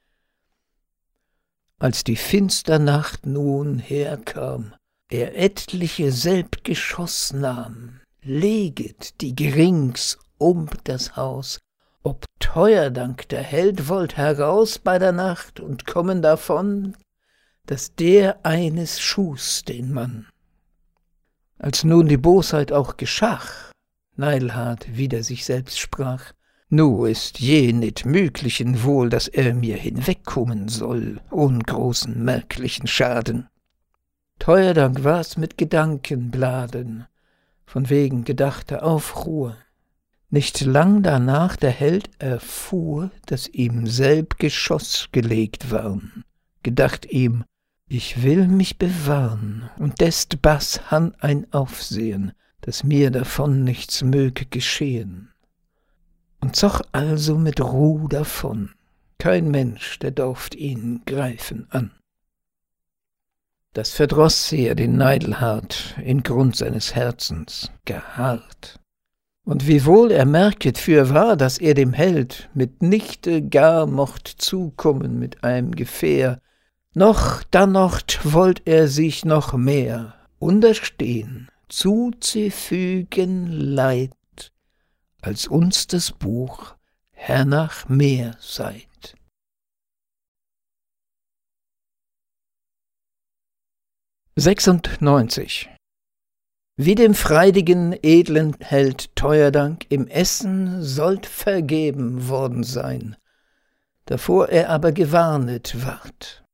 Speaker 1: Als die Finsternacht nun herkam, er etliche selb Geschoss nahm, leget die gerings um das Haus, ob Teuerdank der Held wollt heraus bei der Nacht und kommen davon, dass der eines schuß den Mann. Als nun die Bosheit auch geschach, Neidelhart wider sich selbst sprach, nu ist je nit möglichen wohl, dass er mir hinwegkommen soll, ohn großen merklichen Schaden. Teuerdank war's mit Gedankenbladen, von wegen gedachter Aufruhr. Nicht lang danach der Held erfuhr, dass ihm selb Geschoss gelegt war'n. Gedacht ihm, ich will mich bewahren und dest Bass han ein Aufsehen, dass mir davon nichts möge geschehen. Und zog also mit Ruh davon, kein Mensch, der durft ihn greifen an. Das verdroß sehr den Neidelhart in Grund seines Herzens geharrt. Und wiewohl er merket fürwahr, dass er dem Held mitnichte gar mocht zukommen mit einem Gefähr, noch dannocht wollt er sich noch mehr unterstehen, zuzufügen Leid, als uns das Buch hernach mehr seid. sechsundneunzig. Wie dem freidigen, edlen Held Teuerdank im Essen sollt vergeben worden sein, davor er aber gewarnet ward.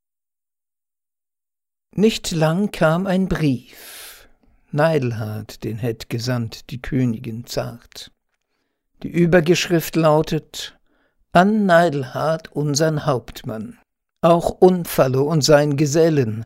Speaker 1: Nicht lang kam ein Brief, Neidelhart den hätt gesandt die Königin zart. Die Übergeschrift lautet: An Neidelhart unsern Hauptmann, auch Unfallo und sein Gesellen.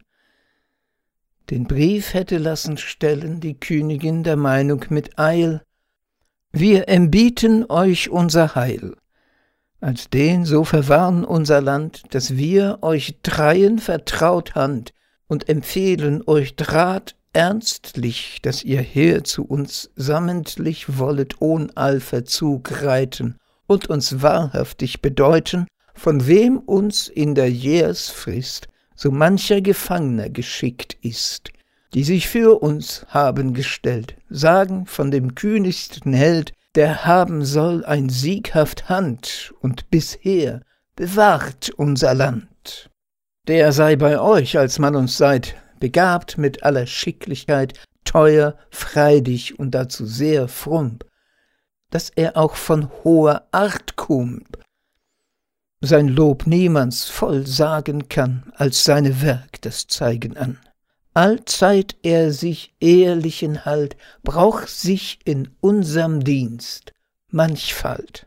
Speaker 1: Den Brief hätte lassen stellen die Königin der Meinung mit Eil: Wir embieten euch unser Heil, als den so verwarn unser Land, dass wir euch dreien vertraut hand und empfehlen euch Draht ernstlich, dass ihr her zu uns sammentlich wollet ohn all Verzug reiten und uns wahrhaftig bedeuten, von wem uns in der Jahresfrist so mancher Gefangener geschickt ist, die sich für uns haben gestellt, sagen von dem kühnigsten Held, der haben soll ein sieghaft Hand und bisher bewahrt unser Land. Der sei bei euch, als man uns seid, begabt mit aller Schicklichkeit, teuer, freidig und dazu sehr frump, dass er auch von hoher Art kump, sein Lob niemands voll sagen kann, als seine Werk das zeigen an. Allzeit er sich ehrlichen Halt, brauch sich in unserm Dienst manchfalt.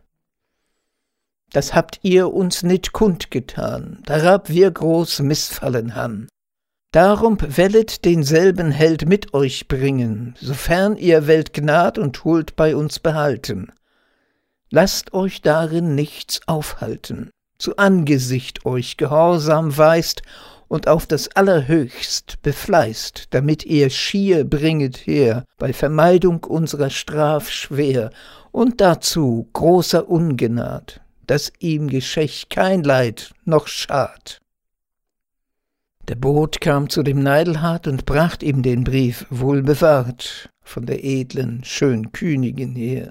Speaker 1: Das habt ihr uns nit kundgetan, darab wir groß missfallen han. Darum wellet denselben Held mit euch bringen, sofern ihr Welt Gnad und Huld bei uns behalten. Lasst euch darin nichts aufhalten, zu Angesicht euch gehorsam weist und auf das Allerhöchst befleißt, damit ihr schier bringet her, bei Vermeidung unserer Straf schwer, und dazu großer Ungnad, dass ihm geschäch kein Leid noch schad. Der Boot kam zu dem Neidelhart und bracht ihm den Brief wohlbewahrt von der edlen, schön Königin her.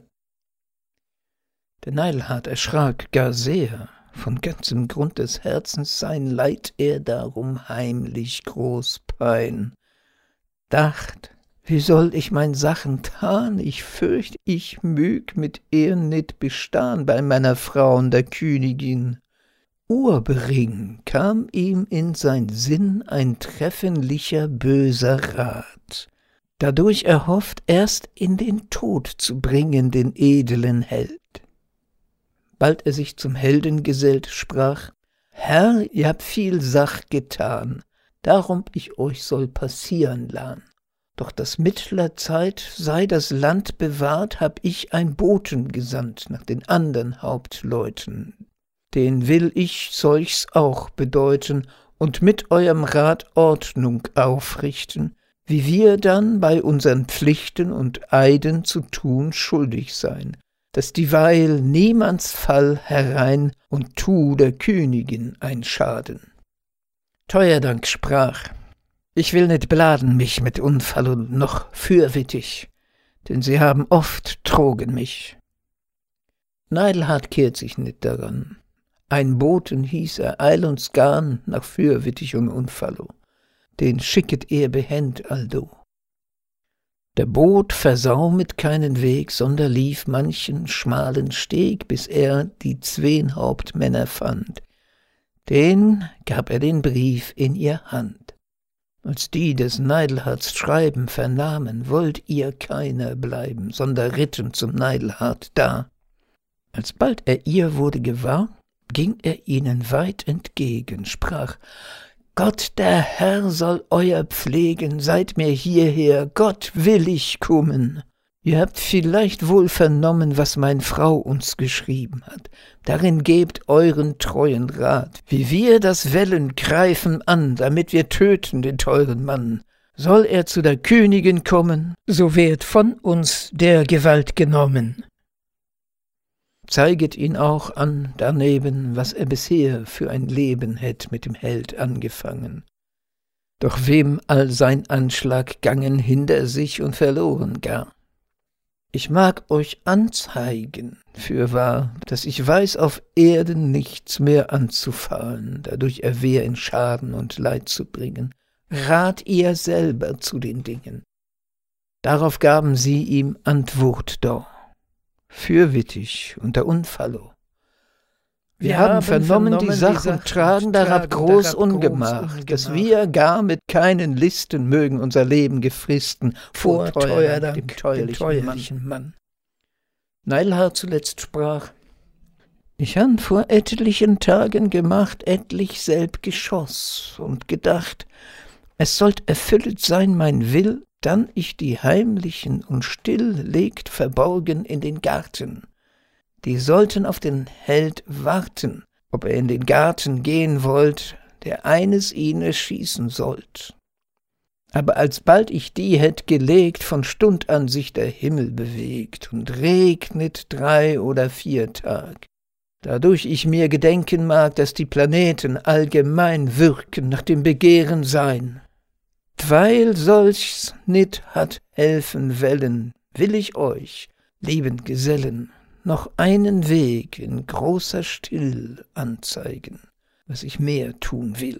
Speaker 1: Der Neidelhart erschrak gar sehr, von ganzem Grund des Herzens sein Leid er darum heimlich groß pein. Dacht, wie soll ich mein Sachen tan, ich fürcht, ich mög mit ihr nit bestahn bei meiner Frauen der Königin. Urbring kam ihm in sein Sinn ein treffenlicher böser Rat, dadurch erhofft erst in den Tod zu bringen den edlen Held. Bald er sich zum Helden gesellt, sprach: Herr, ihr habt viel Sach getan, darum ich euch soll passieren lahn. Doch dass mittler Zeit sei das Land bewahrt, hab ich ein Boten gesandt nach den andern Hauptleuten. Den will ich solchs auch bedeuten und mit eurem Rat Ordnung aufrichten, wie wir dann bei unseren Pflichten und Eiden zu tun schuldig sein, dass dieweil niemands Fall herein und tu der Königin ein Schaden. Teuerdank sprach: Ich will nicht bladen mich mit Unfall und noch fürwittig, denn sie haben oft trogen mich. Neidelhart kehrt sich nicht daran. Ein Boten hieß er, eil uns garn nach fürwittig und Unfallo, den schicket er behend aldo. Der Boot versau mit keinen Weg, sonder lief manchen schmalen Steg, bis er die zween Hauptmänner fand. Den gab er den Brief in ihr Hand. Als die des Neidelharts Schreiben vernahmen, wollt ihr keiner bleiben, sonder ritten zum Neidelhart da. Alsbald er ihr wurde gewahr, ging er ihnen weit entgegen, sprach: Gott der Herr soll euer pflegen, seid mir hierher, Gott will ich kommen. Ihr habt vielleicht wohl vernommen, was meine Frau uns geschrieben hat. Darin gebt euren treuen Rat, wie wir das Wellen greifen an, damit wir töten den teuren Mann. Soll er zu der Königin kommen, so wird von uns der Gewalt genommen. Zeiget ihn auch an daneben, was er bisher für ein Leben hätt mit dem Held angefangen. Doch wem all sein Anschlag gangen hinter sich und verloren gar. Ich mag euch anzeigen, fürwahr, dass ich weiß auf Erden nichts mehr anzufahren, dadurch er wer in Schaden und Leid zu bringen. Rat ihr selber zu den Dingen. Darauf gaben sie ihm Antwort da, fürwittig unter Unfallo. Wir, wir haben vernommen, die Sachen, die Sachen tragen darab groß Ungemach, dass wir gar mit keinen Listen mögen unser Leben gefristen, vor teuer dem teuerlichen Mann. Neilhard zuletzt sprach: Ich han vor etlichen Tagen gemacht, etlich selb Geschoss, und gedacht, es sollt erfüllet sein mein Will, dann ich die heimlichen und still legt verborgen in den Garten. Die sollten auf den Held warten, ob er in den Garten gehen wollt, der eines ihnen schießen sollt. Aber alsbald ich die hätt gelegt, von Stund an sich der Himmel bewegt und regnet drei oder vier Tag. Dadurch ich mir gedenken mag, dass die Planeten allgemein wirken nach dem Begehren sein. Weil solch's nit hat helfen wellen, will ich euch, lieben Gesellen, noch einen Weg in großer Still anzeigen, was ich mehr tun will.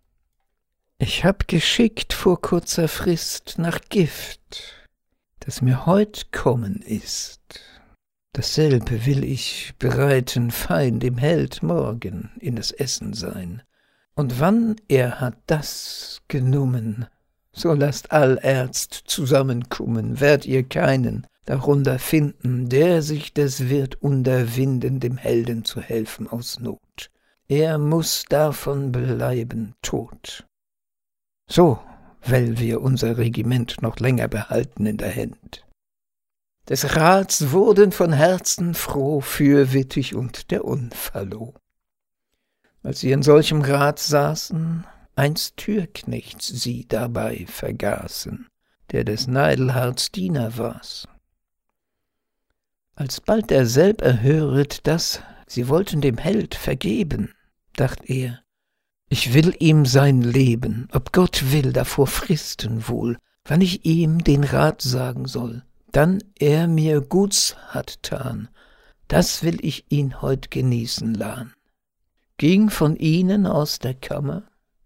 Speaker 1: Ich hab geschickt vor kurzer Frist nach Gift, das mir heut kommen ist. Dasselbe will ich bereiten fein dem Held morgen in das Essen sein. Und wann er hat das genommen, so lasst all Ärzt zusammenkommen, werdet ihr keinen darunter finden, der sich des wird unterwinden, dem Helden zu helfen aus Not. Er muß davon bleiben tot. So, weil wir unser Regiment noch länger behalten in der Hand. Des Rats wurden von Herzen froh, fürwittig und der Unfallo. Als sie in solchem Rat saßen, einst Türknechts sie dabei vergaßen, der des Neidelhards Diener war's. Alsbald derselb erhöret, dass sie wollten dem Held vergeben, dacht er, ich will ihm sein Leben, ob Gott will, davor fristen wohl, wann ich ihm den Rat sagen soll, dann er mir Guts hat tan, das will ich ihn heut genießen lahn. Ging von ihnen aus der Kammer,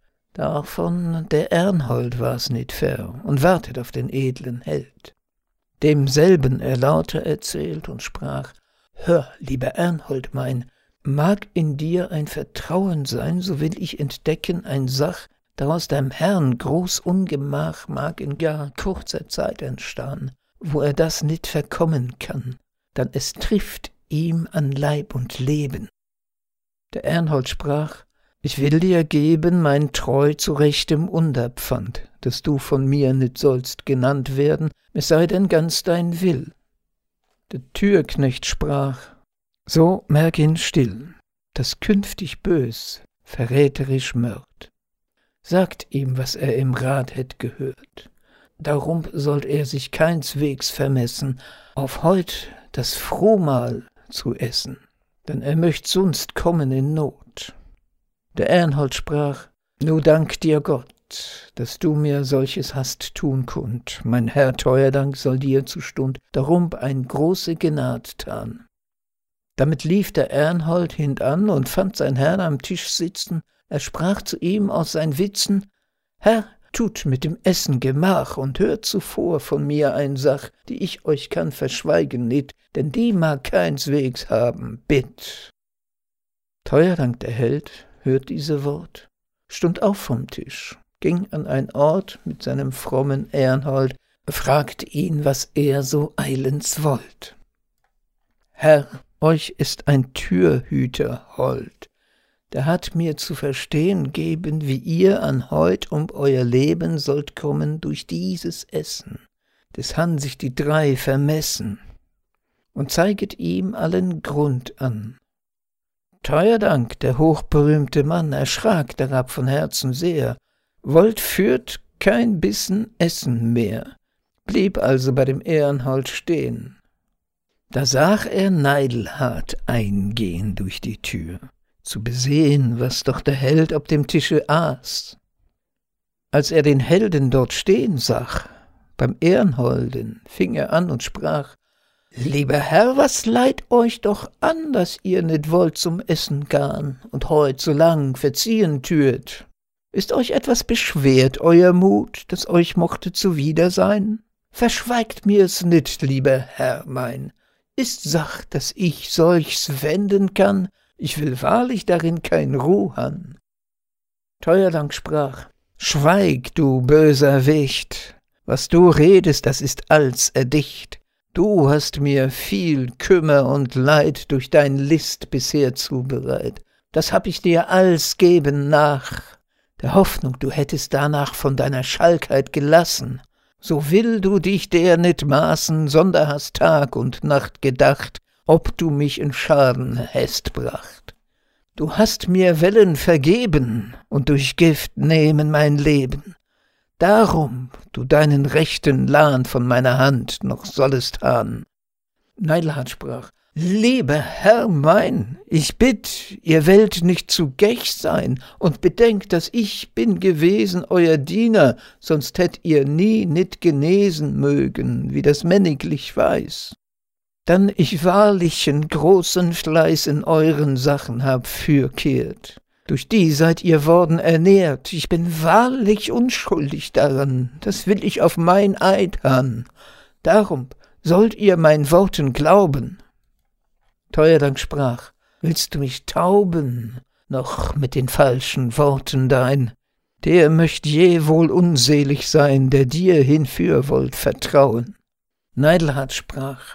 Speaker 1: davon der Ernhold war's nit fer und wartet auf den edlen Held. Demselben er lauter erzählt und sprach: Hör, lieber Ernhold mein, mag in dir ein Vertrauen sein, so will ich entdecken ein Sach, daraus deinem Herrn groß Ungemach mag in gar kurzer Zeit entstahn, wo er das nit verkommen kann, dann es trifft ihm an Leib und Leben. Der Ernhold sprach: Ich will dir geben mein Treu zu rechtem Unterpfand, dass du von mir nit sollst genannt werden, es sei denn ganz dein Will. Der Türknecht sprach: So merk ihn still, dass künftig bös, verräterisch mörd. Sagt ihm, was er im Rat hätt gehört. Darum sollt er sich keinswegs vermessen, auf heut das Frohmahl zu essen, denn er möcht sonst kommen in Not. Der Ernhold sprach: Nu dank dir Gott, dass du mir solches hast tun kund. Mein Herr teuer Dank soll dir zu Stund darum ein große Gnad tan. Damit lief der Ernhold hintan und fand sein Herrn am Tisch sitzen. Er sprach zu ihm aus sein Witzen: Herr, tut mit dem Essen Gemach und hört zuvor von mir ein Sach, die ich euch kann verschweigen nit, denn die mag keinswegs haben, bitt. Teuer Dank der Held hört diese Wort, stund auf vom Tisch, ging an ein Ort mit seinem frommen Ernhold, fragte ihn, was er so eilends wollt. Herr, euch ist ein Türhüter hold, der hat mir zu verstehen geben, wie ihr an heut um euer Leben sollt kommen durch dieses Essen. des han sich die drei vermessen, und zeiget ihm allen Grund an. Teuer Dank, der hochberühmte Mann, erschrak darab von Herzen sehr, wollt führt kein Bissen essen mehr, blieb also bei dem Ehrenhold stehen. Da sah er Neidelhart eingehen durch die Tür, zu besehen, was doch der Held ob dem Tische aß. Als er den Helden dort stehen sah, beim Ehrenholden, fing er an und sprach: »Lieber Herr, was leiht euch doch an, dass ihr nit wollt zum Essen garn und heut so lang verziehen türt? Ist euch etwas beschwert, euer Mut, das euch mochte zuwider sein? Verschweigt mir's nit, lieber Herr mein. Ist Sach, dass ich solchs wenden kann? Ich will wahrlich darin kein Ruh han.« Teuerdank sprach: »Schweig, du böser Wicht, was du redest, das ist alls erdicht. Du hast mir viel Kümmer und Leid durch dein List bisher zubereit. Das hab ich dir alls geben nach, der Hoffnung, du hättest danach von deiner Schalkheit gelassen. So will du dich der nit maßen, sonder hast Tag und Nacht gedacht, ob du mich in Schaden häst bracht. Du hast mir Wellen vergeben und durch Gift nehmen mein Leben. Darum du deinen rechten Lahn von meiner Hand noch sollest han.« Neidelhart sprach: »Lieber Herr mein, ich bitt, ihr wollt nicht zu gech sein, und bedenkt, dass ich bin gewesen euer Diener, sonst hätt ihr nie nit genesen mögen, wie das männiglich weiß. Dann ich wahrlichen großen Fleiß in euren Sachen hab fürkehrt. Durch die seid ihr worden ernährt, ich bin wahrlich unschuldig daran, das will ich auf mein Eid han. Darum sollt ihr mein Worten glauben.« Teuerdank sprach: »Willst du mich tauben, noch mit den falschen Worten dein? Der möcht je wohl unselig sein, der dir hinfür wollt vertrauen.« Neidelhart sprach: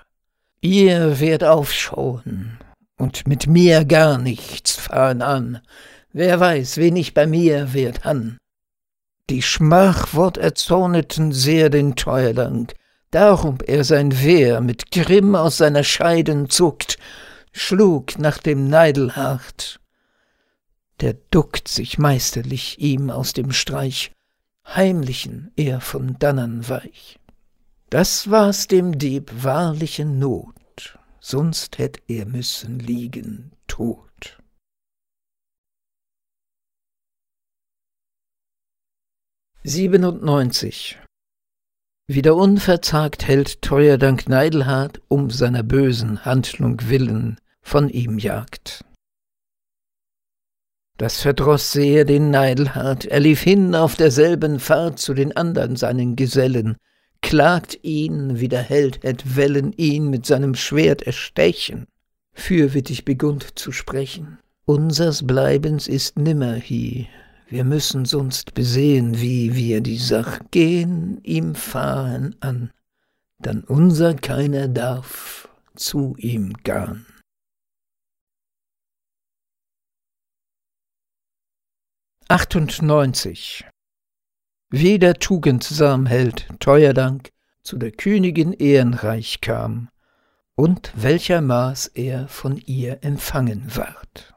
Speaker 1: »Ihr werdet aufschauen und mit mir gar nichts fahren an. Wer weiß, wen ich bei mir werd han.« Die Schmachwort erzorneten sehr den Teuerdank, darum er sein Wehr mit Grimm aus seiner Scheiden zuckt, schlug nach dem Neidelhart. Der duckt sich meisterlich ihm aus dem Streich, heimlichen er von dannen weich. Das war's dem Dieb wahrliche Not, sonst hätt er müssen liegen tot. siebenundneunzig. Wieder unverzagt hält Teuerdank Neidelhart um seiner bösen Handlung willen von ihm Jagd. Das verdroß sehr den Neidelhart, er lief hin auf derselben Fahrt zu den andern seinen Gesellen, klagt ihn, wie der Held hätt wellen ihn mit seinem Schwert erstechen. Fürwittig begund zu sprechen: »Unsers Bleibens ist nimmer hie, wir müssen sonst besehen, wie wir die Sach gehen ihm fahren an, dann unser keiner darf zu ihm garn.« achtundneunzig. Wie der tugendsam Held Teuerdank zu der Königin ehrenreich kam und welcher Maß er von ihr empfangen ward.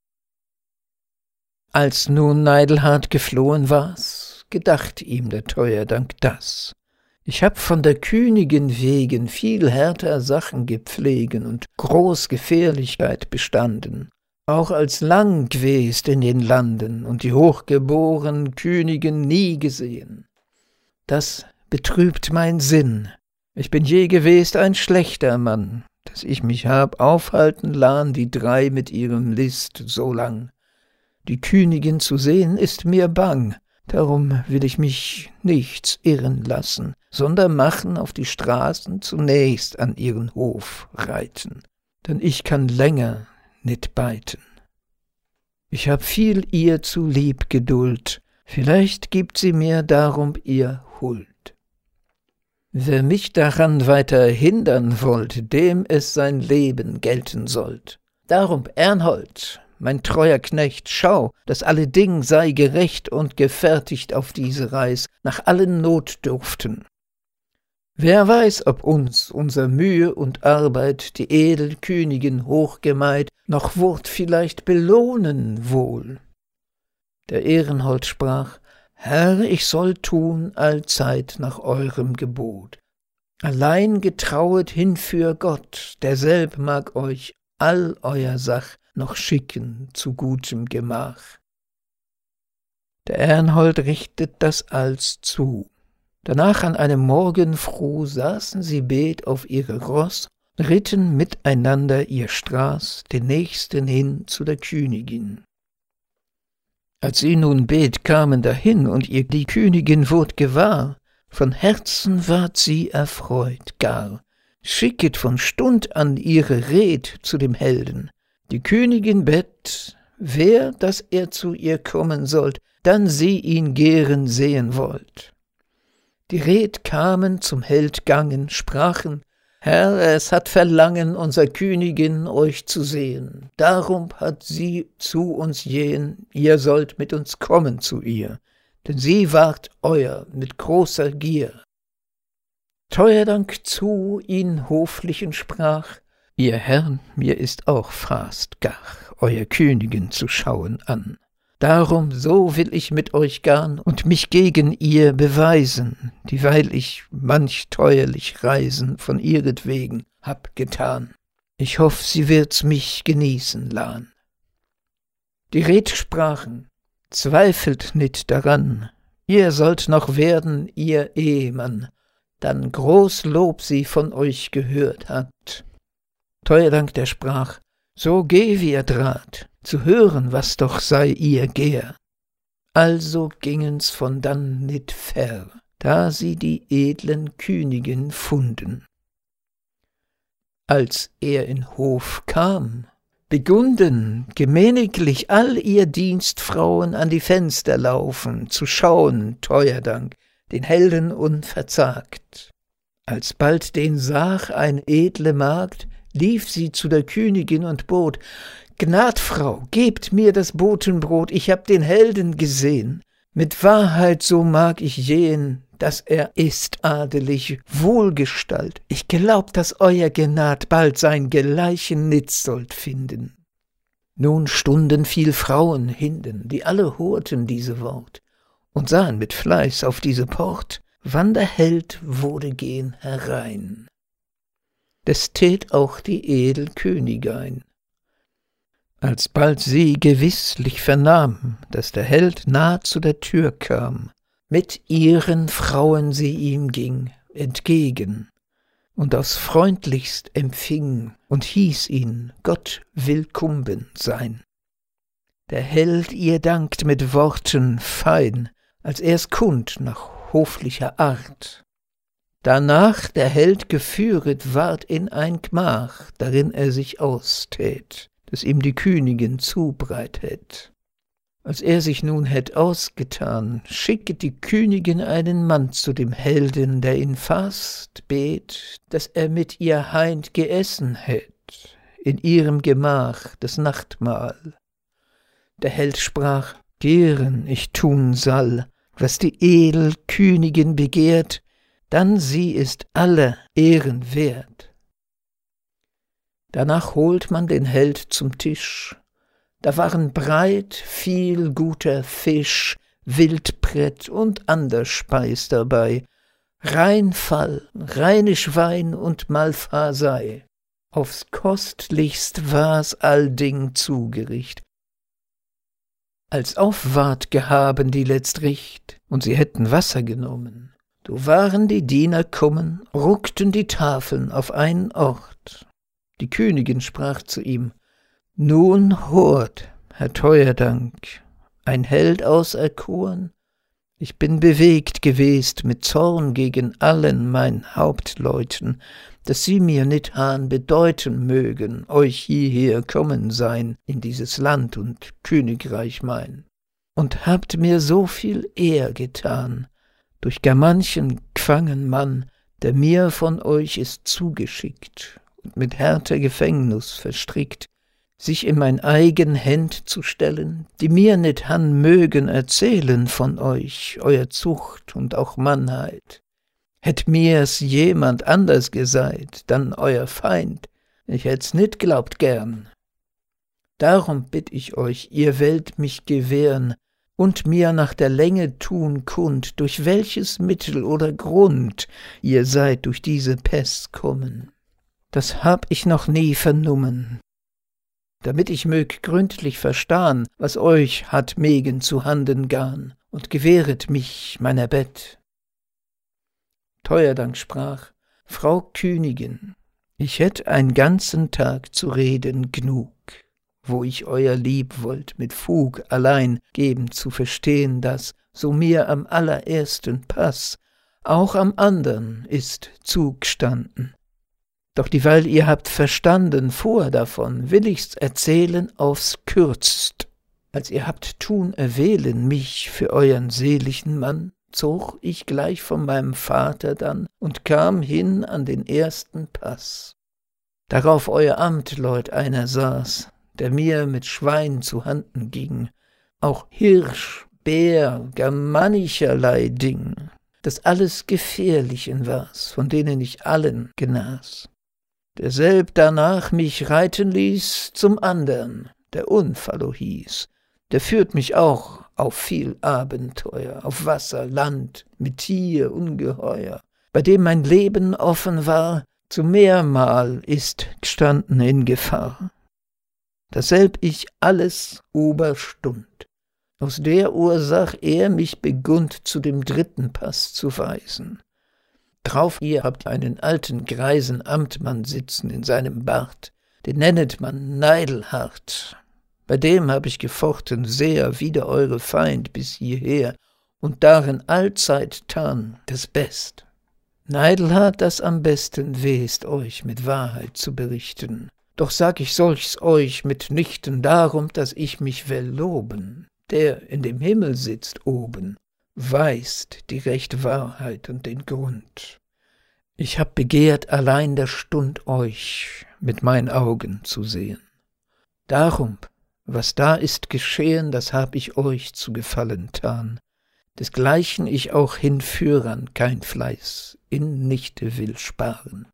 Speaker 1: Als nun Neidelhart geflohen war's, gedacht ihm der Teuerdank das: »Ich hab von der Königin wegen viel härter Sachen gepflegen und groß Gefährlichkeit bestanden, auch als lang gewest in den Landen und die hochgeboren Königin nie gesehen. Das betrübt mein Sinn. Ich bin je gewest ein schlechter Mann, dass ich mich hab aufhalten lahn die drei mit ihrem List so lang. Die Königin zu sehen ist mir bang, darum will ich mich nichts irren lassen, sondern machen auf die Straßen zunächst an ihren Hof reiten, denn ich kann länger nit beiten. Ich hab viel ihr zu lieb Geduld, vielleicht gibt sie mir darum ihr Huld. Wer mich daran weiter hindern wollt, dem es sein Leben gelten sollt. Darum, Ernhold, mein treuer Knecht, schau, dass alle Ding sei gerecht und gefertigt auf diese Reis, nach allen Notdurften. Wer weiß, ob uns unser Mühe und Arbeit die edel Königin hochgemeid noch wurt vielleicht belohnen wohl. Der Ehrenhold sprach: Herr, ich soll tun allzeit nach eurem Gebot. Allein getrauet hinfür Gott, derselb mag euch all euer Sach noch schicken zu gutem Gemach. Der Ehrenhold richtet das alls zu. Danach an einem Morgen fruh saßen sie beid auf ihre Ross, ritten miteinander ihr Straß den nächsten hin zu der Königin. Als sie nun beid kamen dahin und ihr die Königin wurd gewahr, von Herzen ward sie erfreut gar, schicket von Stund an ihre Red zu dem Helden. Die Königin bett, wer, dass er zu ihr kommen sollt, dann sie ihn gern sehen wollt. Die Red kamen zum Held gangen, sprachen: Herr, es hat Verlangen unser Königin, euch zu sehen. Darum hat sie zu uns jehen, ihr sollt mit uns kommen zu ihr, denn sie ward euer mit großer Gier. Teuer Dank zu ihn hoflichen sprach: Ihr Herrn, mir ist auch fast gar, euer Königin zu schauen an. Darum so will ich mit euch garn und mich gegen ihr beweisen, dieweil ich manch teuerlich Reisen von ihretwegen hab getan. Ich hoff, sie wird's mich genießen lahn. Die Red sprachen: Zweifelt nit daran, ihr sollt noch werden ihr Ehemann, dann groß Lob sie von euch gehört hat. Teuer Dank der sprach: So geh wie er draht, zu hören, was doch sei ihr Gehr. Also gingen's von dann nit fer, da sie die edlen Königin funden. Als er in Hof kam, begunden gemäniglich all ihr Dienstfrauen an die Fenster laufen, zu schauen, teuer Dank, den Helden unverzagt. Alsbald den sah ein edle Magd, lief sie zu der Königin und bot: Gnadfrau, gebt mir das Botenbrot, ich hab den Helden gesehen. Mit Wahrheit so mag ich jehen, dass er ist adelig wohlgestalt. Ich glaub, dass euer Gnad bald sein Gleichen nit sollt finden. Nun stunden viel Frauen hinden, die alle hörten diese Wort und sahen mit Fleiß auf diese Port, wann der Held wurde gehen herein. Des tät auch die edel Königin. Alsbald sie gewisslich vernahm, dass der Held nah zu der Tür kam, mit ihren Frauen sie ihm ging entgegen und aufs freundlichst empfing und hieß ihn Gott willkommen sein. Der Held ihr dankt mit Worten fein, als er's kund nach hoflicher Art. Danach der Held geführet ward in ein Gmach, darin er sich austät, das ihm die Königin zubreit hätt. Als er sich nun hätt ausgetan, schicket die Königin einen Mann zu dem Helden, der ihn fast bet, dass er mit ihr heint geessen hätt, in ihrem Gemach das Nachtmahl. Der Held sprach: Gern ich tun sall, was die edel Königin begehrt, dann sie ist aller Ehren wert. Danach holt man den Held zum Tisch. Da waren breit viel guter Fisch, Wildbrett und ander Speis dabei, Rheinfall, rheinisch Wein und Malfasei. Aufs kostlichst war's allding zugericht. Als aufwart gehaben die letzt Richt, und sie hätten Wasser genommen. So waren die Diener kommen, ruckten die Tafeln auf einen Ort. Die Königin sprach zu ihm: Nun hort, Herr Teuerdank, ein Held auserkoren. Ich bin bewegt gewest mit Zorn gegen allen mein Hauptleuten, dass sie mir nit han bedeuten mögen, euch hierher kommen sein in dieses Land und Königreich mein. Und habt mir so viel Ehr getan, durch gar manchen gefangen Mann, der mir von euch ist zugeschickt und mit härter Gefängnis verstrickt, sich in mein eigen Händ zu stellen, die mir nit han mögen erzählen von euch, euer Zucht und auch Mannheit. Hätt mir's jemand anders geseit, dann euer Feind, ich hätt's nit glaubt gern. Darum bitt ich euch, ihr wollt mich gewähren und mir nach der Länge tun kund, durch welches Mittel oder Grund ihr seid durch diese Pest kommen. Das hab ich noch nie vernommen, damit ich mög gründlich verstahn, was euch hat megen zu Handen garn, und gewähret mich meiner Bett. Teuerdank sprach: Frau Königin, ich hätt einen ganzen Tag zu reden gnug, wo ich euer Lieb wollt mit Fug allein geben zu verstehen, dass, so mir am allerersten Pass, auch am andern ist zugestanden. Doch dieweil ihr habt verstanden vor davon, will ich's erzählen aufs Kürzest. Als ihr habt tun erwählen mich für euren seligen Mann, zog ich gleich von meinem Vater dann und kam hin an den ersten Pass. Darauf euer Amtleut einer saß, der mir mit Schwein zu Handen ging, auch Hirsch, Bär, gar mancherlei Ding, das alles Gefährlichen war's, von denen ich allen genas. Derselb danach mich reiten ließ zum andern, der Unfallo hieß, der führt mich auch auf viel Abenteuer, auf Wasser, Land, mit Tier ungeheuer, bei dem mein Leben offen war, zu mehrmal ist gestanden in Gefahr. Dasselb ich alles oberstund, aus der Ursach er mich begund, zu dem dritten Pass zu weisen. Drauf ihr habt einen alten greisen Amtmann sitzen in seinem Bart, den nennet man Neidelhart. Bei dem hab ich gefochten sehr wider eure Feind bis hierher und darin allzeit tan das Best. Neidelhart das am besten west euch mit Wahrheit zu berichten. Doch sag ich solchs euch mitnichten darum, dass ich mich will loben. Der in dem Himmel sitzt oben, weist die rechte Wahrheit und den Grund. Ich hab begehrt allein der Stund euch mit meinen Augen zu sehen. Darum, was da ist geschehen, das hab ich euch zu gefallen tan. Desgleichen ich auch hinführern kein Fleiß in Nichte will sparen.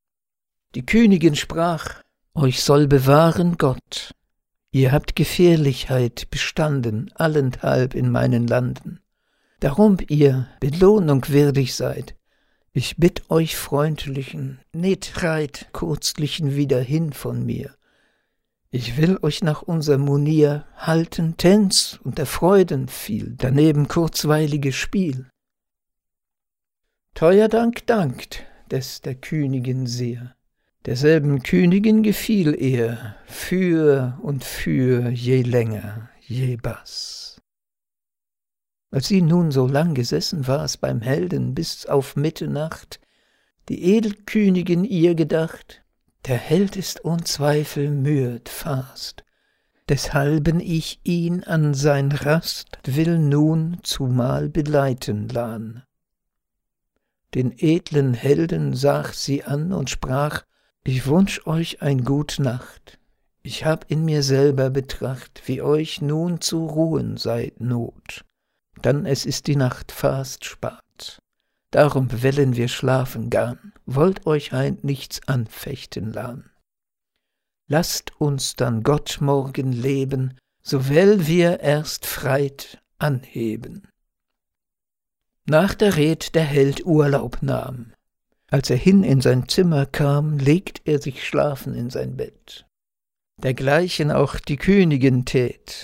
Speaker 1: Die Königin sprach: Euch soll bewahren Gott. Ihr habt Gefährlichkeit bestanden allenthalb in meinen Landen. Darum ihr Belohnung würdig seid, ich bitt euch freundlichen, nit reit kurzlichen wieder hin von mir. Ich will euch nach unser Munier halten Tänz und der Freuden viel, daneben kurzweilige Spiel. Teuerdank dankt des der Königin sehr. Derselben Königin gefiel er, für und für je länger, je Bass. Als sie nun so lang gesessen war's beim Helden bis auf Mitternacht, die Edelkönigin ihr gedacht: Der Held ist ohn Zweifel mühet fast, deshalben ich ihn an sein Rast will nun zumal beleiten lahn. Den edlen Helden sah sie an und sprach: Ich wünsch euch ein gut Nacht. Ich hab in mir selber betracht, wie euch nun zu ruhen seid Not. Dann es ist die Nacht fast spat. Darum wollen wir schlafen garn, wollt euch heint nichts anfechten lahn. Lasst uns dann Gott morgen leben, so well wir erst freit anheben. Nach der Red der Held Urlaub nahm. Als er hin in sein Zimmer kam, legt er sich schlafen in sein Bett. Dergleichen auch die Königin tät.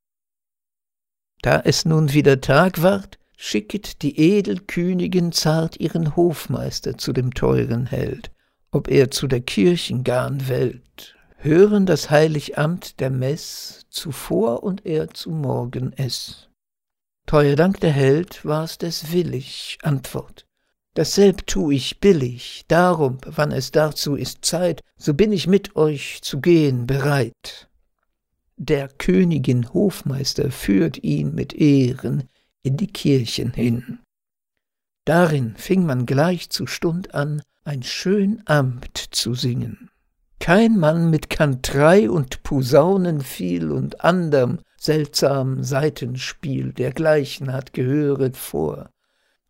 Speaker 1: Da es nun wieder Tag ward, schicket die Edelkönigin zart ihren Hofmeister zu dem teuren Held, ob er zu der Kirchen garn wellt, hören das Heiligamt der Mess zuvor und er zu Morgen es. Teuerdank der Held war's des willig, Antwort: Dasselb tu ich billig, darum, wann es dazu ist Zeit, so bin ich mit euch zu gehen bereit. Der Königin Hofmeister führt ihn mit Ehren in die Kirchen hin. Darin fing man gleich zu Stund an, ein schön Amt zu singen. Kein Mann mit Kantrei und Posaunen viel und anderm seltsam Saitenspiel dergleichen hat gehöret vor.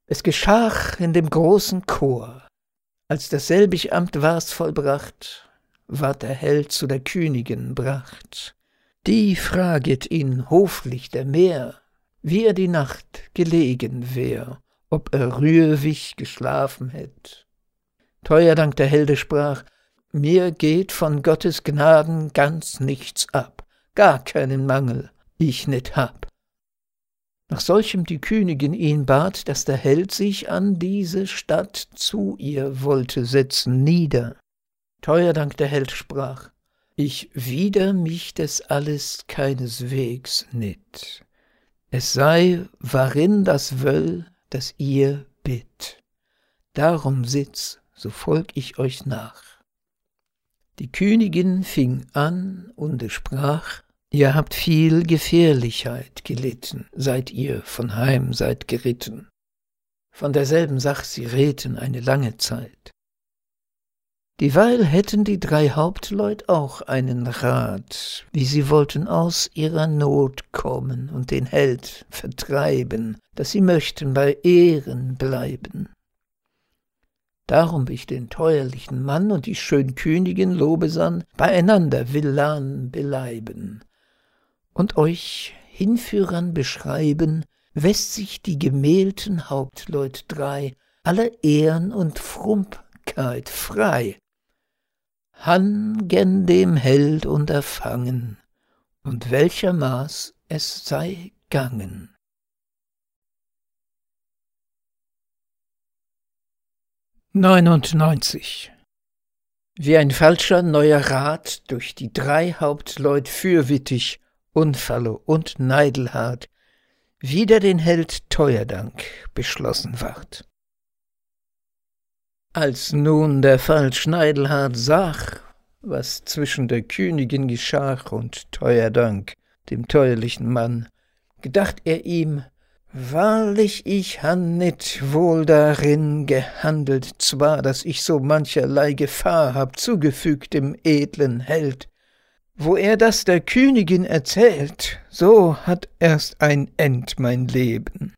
Speaker 1: Es geschah in dem großen Chor, als dasselbig Amt war's vollbracht, ward der Held zu der Königin bracht. Die fraget ihn hoflich der Meer, wie er die Nacht gelegen wär, ob er rührig geschlafen hätt. Teuer Dank der Helde sprach, mir geht von Gottes Gnaden ganz nichts ab, gar keinen Mangel ich nit hab. Nach solchem die Königin ihn bat, dass der Held sich an diese Stadt zu ihr wollte setzen nieder. Teuer Dank der Held sprach, ich wider mich des alles keineswegs nit. Es sei, warin das wöll, das ihr bitt. Darum sitz, so folg ich euch nach. Die Königin fing an und sprach, ihr habt viel Gefährlichkeit gelitten, seit ihr von heim seid geritten. Von derselben Sach sie redten eine lange Zeit. Dieweil hätten die drei Hauptleut auch einen Rat, wie sie wollten aus ihrer Not kommen und den Held vertreiben, dass sie möchten bei Ehren bleiben. Darum ich den teuerlichen Mann und die schön Königin Lobesan beieinander willan beleiben und euch Hinführern beschreiben, wes sich die gemählten Hauptleut drei aller Ehren und Frumpkeit frei, han gen dem Held unterfangen, und welcher Maß es sei gangen. neunundneunzig. Wie ein falscher neuer Rat durch die drei Hauptleut fürwittig, Unfallo und Neidelhart wider den Held Teuerdank beschlossen ward. Als nun der falsch Neidelhart sah, was zwischen der Königin geschah und Teuerdank, dem teuerlichen Mann, gedacht er ihm, wahrlich, ich han nit wohl darin gehandelt, zwar, dass ich so mancherlei Gefahr hab zugefügt dem edlen Held. Wo er das der Königin erzählt, so hat erst ein End mein Leben.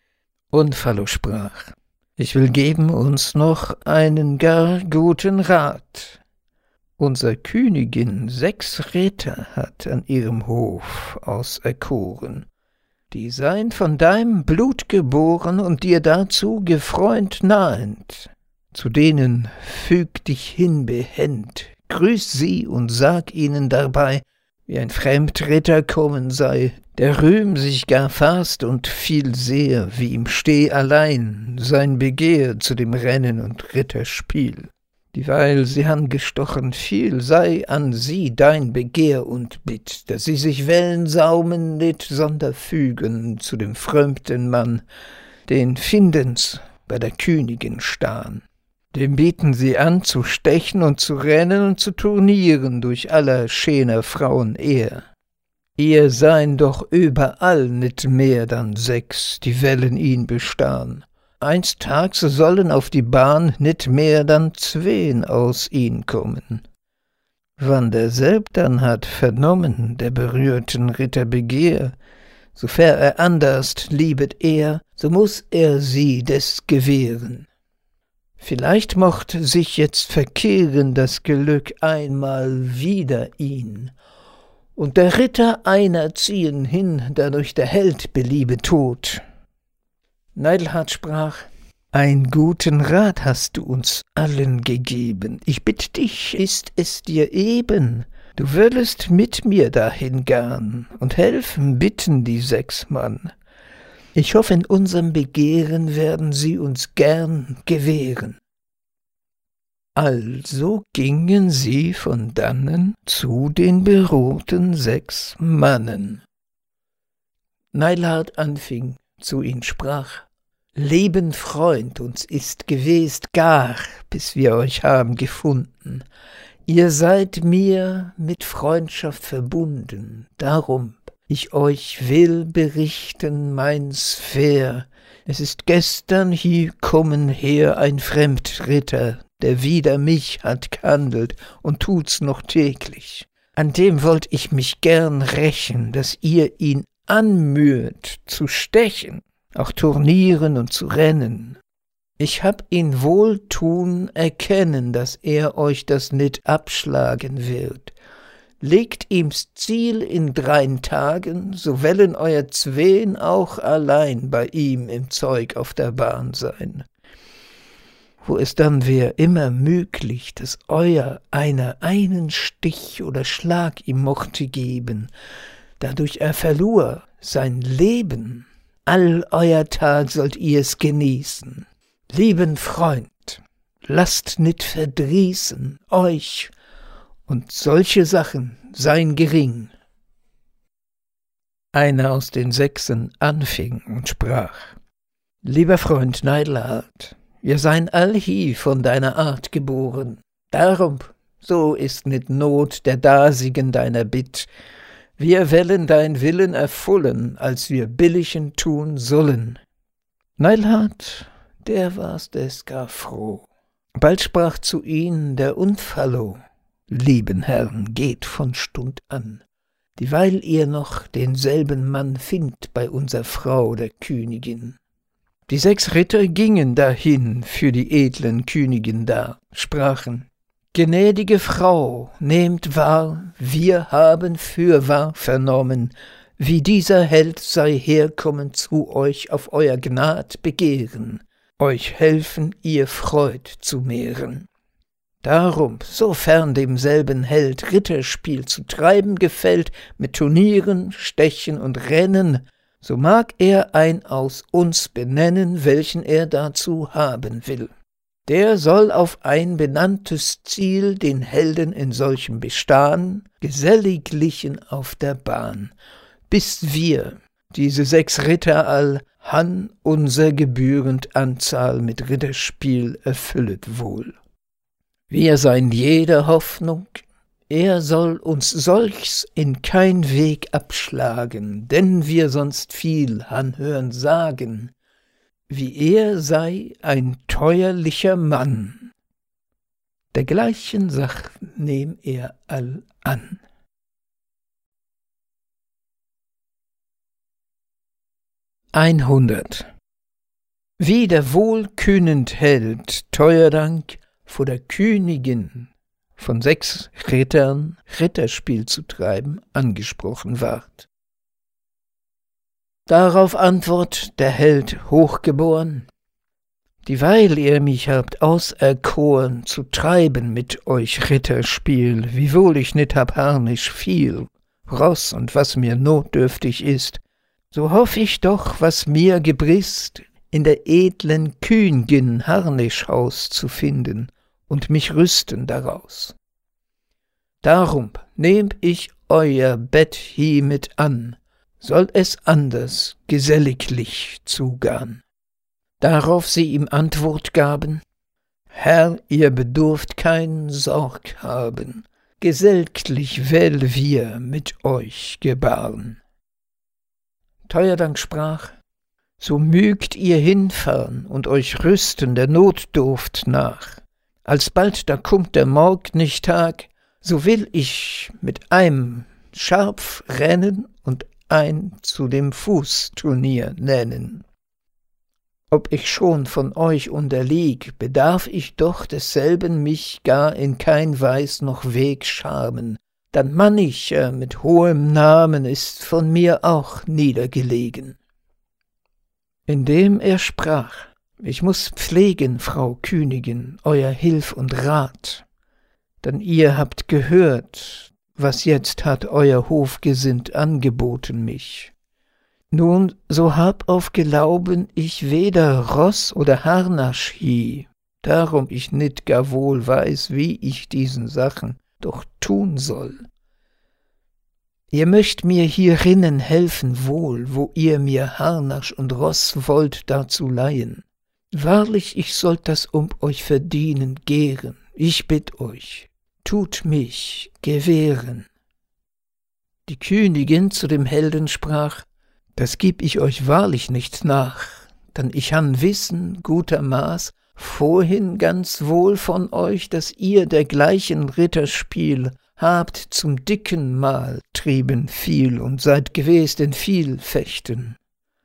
Speaker 1: Unfallo sprach, ich will geben uns noch einen gar guten Rat. Unser Königin sechs Ritter hat an ihrem Hof auserkoren. Die seien von deinem Blut geboren und dir dazu gefreund nahend. Zu denen füg dich hin behend, grüß sie und sag ihnen dabei, wie ein Fremdritter kommen sei, der rühm sich gar fast und viel sehr, wie ihm steh allein sein Begehr zu dem Rennen und Ritterspiel. Dieweil sie han gestochen viel, sei an sie dein Begehr und Bitt, dass sie sich Wellen saumen nit, sonder fügen zu dem frömmten Mann, den findens bei der Königin stahn. Dem bieten sie an zu stechen und zu rennen und zu turnieren durch aller schöner Frauen Ehr. Ihr seien doch überall nit mehr dann sechs, die Wellen ihn bestahn. Einst tags sollen auf die Bahn nit mehr dann zween aus ihn kommen. Wann derselb dann hat vernommen der berührten Ritter Begehr, sofern er anderst liebet er, so muß er sie des gewähren. Vielleicht mocht sich jetzt verkehren das Glück einmal wider ihn, und der Ritter einer ziehen hin, dadurch der Held beliebe tot. Neidelhart sprach, ein guten Rat hast du uns allen gegeben. Ich bitt dich, ist es dir eben, du würdest mit mir dahin gern und helfen bitten die sechs Mann. Ich hoff, in unserem Begehren werden sie uns gern gewähren. Also gingen sie von dannen zu den beroten sechs Mannen. Neidelhart anfing, zu ihnen sprach, Leben Freund, uns ist gewest gar, bis wir euch haben gefunden. Ihr seid mir mit Freundschaft verbunden, darum ich euch will berichten meins Fair. Es ist gestern hier kommen her ein Fremdritter, der wider mich hat gehandelt und tut's noch täglich. An dem wollt ich mich gern rächen, dass ihr ihn anmüht zu stechen. auch turnieren und zu rennen. Ich hab ihn wohltun erkennen, dass er euch das nit abschlagen wird. Legt ihm's Ziel in drein Tagen, so wellen euer Zween auch allein bei ihm im Zeug auf der Bahn sein. Wo es dann wär immer möglich, dass euer einer einen Stich oder Schlag ihm mochte geben, dadurch er verlor sein Leben, all euer Tag sollt ihr's genießen. Lieben Freund, lasst nit verdrießen euch, und solche Sachen seien gering. Einer aus den Sechsen anfing und sprach: Lieber Freund Neidelhart, wir seien allhie von deiner Art geboren, darum, so ist nit Not der Dasigen deiner Bitt, wir wellen dein Willen erfüllen, als wir billigen tun sollen. Neidelhart, der war's des gar froh. Bald sprach zu ihn der Unfallo: Lieben Herren, geht von Stund an, dieweil ihr noch denselben Mann findt bei unser Frau der Königin. Die sechs Ritter gingen dahin für die edlen Königin da, sprachen: Gnädige Frau, nehmt wahr, wir haben fürwahr vernommen, wie dieser Held sei herkommen zu euch auf euer Gnad begehren, euch helfen ihr Freud zu mehren. Darum, sofern demselben Held Ritterspiel zu treiben gefällt, mit Turnieren, Stechen und Rennen, so mag er ein aus uns benennen, welchen er dazu haben will. Der soll auf ein benanntes Ziel den Helden in solchem Bestahn, geselliglichen auf der Bahn, bis wir, diese sechs Ritter all, han unser gebührend Anzahl mit Ritterspiel erfüllet wohl. Wir seien jeder Hoffnung, er soll uns solchs in kein Weg abschlagen, denn wir sonst viel han hören sagen, wie er sei ein teuerlicher Mann. Dergleichen Sach nehm er all an. Einhundert. Wie der wohlkühnend Held Teuerdank vor der Königin von sechs Rittern Ritterspiel zu treiben angesprochen ward. Darauf antwort der Held hochgeboren: Dieweil ihr mich habt auserkoren zu treiben mit euch Ritterspiel, wiewohl ich nit hab harnisch viel, Ross und was mir notdürftig ist, so hoff ich doch, was mir gebrißt, in der edlen Kön'gin Harnischhaus zu finden und mich rüsten daraus. Darum nehmt ich euer Bett hiemit an, soll es anders geselliglich zugahn. Darauf sie ihm Antwort gaben: Herr, ihr bedurft kein Sorg haben, geselliglich well wir mit euch gebaren. Teuerdank sprach: So mögt ihr hinfahren und euch rüsten der Notdurft nach. Alsbald da kommt der Morgnichtag, so will ich mit einem scharf rennen und ein zu dem Fußturnier nennen. Ob ich schon von euch unterlieg, bedarf ich doch desselben mich gar in kein Weis noch Weg schamen, dann mancher mit hohem Namen ist von mir auch niedergelegen. Indem er sprach: Ich muß pflegen, Frau Königin, euer Hilf und Rat, denn ihr habt gehört, was jetzt hat euer Hofgesind angeboten mich. Nun, so hab auf Gelauben ich weder Ross oder Harnasch hie, darum ich nit gar wohl weiß, wie ich diesen Sachen doch tun soll. Ihr möcht mir hierinnen helfen wohl, wo ihr mir Harnasch und Ross wollt dazu leihen. Wahrlich, ich sollt das um euch verdienen geren, ich bitt euch, tut mich gewähren. Die Königin zu dem Helden sprach: Das gib ich euch wahrlich nicht nach, denn ich han wissen, guter Maß, vorhin ganz wohl von euch, dass ihr dergleichen Ritterspiel habt zum dicken Mahl trieben viel und seid gewest in viel Fechten.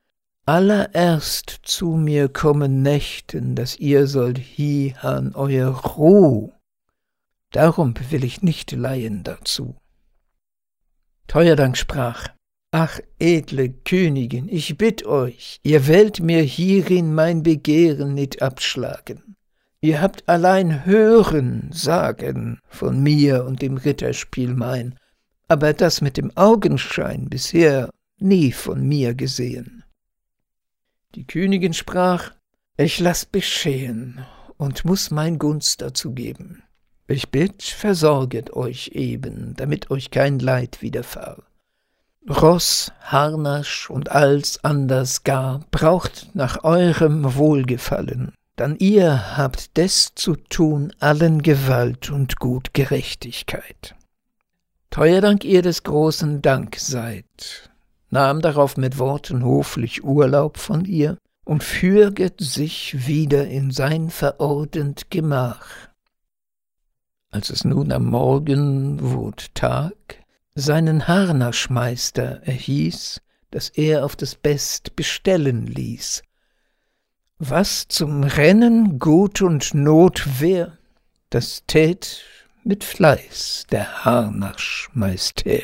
Speaker 1: allererst zu mir kommen Nächten, dass ihr sollt hiehan euer Ruh. Darum will ich nicht leihen dazu. Teuerdank sprach: Ach, edle Königin, ich bitt euch, ihr wollt mir hierin mein Begehren nicht abschlagen. Ihr habt allein Hören, Sagen von mir und dem Ritterspiel mein, aber das mit dem Augenschein bisher nie von mir gesehen. Die Königin sprach: Ich lass beschehen und muß mein Gunst dazu geben. Ich bitt, versorget euch eben, damit euch kein Leid widerfahr. Ross, Harnasch und alls anders gar braucht nach eurem Wohlgefallen, dann ihr habt des zu tun allen Gewalt und gut Gerechtigkeit. Teuerdank ihr des großen Dank seid, nahm darauf mit Worten hoflich Urlaub von ihr und führget sich wieder in sein verordent Gemach. Als es nun am Morgen wurd Tag, seinen Harnaschmeister erhieß, dass er auf das Best bestellen ließ, was zum Rennen gut und Not wär, das tät mit Fleiß der Harnaschmeister.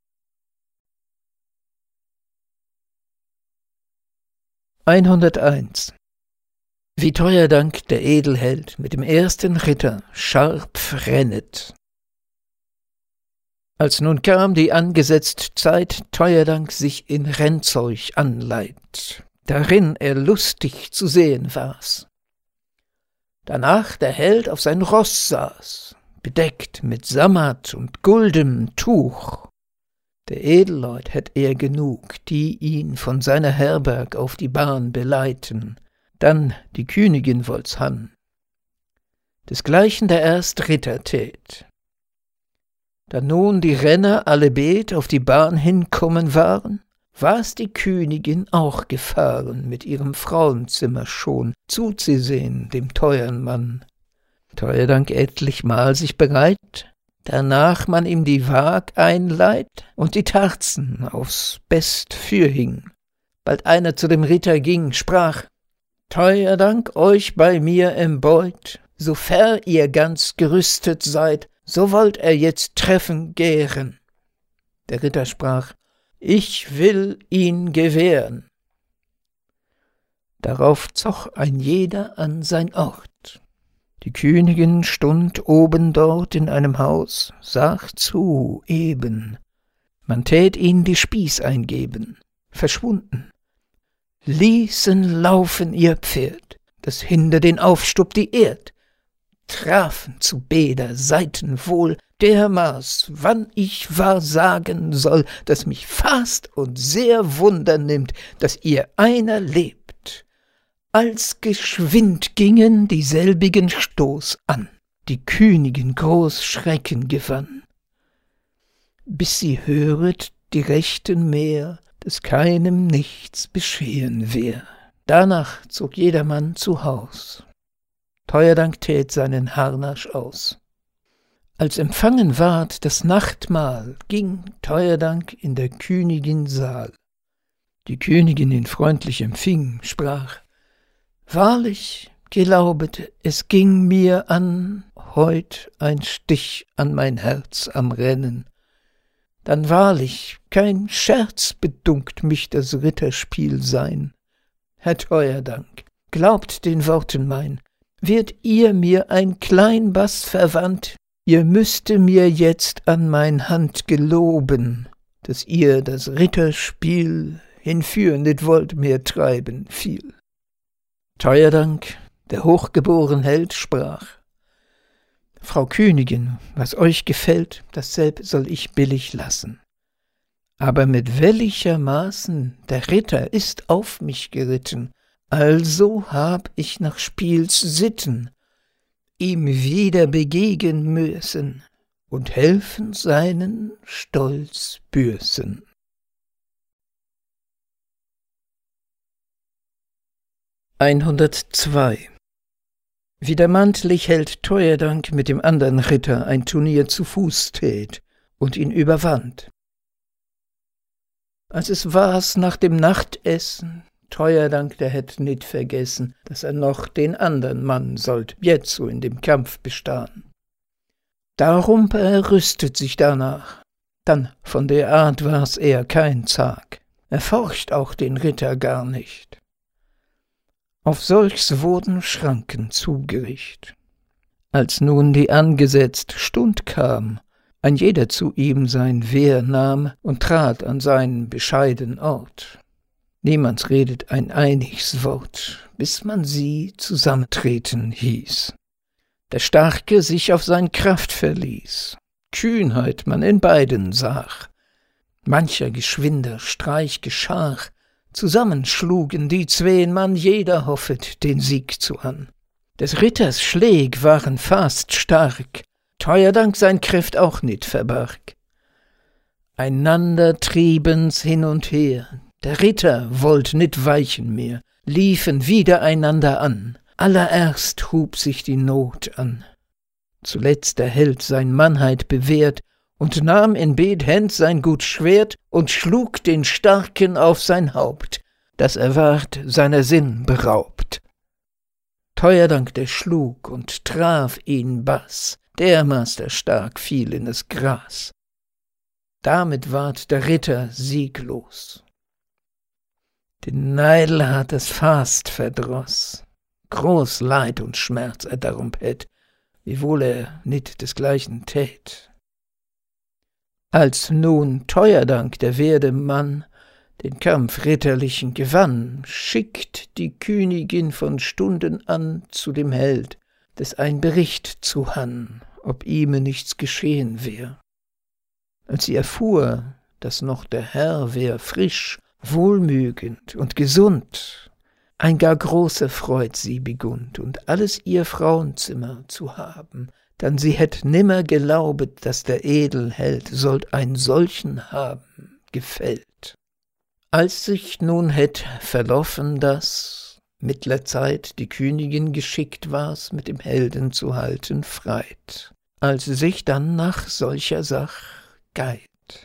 Speaker 1: hunderteins. Wie Teuerdank der Edelheld mit dem ersten Ritter scharf rennet. Als nun kam die angesetzt Zeit, Teuerdank sich in Rennzeug anleiht, darin er lustig zu sehen war's. Danach der Held auf sein Ross saß, bedeckt mit Sammet und guldem Tuch. Der Edelleut hätt er genug, die ihn von seiner Herberg auf die Bahn beleiten, dann die Königin wollt's han. Desgleichen der erst Ritter tät. Da nun die Renner alle bet auf die Bahn hinkommen waren, war's die Königin auch gefahren, mit ihrem Frauenzimmer schon zuzusehen dem teuern Mann. Teuerdank etlichmal sich bereit, danach man ihm die Waag einleiht und die Tarzen aufs Best fürhing. Bald einer zu dem Ritter ging, sprach: Teuerdank euch bei mir embeut, sofer ihr ganz gerüstet seid, so wollt er jetzt treffen gären. Der Ritter sprach: Ich will ihn gewähren. Darauf zoch ein jeder an sein Ort. Die Königin stund oben dort in einem Haus, sah zu eben. Man tät ihn die Spieß eingeben, verschwunden. Ließen laufen ihr Pferd, das hinter den Aufstub die Erd, trafen zu beider Seiten wohl dermaß, wann ich wahr sagen soll, dass mich fast und sehr Wunder nimmt, dass ihr einer lebt. Als geschwind gingen dieselbigen Stoß an, die Königin groß Schrecken gewann, bis sie höret die Rechten mehr, dass keinem nichts beschehen wär. Danach zog jedermann zu Haus. Teuerdank tät seinen Harnasch aus. Als empfangen ward das Nachtmahl, ging Teuerdank in der Königin Saal. Die Königin ihn freundlich empfing, sprach: Wahrlich, glaubet, es ging mir an heut ein Stich an mein Herz am Rennen. Dann wahrlich, kein Scherz bedunkt mich das Ritterspiel sein. Herr Teuerdank, glaubt den Worten mein, wird ihr mir ein Kleinbaß verwandt, ihr müsste mir jetzt an mein Hand geloben, dass ihr das Ritterspiel hinfür nit wollt mehr treiben viel. Teuerdank, der hochgeboren Held, sprach: Frau Königin, was euch gefällt, dasselb soll ich billig lassen. Aber mit welchermaßen der Ritter ist auf mich geritten, also hab ich nach Spiels Sitten ihm wieder begegnen müssen und helfen seinen Stolz bürsten. hundertzwei. Wie der mantlich Held Teuerdank mit dem andern Ritter ein Turnier zu Fuß tät und ihn überwand. Als es war's nach dem Nachtessen, Teuerdank, der hätt nit vergessen, dass er noch den andern Mann sollt jetzo in dem Kampf bestahn. Darum er rüstet sich danach. Dann von der Art war's er kein Zag. Er forcht auch den Ritter gar nicht. Auf solchs wurden Schranken zugericht. Als nun die angesetzt Stund kam, ein jeder zu ihm sein Wehr nahm und trat an seinen bescheiden Ort. Niemand redet ein einiges Wort, bis man sie zusammentreten hieß. Der Starke sich auf sein Kraft verließ, Kühnheit man in beiden sah. Mancher geschwinder Streich geschah, zusammenschlugen die zween Mann, jeder hoffet den Sieg zu an. Des Ritters Schläg waren fast stark, Teuerdank sein Kräft auch nit verbarg. Einander triebens hin und her, der Ritter wollt nit weichen mehr, liefen wieder einander an, allererst hub sich die Not an. Zuletzt der Held sein Mannheit bewährt und nahm in beid Händ sein gut Schwert und schlug den Starken auf sein Haupt, dass er ward seiner Sinn beraubt. Teuerdank der schlug und traf ihn baß, dermaßen stark fiel in das Gras. Damit ward der Ritter sieglos. Den Neidelhart es fast verdroß, groß Leid und Schmerz er darum hätt, wiewohl er nit desgleichen tät. Als nun Teuerdank der werde Mann den Kampf ritterlichen gewann, schickt die Königin von Stunden an zu dem Held, des ein Bericht zu han, ob ihm nichts geschehen wär. Als sie erfuhr, dass noch der Herr wär frisch, wohlmögend und gesund, ein gar große Freud sie begund und alles ihr Frauenzimmer zu haben, dann sie hätt nimmer gelaubet, dass der Edelheld sollt einen solchen haben, gefällt. Als sich nun hätt verloffen, dass mittler Zeit die Königin geschickt war's, mit dem Helden zu halten freit, als sich dann nach solcher Sach geit.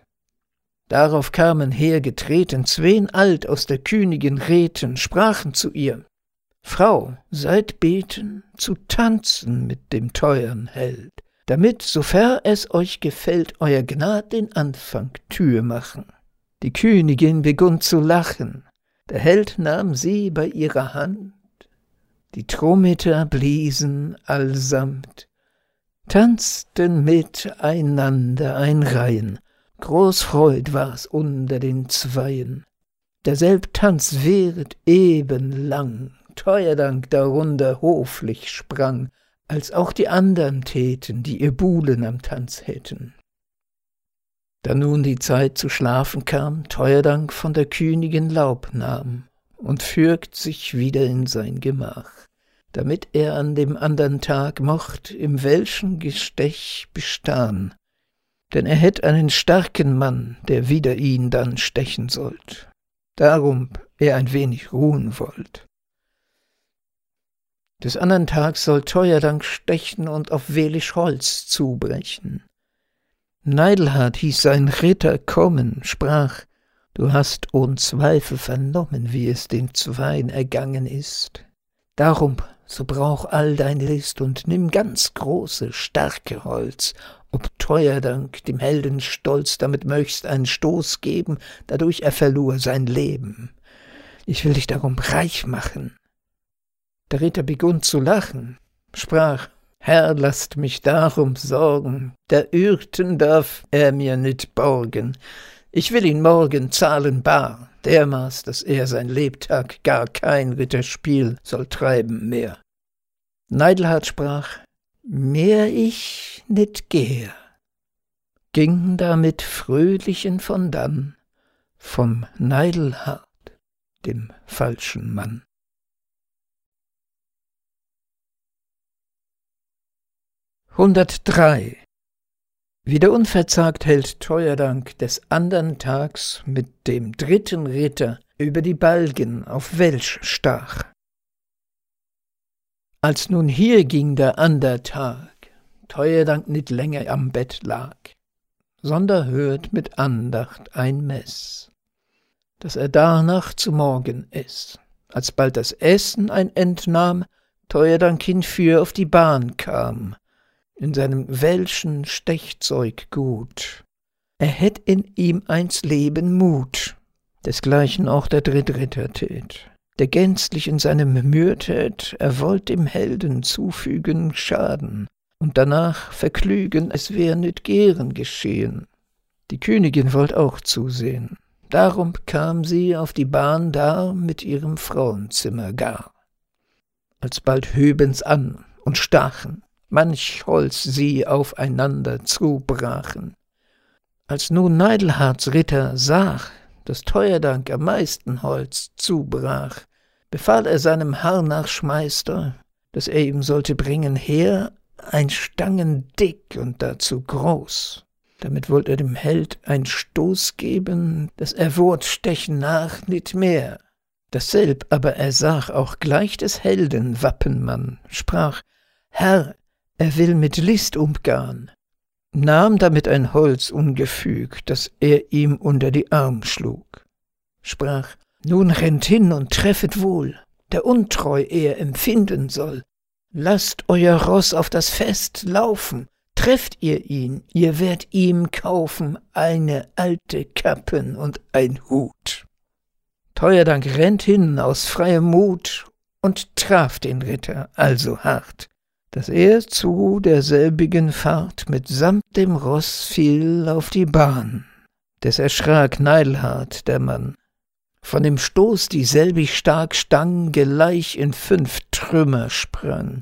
Speaker 1: Darauf kamen hergetreten zween alt aus der Königin Räten, sprachen zu ihr: Frau, seid beten, zu tanzen mit dem teuern Held, damit, sofer es euch gefällt, euer Gnad den Anfang Tür machen. Die Königin begunn zu lachen, der Held nahm sie bei ihrer Hand, die Trommeter bliesen allsamt, tanzten miteinander ein Reihen, groß Freud war's unter den Zweien. Derselb Tanz währet eben lang, Teuerdank darunter hoflich sprang, als auch die andern täten, die ihr Buhlen am Tanz hätten. Da nun die Zeit zu schlafen kam, Teuerdank von der Königin Laub nahm und fügt sich wieder in sein Gemach, damit er an dem andern Tag mocht im welschen Gestech bestahn, denn er hätt einen starken Mann, der wider ihn dann stechen sollt, darum er ein wenig ruhen wollt. Des andern Tags soll Teuerdank stechen und auf Welisch Holz zubrechen. Neidelhart hieß sein Ritter kommen, sprach: Du hast ohn Zweifel vernommen, wie es den Zweien ergangen ist. Darum, so brauch all dein List und nimm ganz große, starke Holz, ob Teuerdank dem Helden Stolz damit möchtst einen Stoß geben, dadurch er verlor sein Leben. Ich will dich darum reich machen. Der Ritter begunn zu lachen, sprach: Herr, lasst mich darum sorgen, der Ürten darf er mir nit borgen. Ich will ihn morgen zahlen bar, dermaß, dass er sein Lebtag gar kein Ritterspiel soll treiben mehr. Neidelhart sprach: Mehr ich nit gehe, ging damit fröhlichen von dann vom Neidelhart, dem falschen Mann. hundertdrei. Wieder unverzagt hält Teuerdank des andern Tags mit dem dritten Ritter über die Balgen auf Welsch stach. Als nun hier ging der ander Tag, Teuerdank nit länger am Bett lag, sonder hört mit Andacht ein Mess. dass er darnach zu Morgen eß. Alsbald das Essen ein End nahm, Teuerdank hinfür auf die Bahn kam, in seinem welschen Stechzeug gut. Er hätt in ihm eins Leben Mut, desgleichen auch der Drittritter tät, der gänzlich in seinem Mühe tät, er wollt dem Helden zufügen Schaden, und danach verklügen, es wär nit gern geschehen. Die Königin wollt auch zusehen, darum kam sie auf die Bahn da mit ihrem Frauenzimmer gar. Alsbald höben's an und stachen, manch Holz sie aufeinander zubrachen. Als nun Neidelharts Ritter sah, dass Teuerdank am meisten Holz zubrach, befahl er seinem Harnaschmeister, dass er ihm sollte bringen her ein Stangen dick und dazu groß. Damit wollt er dem Held ein Stoß geben, dass er wurd stechen nach nit mehr. Dasselb aber ersach auch gleich des Helden Wappenmann, sprach, Herr, er will mit List umgarn, nahm damit ein Holz ungefüg, das er ihm unter die Arm schlug, sprach, nun rennt hin und treffet wohl, der untreu er empfinden soll, lasst euer Ross auf das Fest laufen, trefft ihr ihn, ihr werdet ihm kaufen eine alte Kappen und ein Hut. Teuerdank rennt hin aus freiem Mut und traf den Ritter also hart, dass er zu derselbigen Fahrt mitsamt dem Ross fiel auf die Bahn. Des erschrak Neidelhart der Mann. Von dem Stoß dieselbig stark stang, gleich in fünf Trümmer sprang.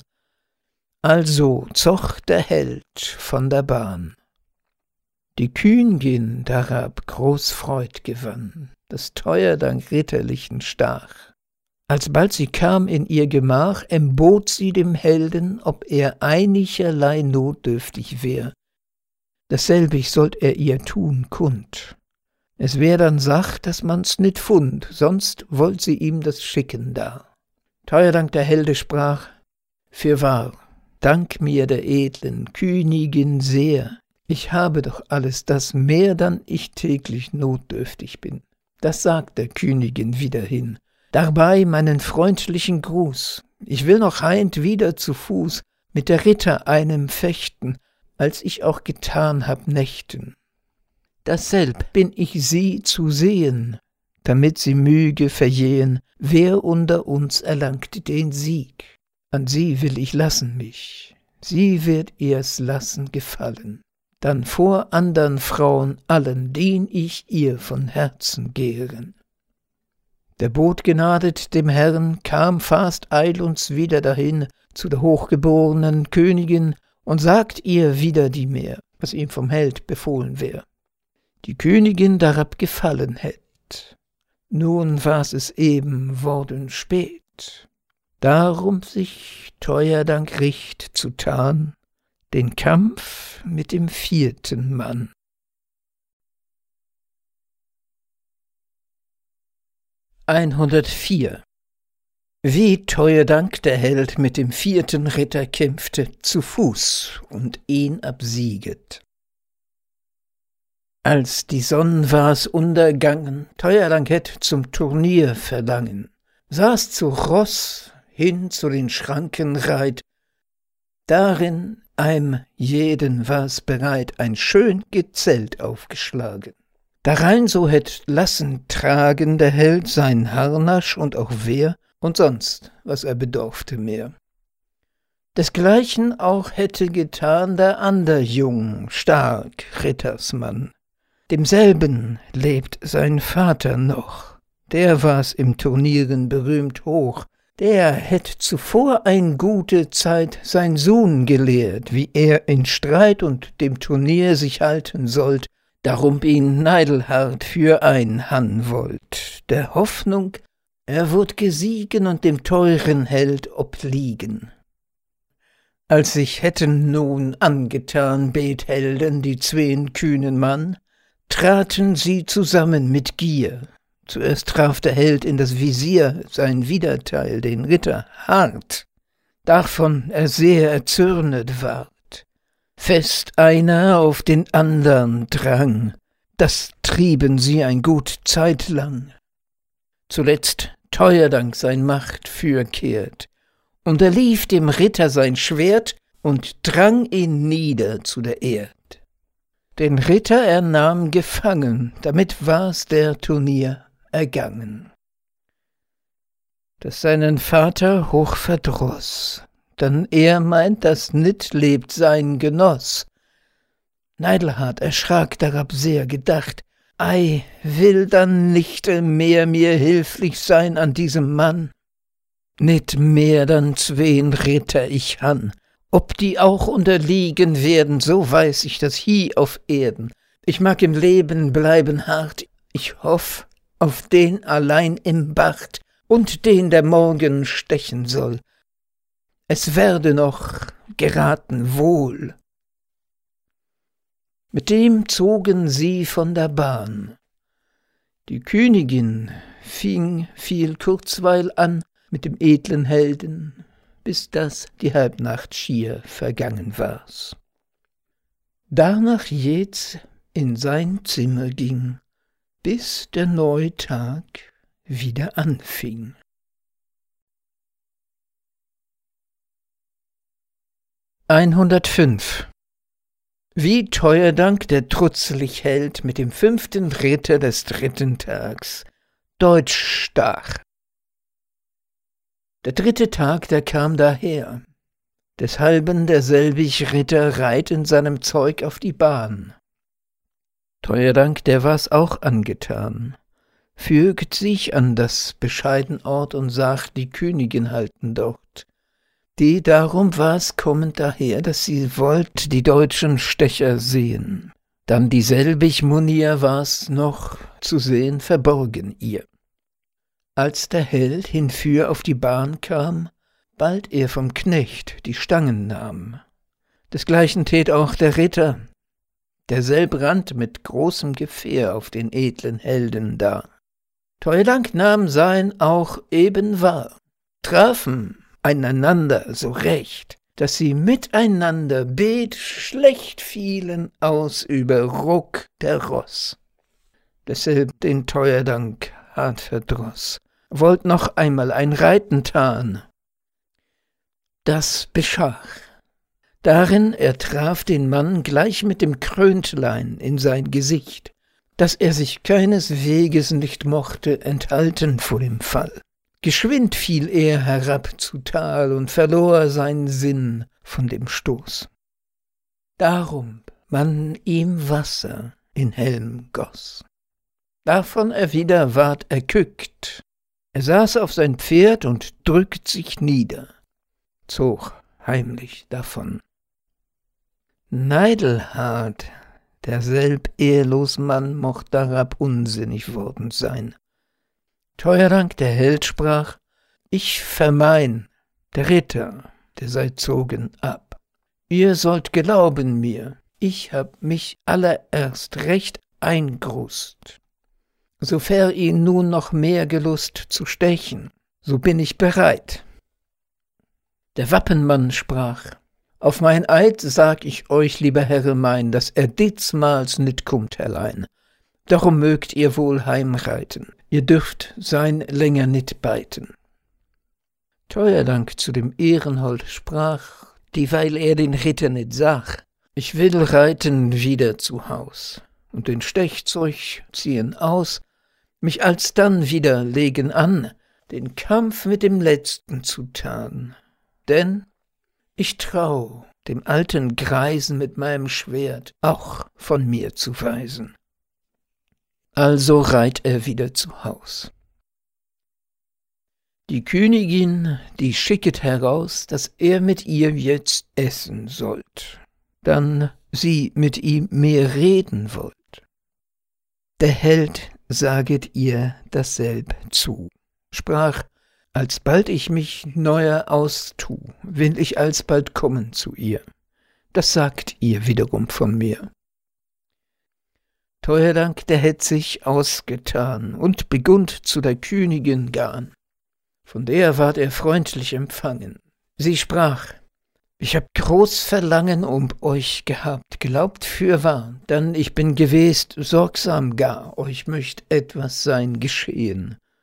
Speaker 1: Also zoch der Held von der Bahn. Die Königin darab groß Freud gewann, dass Teuerdank ritterlichen stach. Alsbald sie kam in ihr Gemach, embot sie dem Helden, ob er einigerlei notdürftig wär. Dasselbig sollt er ihr tun kund. Es wär dann Sach, dass man's nit fund, sonst wollt sie ihm das schicken da. Teuerdank der Helde sprach, fürwahr, dank mir der edlen Königin sehr, ich habe doch alles das mehr, dann ich täglich notdürftig bin. Das sagt der Königin wieder hin. Dabei meinen freundlichen Gruß. Ich will noch heint wieder zu Fuß mit der Ritter einem fechten, als ich auch getan hab Nächten. Dasselb bin ich sie zu sehen, damit sie möge verjehen, wer unter uns erlangt den Sieg. An sie will ich lassen mich, sie wird ihr's lassen gefallen. Dann vor andern Frauen allen dien ich ihr von Herzen gern. Der Boot genadet dem Herrn, kam fast eilends wieder dahin zu der hochgeborenen Königin und sagt ihr wieder die mehr, was ihm vom Held befohlen wär. Die Königin darab gefallen hätt. Nun war's es eben worden spät, darum sich Teuerdank richt zu tan, den Kampf mit dem vierten Mann. hundertvier. Wie Teuerdank der Held mit dem vierten Ritter kämpfte zu Fuß und ihn absieget. Als die Sonn war's untergangen, Teuerdank hätt zum Turnier verlangen, saß zu Ross hin zu den Schranken reit, darin einem jeden war's bereit, ein schön Gezelt aufgeschlagen. Darein so hätt lassen tragen der Held sein Harnasch und auch Wehr und sonst, was er bedorfte mehr. Desgleichen auch hätte getan der ander Jung, stark Rittersmann. Demselben lebt sein Vater noch, der war's im Turnieren berühmt hoch, der hätt zuvor ein gute Zeit sein Sohn gelehrt, wie er in Streit und dem Turnier sich halten sollt, darum ihn Neidelhart für einhan wollt, der Hoffnung, er wurd gesiegen und dem teuren Held obliegen. Als sich hätten nun angetan Bethelden die zween kühnen Mann, traten sie zusammen mit Gier. Zuerst traf der Held in das Visier sein Widerteil, den Ritter, hart, davon er sehr erzürnet ward. Fest einer auf den andern drang, das trieben sie ein gut Zeit lang. zuletzt Teuerdank sein Macht fürkehrt, unterlief dem Ritter sein Schwert und drang ihn nieder zu der Erd. Den Ritter er nahm gefangen, damit war's der Turnier ergangen. Das seinen Vater hoch verdroß, dann er meint, dass nit lebt sein Genoss. Neidelhart erschrak darab sehr gedacht, ei, will dann nicht mehr mir hilflich sein an diesem Mann? Nit mehr dann zween Ritter ich han, ob die auch unterliegen werden, so weiß ich das hie auf Erden. Ich mag im Leben bleiben hart, ich hoff auf den allein im Bart und den der morgen stechen soll. Es werde noch geraten wohl. Mit dem zogen sie von der Bahn. Die Königin fing viel kurzweil an mit dem edlen Helden, bis dass die Halbnacht schier vergangen war's. Danach jetz in sein Zimmer ging, bis der neue Tag wieder anfing. hundertfünf. Wie Teuerdank der trutzelig Held mit dem fünften Ritter des dritten Tags Deutsch stach. Der dritte Tag, der kam daher, deshalben derselbig Ritter reit in seinem Zeug auf die Bahn. Teuerdank, der war's auch angetan, fügt sich an das bescheiden Ort und sagt, die Königin halten dort. Die darum war's kommend daher, dass sie wollt die deutschen Stecher sehen. Dann dieselbig Munir war's noch zu sehen verborgen ihr. Als der Held hinfür auf die Bahn kam, bald er vom Knecht die Stangen nahm. Desgleichen tät auch der Ritter, derselb rannt mit großem Gefähr auf den edlen Helden da. Teuerdank nahm sein auch eben wahr, trafen einander so recht, dass sie miteinander bet schlecht fielen aus über Ruck der Ross. Deshalb den Teuerdank hart verdroß, wollt noch einmal ein Reiten tan. Das beschach. Darin er traf den Mann gleich mit dem Kröntlein in sein Gesicht, dass er sich keines Weges nicht mochte enthalten vor dem Fall. Geschwind fiel er herab zu Tal und verlor seinen Sinn von dem Stoß. Darum man ihm Wasser in Helm goß. Davon er wieder ward erkückt. Er saß auf sein Pferd und drückt sich nieder, zog heimlich davon. Neidelhart, derselb ehrlos Mann, mocht darab unsinnig worden sein. Teuerdank der Held sprach, ich vermein, der Ritter, der sei zogen ab. Ihr sollt glauben mir, ich hab mich allererst recht eingrust. Sofern ihn nun noch mehr gelust zu stechen, so bin ich bereit. Der Wappenmann sprach, auf mein Eid sag ich euch, lieber Herre mein, dass er ditsmals nit kummt allein. Darum mögt ihr wohl heimreiten, ihr dürft sein länger nit beiten. Teuerdank zu dem Ehrenhold sprach, dieweil er den Ritter nit sah, ich will reiten wieder zu Haus und den Stechzeug ziehen aus, mich alsdann wieder legen an, den Kampf mit dem Letzten zu tan. Denn ich trau, dem alten Greisen mit meinem Schwert auch von mir zu weisen. Also reit er wieder zu Haus. Die Königin, die schicket heraus, dass er mit ihr jetzt essen sollt, dann sie mit ihm mehr reden wollt. Der Held saget ihr dasselb zu, sprach, alsbald ich mich neuer austu, will ich alsbald kommen zu ihr. Das sagt ihr wiederum von mir. Teuerdank, der hätt sich ausgetan und begund zu der Königin garn. Von der ward er freundlich empfangen. Sie sprach, ich hab groß Verlangen um euch gehabt, glaubt fürwahr, dann ich bin gewest sorgsam gar, euch möcht etwas sein geschehen.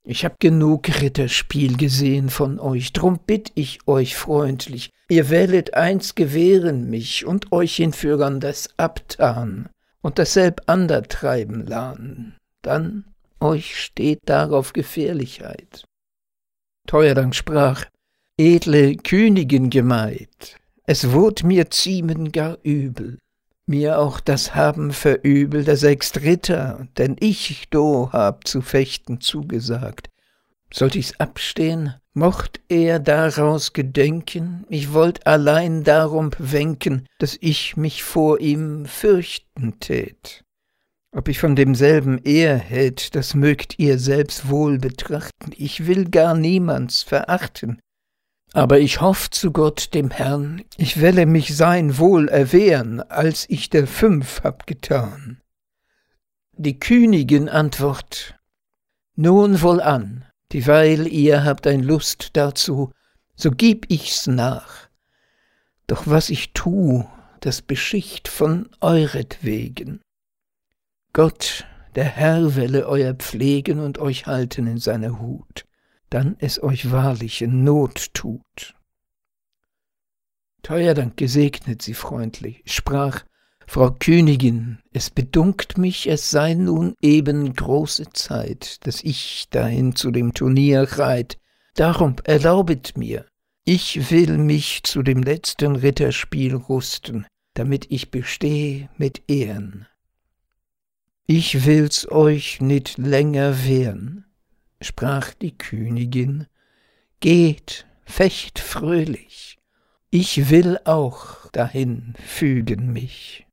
Speaker 1: Ich hab genug Ritterspiel gesehen von euch, drum bitt ich euch freundlich, ihr wählet eins gewähren mich und euch hinführern das abtan und dasselb ander treiben lahn, dann euch steht darauf Gefährlichkeit. Teuerdank sprach, edle Königin Gemaid, es wurd mir ziemen gar übel, mir auch das haben verübel der sechst Ritter, denn ich do hab zu fechten zugesagt. Sollt ich's abstehen, mocht er daraus gedenken, ich wollt allein darum wenken, dass ich mich vor ihm fürchten tät. Ob ich von demselben ehr hätt, das mögt ihr selbst wohl betrachten, ich will gar niemands verachten. Aber ich hoff zu Gott dem Herrn, ich welle mich sein Wohl erwehren, als ich der fünf hab getan. Die Königin antwort, nun wohlan, dieweil ihr habt ein Lust dazu, so gib ich's nach. Doch was ich tu, das beschicht von euretwegen. Gott, der Herr, welle euer pflegen und euch halten in seiner Hut, dann es euch wahrlich in Not tut. Teuerdank gesegnet sie freundlich, sprach, Frau Königin, es bedunkt mich, es sei nun eben große Zeit, dass ich dahin zu dem Turnier reit, darum erlaubet mir, ich will mich zu dem letzten Ritterspiel rüsten, damit ich besteh mit Ehren. Ich will's euch nit länger wehren, sprach die Königin, geht, fecht fröhlich, ich will auch dahin fügen mich.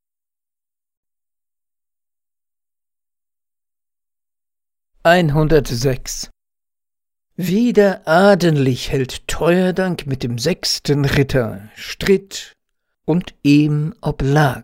Speaker 1: hundertsechs. Wieder adenlich hält Teuerdank mit dem sechsten Ritter Stritt und ihm oblag.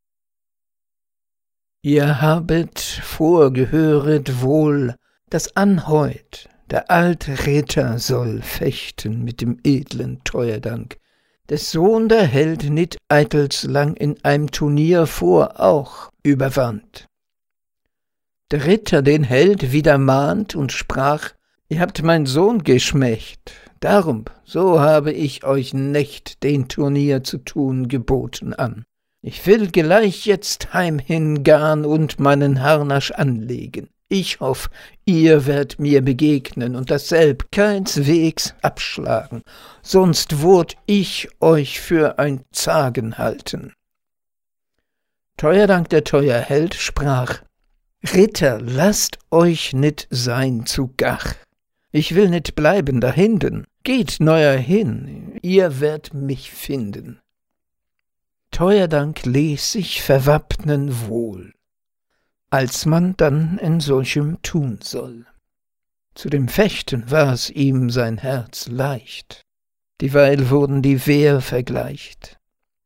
Speaker 1: Ihr habet vorgehöret wohl, dass anheut der alte Ritter soll fechten mit dem edlen Teuerdank. Des Sohn der Held nit eitels lang in einem Turnier vor auch überwand. Der Ritter den Held wieder mahnt und sprach, ihr habt mein Sohn geschmächt, darum, so habe ich euch nicht den Turnier zu tun geboten an. Ich will gleich jetzt heimhin garn und meinen Harnasch anlegen. Ich hoff, ihr werdet mir begegnen und dasselb keineswegs abschlagen, sonst würd ich euch für ein Zagen halten. Teuerdank der teuer Held sprach, Ritter, lasst euch nit sein zu Gach. Ich will nit bleiben dahinden, geht neuer hin, ihr werdet mich finden. Teuerdank ließ sich verwappnen wohl, als man dann in solchem tun soll. Zu dem Fechten war's ihm sein Herz leicht, dieweil wurden die Wehr vergleicht.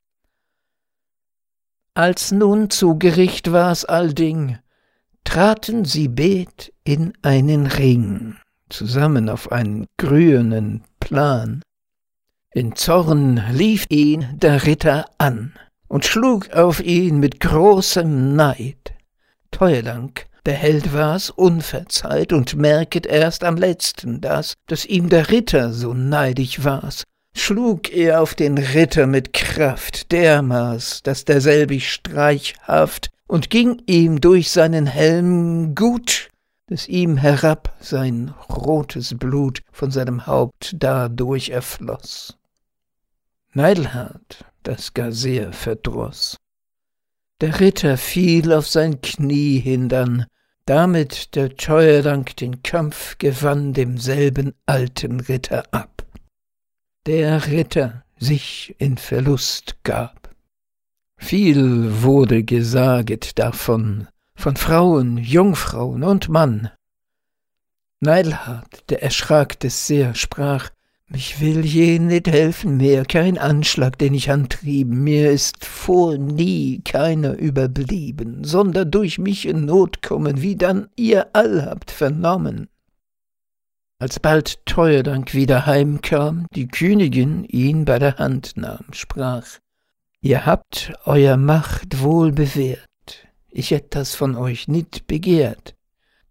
Speaker 1: Als nun zu Gericht war's allding, traten sie bet in einen Ring, zusammen auf einen grünen Plan. In Zorn lief ihn der Ritter an und schlug auf ihn mit großem Neid. Teuerdank, der Held war's unverzeiht und merket erst am letzten das, dass ihm der Ritter so neidig war's. Schlug er auf den Ritter mit Kraft dermaß, dass derselbig streichhaft und ging ihm durch seinen Helm gut, dass ihm herab sein rotes Blut von seinem Haupt dadurch erfloß. Neidelhart das gar sehr verdroß. Der Ritter fiel auf sein Knie hindann, damit der Teuerdank den Kampf gewann demselben alten Ritter ab. Der Ritter sich in Verlust gab. Viel wurde gesaget davon, von Frauen, Jungfrauen und Mann. Neidelhart, der erschrak des sehr, sprach, mich will je nit helfen mehr, kein Anschlag, den ich antrieben, mir ist vor nie keiner überblieben, sondern durch mich in Not kommen, wie dann ihr all habt vernommen. Alsbald Teuerdank wieder heimkam, die Königin ihn bei der Hand nahm, sprach, ihr habt euer Macht wohl bewährt, ich hätt das von euch nit begehrt,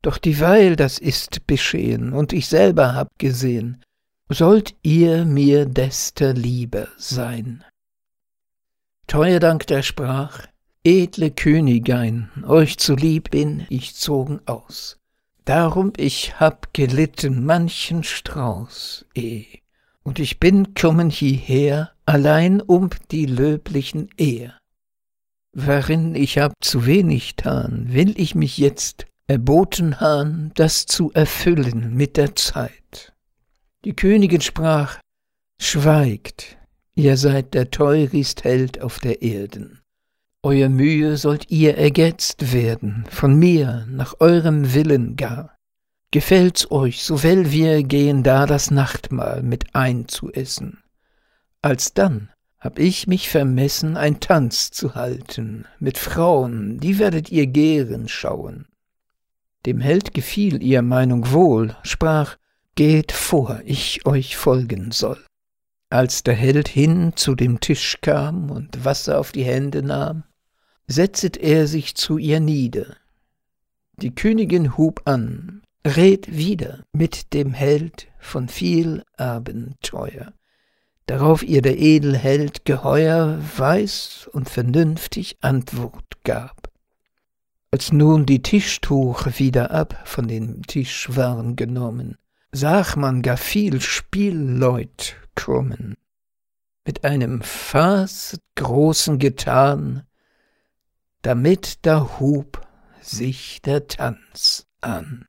Speaker 1: Doch dieweil das ist beschehen und ich selber hab gesehen, sollt ihr mir desto lieber sein. Teuerdank der sprach: Edle Königein, euch zu lieb bin ich zogen aus. Darum ich hab gelitten manchen Strauß, eh, und ich bin kommen hieher, allein um die löblichen Ehr. Warin ich hab zu wenig tan, will ich mich jetzt erboten han, das zu erfüllen mit der Zeit. Die Königin sprach: Schweigt, ihr seid der teurigst Held auf der Erden. Euer Mühe sollt ihr ergetzt werden, von mir nach eurem Willen gar. Gefällt's euch, so well wir gehen da das Nachtmahl mit einzuessen. Alsdann hab ich mich vermessen, ein Tanz zu halten, mit Frauen, die werdet ihr gern schauen. Dem Held gefiel ihr Meinung wohl, sprach: Geht vor, ich euch folgen soll. Als der Held hin zu dem Tisch kam und Wasser auf die Hände nahm, setzet er sich zu ihr nieder. Die Königin hub an, red wieder mit dem Held von viel Abenteuer. Darauf ihr der Edelheld geheuer weis und vernünftig Antwort gab. Als nun die Tischtuch wieder ab von dem Tisch waren genommen, sah man gar viel Spielleut kommen. Mit einem Faß großen getan, damit da hub sich der Tanz an.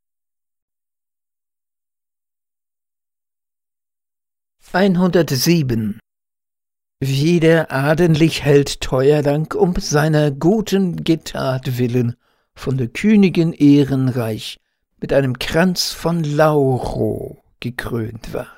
Speaker 1: hundertsieben. Wie der adenlich Held Teuerdank um seiner guten Getat willen von der Königin ehrenreich mit einem Kranz von Lauro gekrönt ward.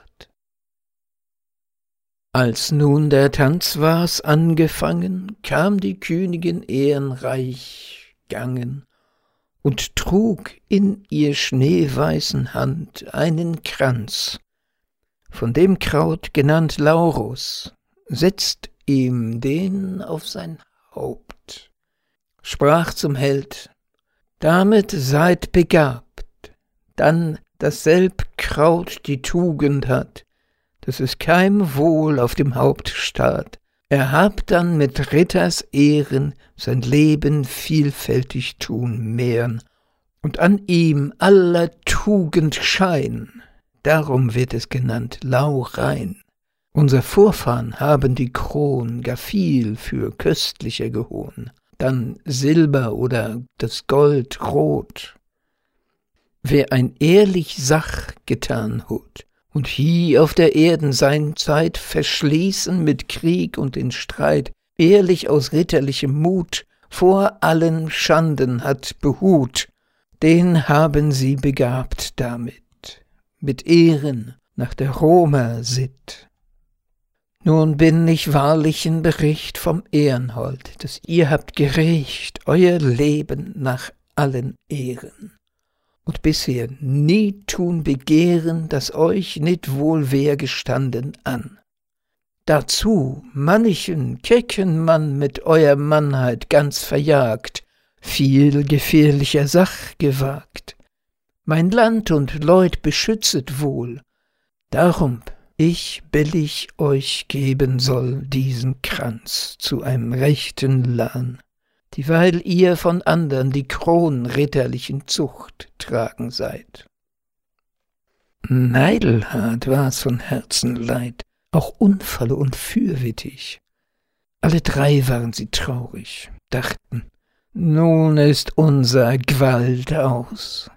Speaker 1: Als nun der Tanz war's angefangen, kam die Königin ehrenreich gangen und trug in ihr schneeweißen Hand einen Kranz, von dem Kraut genannt Laurus, setzt ihm den auf sein Haupt, sprach zum Held: Damit seid begabt, dann dasselb Kraut die Tugend hat, dass es keinem Wohl auf dem Haupt staat. Er hab dann mit Ritters Ehren sein Leben vielfältig tun mehren und an ihm aller Tugend Schein, darum wird es genannt Laurein. Unser Vorfahren haben die Kron gar viel für köstlicher gehohn, dann Silber oder das Gold rot. Wer ein ehrlich Sach getan hut, und hie auf der Erden sein Zeit verschließen mit Krieg und in Streit, ehrlich aus ritterlichem Mut vor allen Schanden hat behut, den haben sie begabt damit, mit Ehren nach der Romer Sitt. Nun bin ich wahrlich in Bericht vom Ehrenhold, dass ihr habt gerecht euer Leben nach allen Ehren. Und bisher nie tun Begehren, das euch nit wohl wär gestanden an. Dazu manchen kecken Mann mit euer Mannheit ganz verjagt, viel gefährlicher Sach gewagt. Mein Land und Leut beschützet wohl, darum ich billig euch geben soll diesen Kranz zu einem rechten Lahn, dieweil ihr von andern die kronritterlichen Zucht tragen seid. Neidelhart war's von Herzen leid, auch Unfalle und fürwittig. Alle drei waren sie traurig, dachten, nun ist unser Gewalt aus.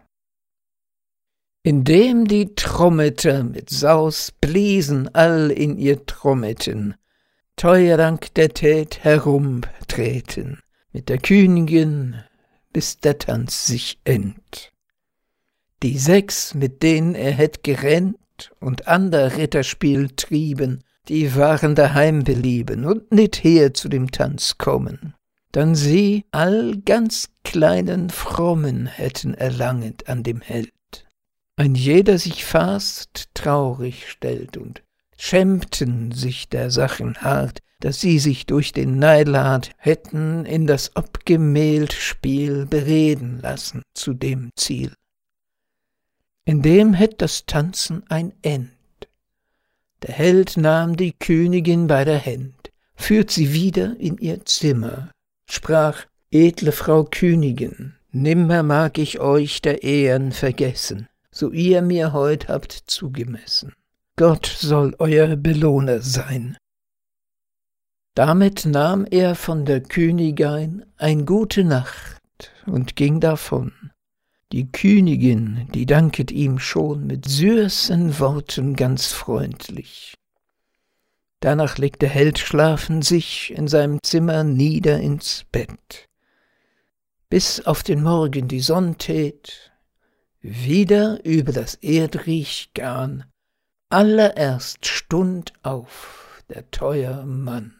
Speaker 1: Indem die Trommeter mit Saus bliesen all in ihr Trommeten, Teuerdank der Tät herumtreten, mit der Königin, bis der Tanz sich end. Die sechs, mit denen er hätt gerennt und ander Ritterspiel trieben, die waren daheim belieben und nit her zu dem Tanz kommen. Dann sie all ganz kleinen Frommen hätten erlanget an dem Held. Ein jeder sich fast traurig stellt und schämten sich der Sachen hart, dass sie sich durch den Neidlhart hätten in das Abgemähltspiel bereden lassen zu dem Ziel. In dem hätt das Tanzen ein End. Der Held nahm die Königin bei der Hand, führt sie wieder in ihr Zimmer, sprach: Edle Frau Königin, nimmer mag ich euch der Ehren vergessen, so ihr mir heut habt zugemessen. Gott soll euer Belohner sein. Damit nahm er von der Königin ein gute Nacht und ging davon. Die Königin, die danket ihm schon mit süßen Worten ganz freundlich. Danach legt der Held schlafen sich in seinem Zimmer nieder ins Bett, bis auf den Morgen die Sonn tät, wieder über das Erdreich garn, allererst stund auf der teuer Mann.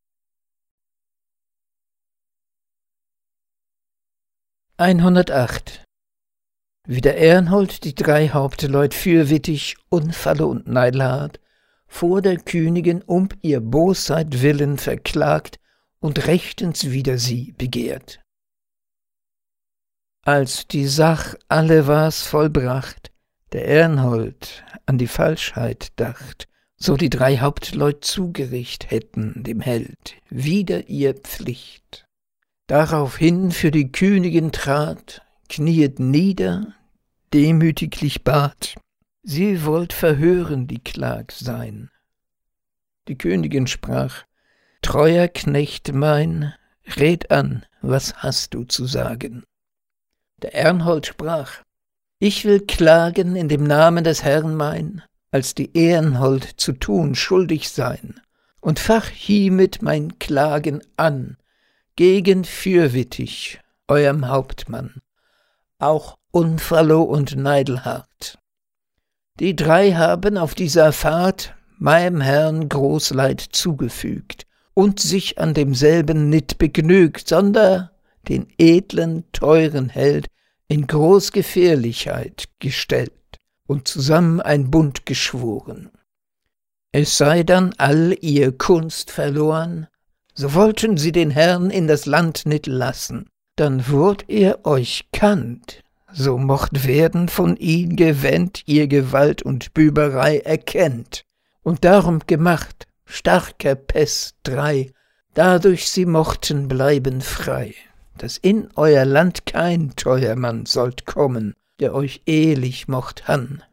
Speaker 1: hundertacht. Wie der Ehrenhold die drei Hauptleut Fürwittig, Unfalle und Neidlhart vor der Königin um ihr Bosheit willen verklagt und rechtens wider sie begehrt. Als die Sach alle war's vollbracht, der Ehrenhold an die Falschheit dacht, so die drei Hauptleut zugericht hätten dem Held wider ihr Pflicht. Daraufhin für die Königin trat, kniet nieder, demütiglich bat, sie wollt verhören die Klag sein. Die Königin sprach: Treuer Knecht mein, red an, was hast du zu sagen? Der Ehrenhold sprach: Ich will klagen in dem Namen des Herrn mein, als die Ehrenhold zu tun schuldig sein, und fach hiemit mein Klagen an, gegen Fürwittig, eurem Hauptmann, auch Unfallo und Neidlhart. Die drei haben auf dieser Fahrt meinem Herrn Großleid zugefügt und sich an demselben nit begnügt, sondern den edlen, teuren Held in Großgefährlichkeit gestellt und zusammen ein Bund geschworen. Es sei dann all ihr Kunst verloren, so wollten sie den Herrn in das Land nit lassen. Dann wurd er euch kannt, so mocht werden von ihn gewähnt, ihr Gewalt und Büberei erkennt, und darum gemacht, starker Pest drei, dadurch sie mochten bleiben frei, dass in euer Land kein teuer Mann sollt kommen, der euch ehlich mocht han.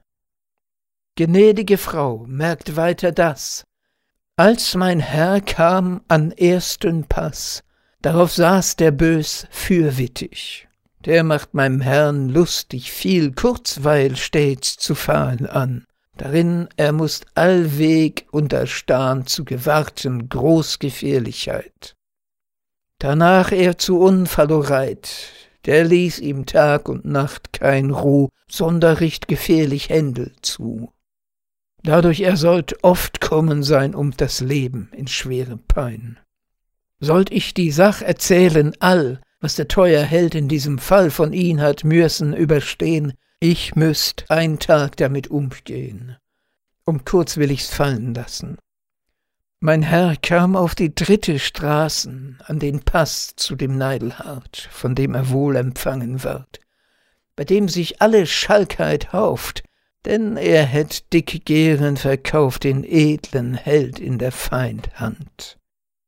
Speaker 1: Gnädige Frau, merkt weiter das, als mein Herr kam an ersten Pass, darauf saß der Bös Fürwittig. Der macht meinem Herrn lustig viel Kurzweil stets zu fahren an. Darin er mußt allweg unterstahn zu gewahrten Großgefährlichkeit. Danach er zu Unfallo reit, der ließ ihm Tag und Nacht kein Ruh, sonder richt gefährlich Händel zu. Dadurch er sollt oft kommen sein um das Leben in schwere Pein. Sollt ich die Sach erzählen all, was der teuer Held in diesem Fall von ihn hat müssen überstehen, ich müßt ein Tag damit umgehen. Um kurz will ich's fallen lassen. Mein Herr kam auf die dritte Straßen an den Pass zu dem Neidlhart, von dem er wohl empfangen wird, bei dem sich alle Schalkheit hauft, denn er hätt dick Gären verkauft den edlen Held in der Feind Hand.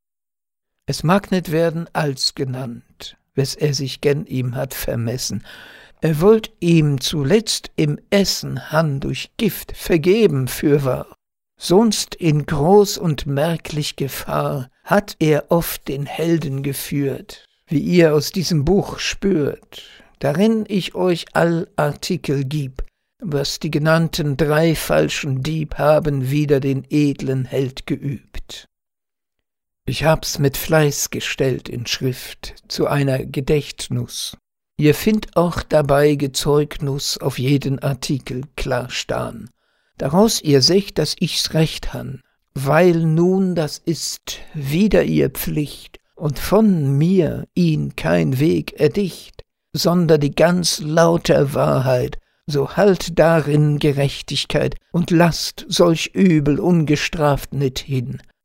Speaker 1: Es mag nicht werden als genannt, wes er sich gen ihm hat vermessen, er wollt ihm zuletzt im Essen han durch Gift vergeben fürwahr, sonst in groß und merklich Gefahr hat er oft den Helden geführt, wie ihr aus diesem Buch spürt, darin ich euch all Artikel gib, was die genannten drei falschen Dieb haben wider den edlen Held geübt. Ich hab's mit Fleiß gestellt in Schrift zu einer Gedächtnuss. Ihr findt auch dabei Gezeugnuss auf jeden Artikel klar stahn. Daraus ihr seht, dass ich's recht han, weil nun das ist wider ihr Pflicht und von mir ihn kein Weg erdicht, sonder die ganz lauter Wahrheit, so halt darin Gerechtigkeit und lasst solch Übel ungestraft nit hin,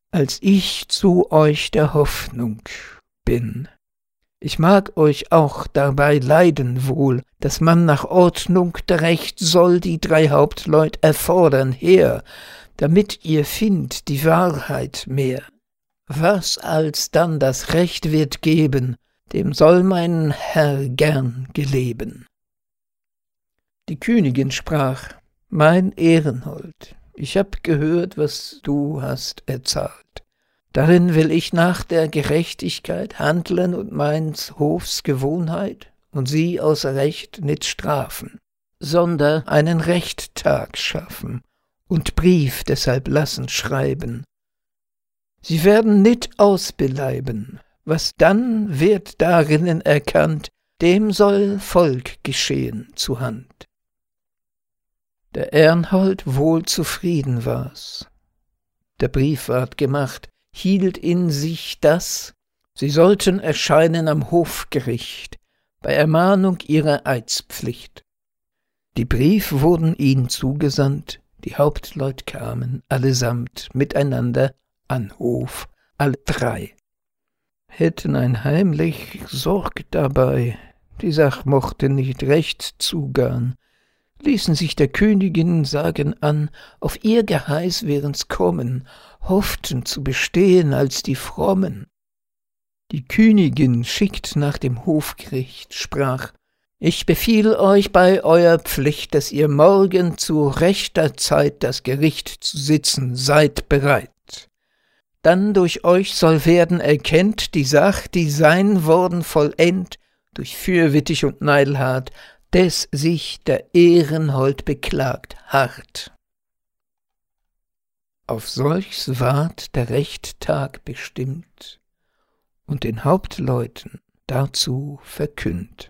Speaker 1: als ich zu euch der Hoffnung bin. Ich mag euch auch dabei leiden wohl, dass man nach Ordnung der Recht soll die drei Hauptleut erfordern her, damit ihr findt die Wahrheit mehr. Was alsdann das Recht wird geben, dem soll mein Herr gern geleben. Die Königin sprach: Mein Ehrenhold, ich hab gehört, was du hast erzahlt. Darin will ich nach der Gerechtigkeit handeln und meins Hofs Gewohnheit und sie aus Recht nit strafen, sonder einen Rechttag schaffen und Brief deshalb lassen schreiben. Sie werden nit ausbeleiben, was dann wird darinnen erkannt, dem soll Volk geschehen zu Hand. Der Ernhold wohl zufrieden war's. Der Brief ward gemacht, hielt in sich das, sie sollten erscheinen am Hofgericht, bei Ermahnung ihrer Eidspflicht. Die Brief wurden ihnen zugesandt, die Hauptleut kamen allesamt miteinander an Hof, alle drei. Hätten ein heimlich Sorg dabei, die Sach mochte nicht recht zugahn, ließen sich der Königin sagen an, auf ihr Geheiß wären's kommen, hofften zu bestehen als die Frommen. Die Königin schickt nach dem Hofgericht, sprach: Ich befiehl euch bei euer Pflicht, dass ihr morgen zu rechter Zeit das Gericht zu sitzen seid bereit. Dann durch euch soll werden erkennt die Sach, die sein worden vollend, durch Fürwittig und Neidelhart, des sich der Ehrenhold beklagt hart. Auf solchs ward der Rechttag bestimmt und den Hauptleuten dazu verkündt.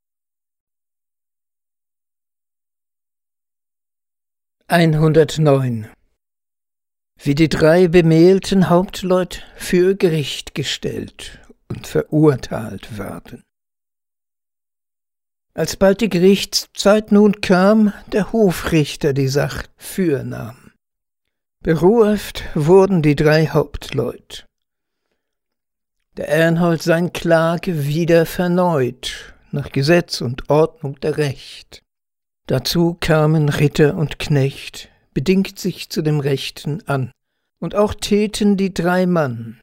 Speaker 1: hundertneun. Wie die drei bemehlten Hauptleut für Gericht gestellt und verurteilt werden. Alsbald die Gerichtszeit nun kam, der Hofrichter die Sach fürnahm. Beruft wurden die drei Hauptleut. Der Ernhold sein Klage wieder verneut, nach Gesetz und Ordnung der Recht. Dazu kamen Ritter und Knecht, bedingt sich zu dem Rechten an, und auch täten die drei Mann.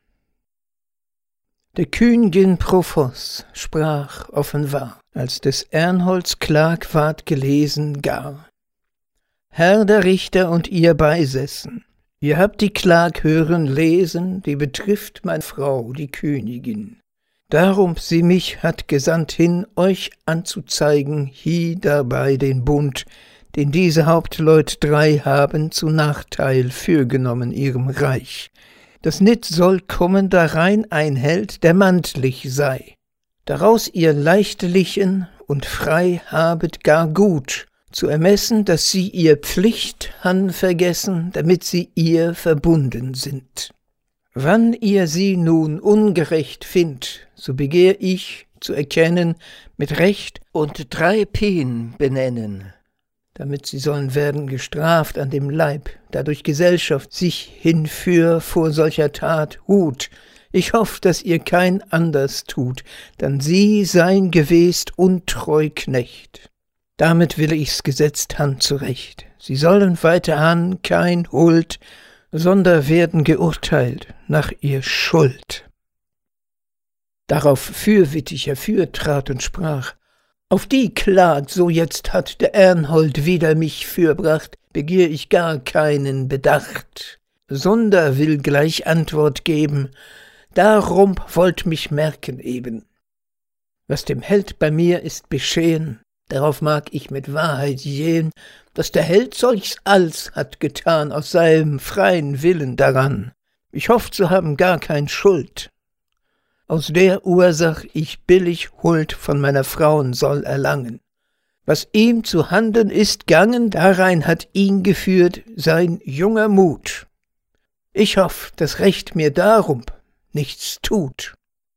Speaker 1: Der Königin Profoss sprach offenbar, als des Ernholds Klag ward gelesen gar. Herr der Richter und ihr Beisessen, ihr habt die Klag hören lesen, die betrifft mein Frau, die Königin. Darum sie mich hat gesandt hin, euch anzuzeigen, hie dabei den Bund, den diese Hauptleut drei haben zu Nachteil fürgenommen ihrem Reich, dass nit soll kommen darein ein Held, der mantlich sei. Daraus ihr leichtlichen und frei habet gar gut, zu ermessen, dass sie ihr Pflicht han vergessen, damit sie ihr verbunden sind. Wann ihr sie nun ungerecht findt, so begehr ich zu erkennen, mit Recht und drei Peen benennen, damit sie sollen werden gestraft an dem Leib, dadurch Gesellschaft sich hinführ vor solcher Tat hut. Ich hoff, dass ihr kein anders tut, dann sie sein gewest untreu Knecht. Damit will ich's gesetzt han zurecht. Sie sollen weiter han kein Huld, sonder werden geurteilt nach ihr Schuld. Darauf Fürwittig herfürtrat und sprach: Auf die Klag, so jetzt hat der Ernhold wider mich fürbracht, begehr ich gar keinen Bedacht, sonder will gleich Antwort geben, darum wollt mich merken eben. Was dem Held bei mir ist geschehen, darauf mag ich mit Wahrheit jähen, dass der Held solchs alls hat getan aus seinem freien Willen daran. Ich hoff zu haben gar kein Schuld. Aus der Ursach ich billig Huld von meiner Frauen soll erlangen. Was ihm zu Handen ist gangen, darein hat ihn geführt sein junger Mut. Ich hoff, das Recht mir darum nichts tut.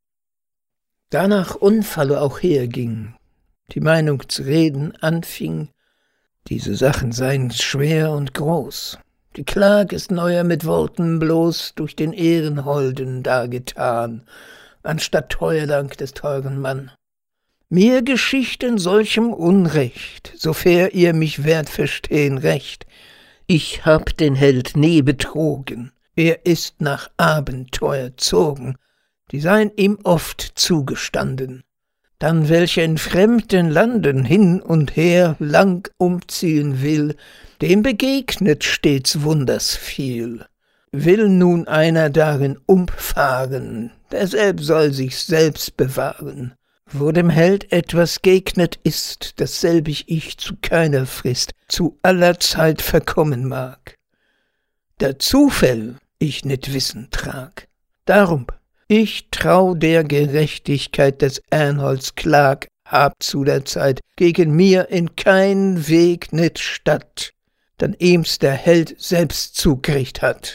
Speaker 1: Danach Unfalle auch herging, die Meinung zu reden anfing, diese Sachen seien schwer und groß, Die Klag ist neuer mit Worten bloß durch den Ehrenholden dargetan, anstatt Treuedank des teuren Mann. Mir Geschicht in solchem Unrecht, sofern ihr mich werdet verstehen recht. Ich hab den Held nie betrogen, er ist nach Abenteuer zogen, die seien ihm oft zugestanden. Dann welcher in fremden Landen hin und her lang umziehen will, dem begegnet stets wunders viel. Will nun einer darin umfahren, derselb soll sich selbst bewahren. Wo dem Held etwas gegnet ist, dasselbig ich zu keiner Frist, zu aller Zeit verkommen mag. Der Zufall ich nit wissen trag. Darum, ich trau der Gerechtigkeit des Ernholds Klag, hab zu der Zeit gegen mir in kein Weg nit statt, dann ehms der Held selbst zugericht hat.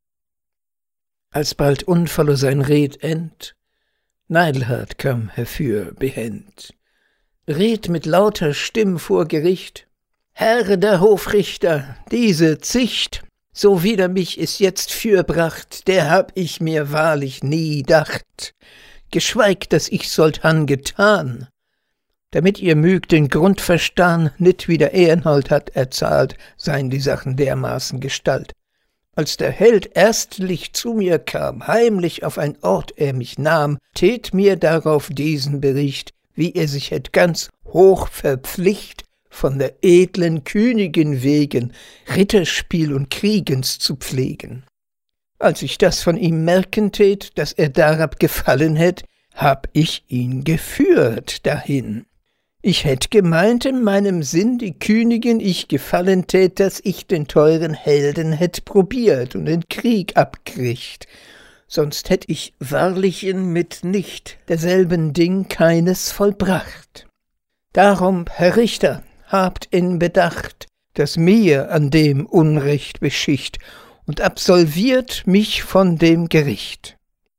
Speaker 1: Alsbald unverlo sein Red end, Neidelhart kam herfür behend, red mit lauter Stimm vor Gericht: Herr der Hofrichter, diese Zicht, so wider mich is jetzt fürbracht, der hab ich mir wahrlich nie dacht, geschweig, dass ich sollt han getan. Damit ihr mögt den Grund verstahn, nit wie der Ehrenhold hat erzahlt, seien die Sachen dermaßen Gestalt. Als der Held erstlich zu mir kam, heimlich auf ein Ort er mich nahm, tät mir darauf diesen Bericht, wie er sich hätt ganz hoch verpflicht, von der edlen Königin wegen Ritterspiel und Kriegens zu pflegen. Als ich das von ihm merken tät, dass er darab gefallen hätt, hab ich ihn geführt dahin. Ich hätt gemeint in meinem Sinn, die Königin ich gefallen tät, dass ich den teuren Helden hätt probiert und den Krieg abkriegt. Sonst hätt ich wahrlichen mit nicht derselben Ding keines vollbracht. Darum, Herr Richter, habt in Bedacht, dass mir an dem Unrecht beschicht und absolviert mich von dem Gericht.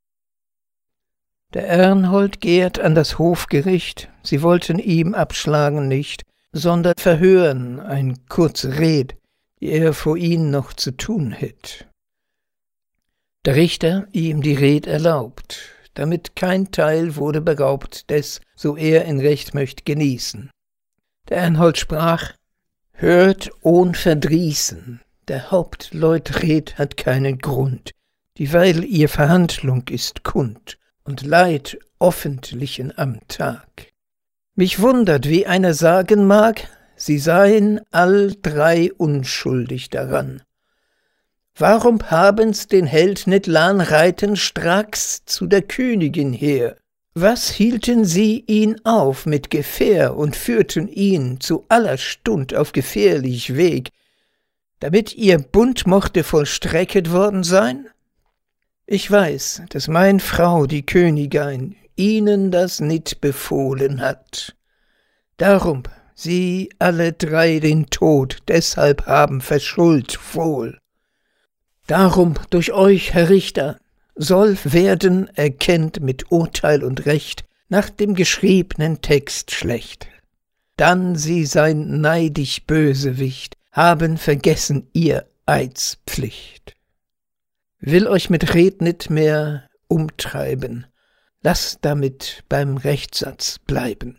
Speaker 1: Der Ernhold gehet an das Hofgericht, sie wollten ihm abschlagen nicht, sondern verhören ein kurze Red, die er vor ihnen noch zu tun hätt. Der Richter ihm die Red erlaubt, damit kein Teil wurde beraubt, des, so er in Recht möcht genießen. Der Ernhold sprach: Hört ohn Verdrießen, der Hauptleut Red hat keinen Grund, dieweil ihr Verhandlung ist kund und Leid offentlichen am Tag. Mich wundert, wie einer sagen mag, sie seien all drei unschuldig daran. Warum haben's den Held nit lahn reiten stracks zu der Königin her? Was hielten sie ihn auf mit Gefähr und führten ihn zu aller Stund auf gefährlich Weg, damit ihr Bund mochte vollstrecket worden sein? Ich weiß, dass mein Frau, die Königin, ihnen das nit befohlen hat. Darum sie alle drei den Tod deshalb haben verschuld wohl. Darum durch euch, Herr Richter, soll werden erkennt mit Urteil und Recht nach dem geschriebenen Text schlecht. Dann sie sein neidig Bösewicht haben vergessen ihr Eidspflicht. Will euch mit Red nit mehr umtreiben, lasst damit beim Rechtssatz bleiben.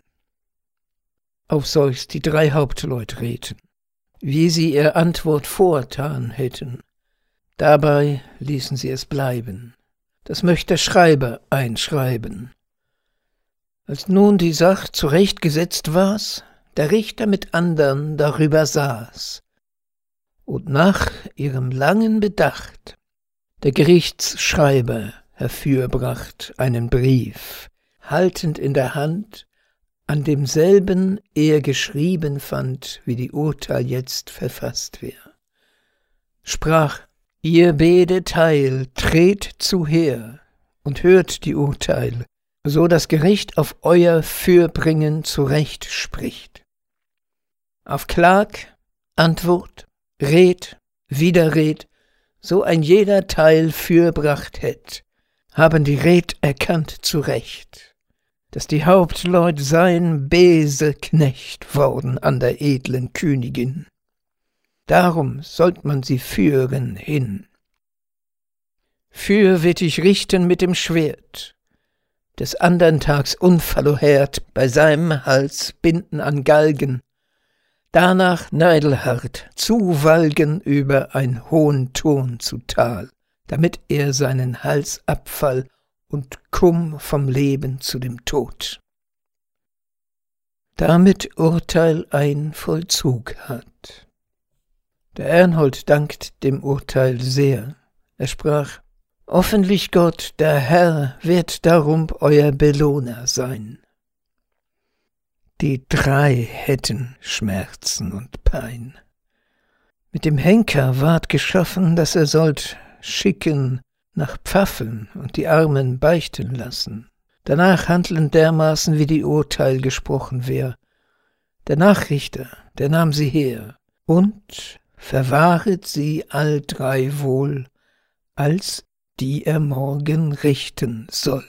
Speaker 1: Auf solches die drei Hauptleut redten, wie sie ihr Antwort vortan hätten. Dabei ließen sie es bleiben. Das möcht der Schreiber einschreiben. Als nun die Sach zurechtgesetzt war's, der Richter mit andern darüber saß und nach ihrem langen Bedacht der Gerichtsschreiber herfürbracht einen Brief, haltend in der Hand, an demselben er geschrieben fand, wie die Urteil jetzt verfasst wär. Sprach: Ihr beide Teil, treht zuher und hört die Urteil, so das Gericht auf euer Fürbringen zurecht spricht. Auf Klag, Antwort, Red, Widerred, so ein jeder Teil fürbracht hätt, haben die Red erkannt zurecht, dass die Hauptleut sein Beseknecht worden an der edlen Königin. darum sollt man sie führen hin. Fürwittig richten mit dem Schwert, des andern Tags unverlohert, bei seinem Hals binden an Galgen, danach neidelhart zuwalgen über ein hohen Turm zu Tal, damit er seinen Halsabfall und kumm vom Leben zu dem Tod. Damit Urteil ein Vollzug hat. Der Ernhold dankt dem Urteil sehr. Er sprach: Offentlich Gott, der Herr, wird darum euer Belohner sein. Die drei hätten Schmerzen und Pein. Mit dem Henker ward geschaffen, dass er sollt schicken nach Pfaffeln und die Armen beichten lassen. Danach handeln dermaßen, wie die Urteil gesprochen wär. Der Nachrichter, der nahm sie her und verwahret sie all drei wohl, als die er morgen richten soll.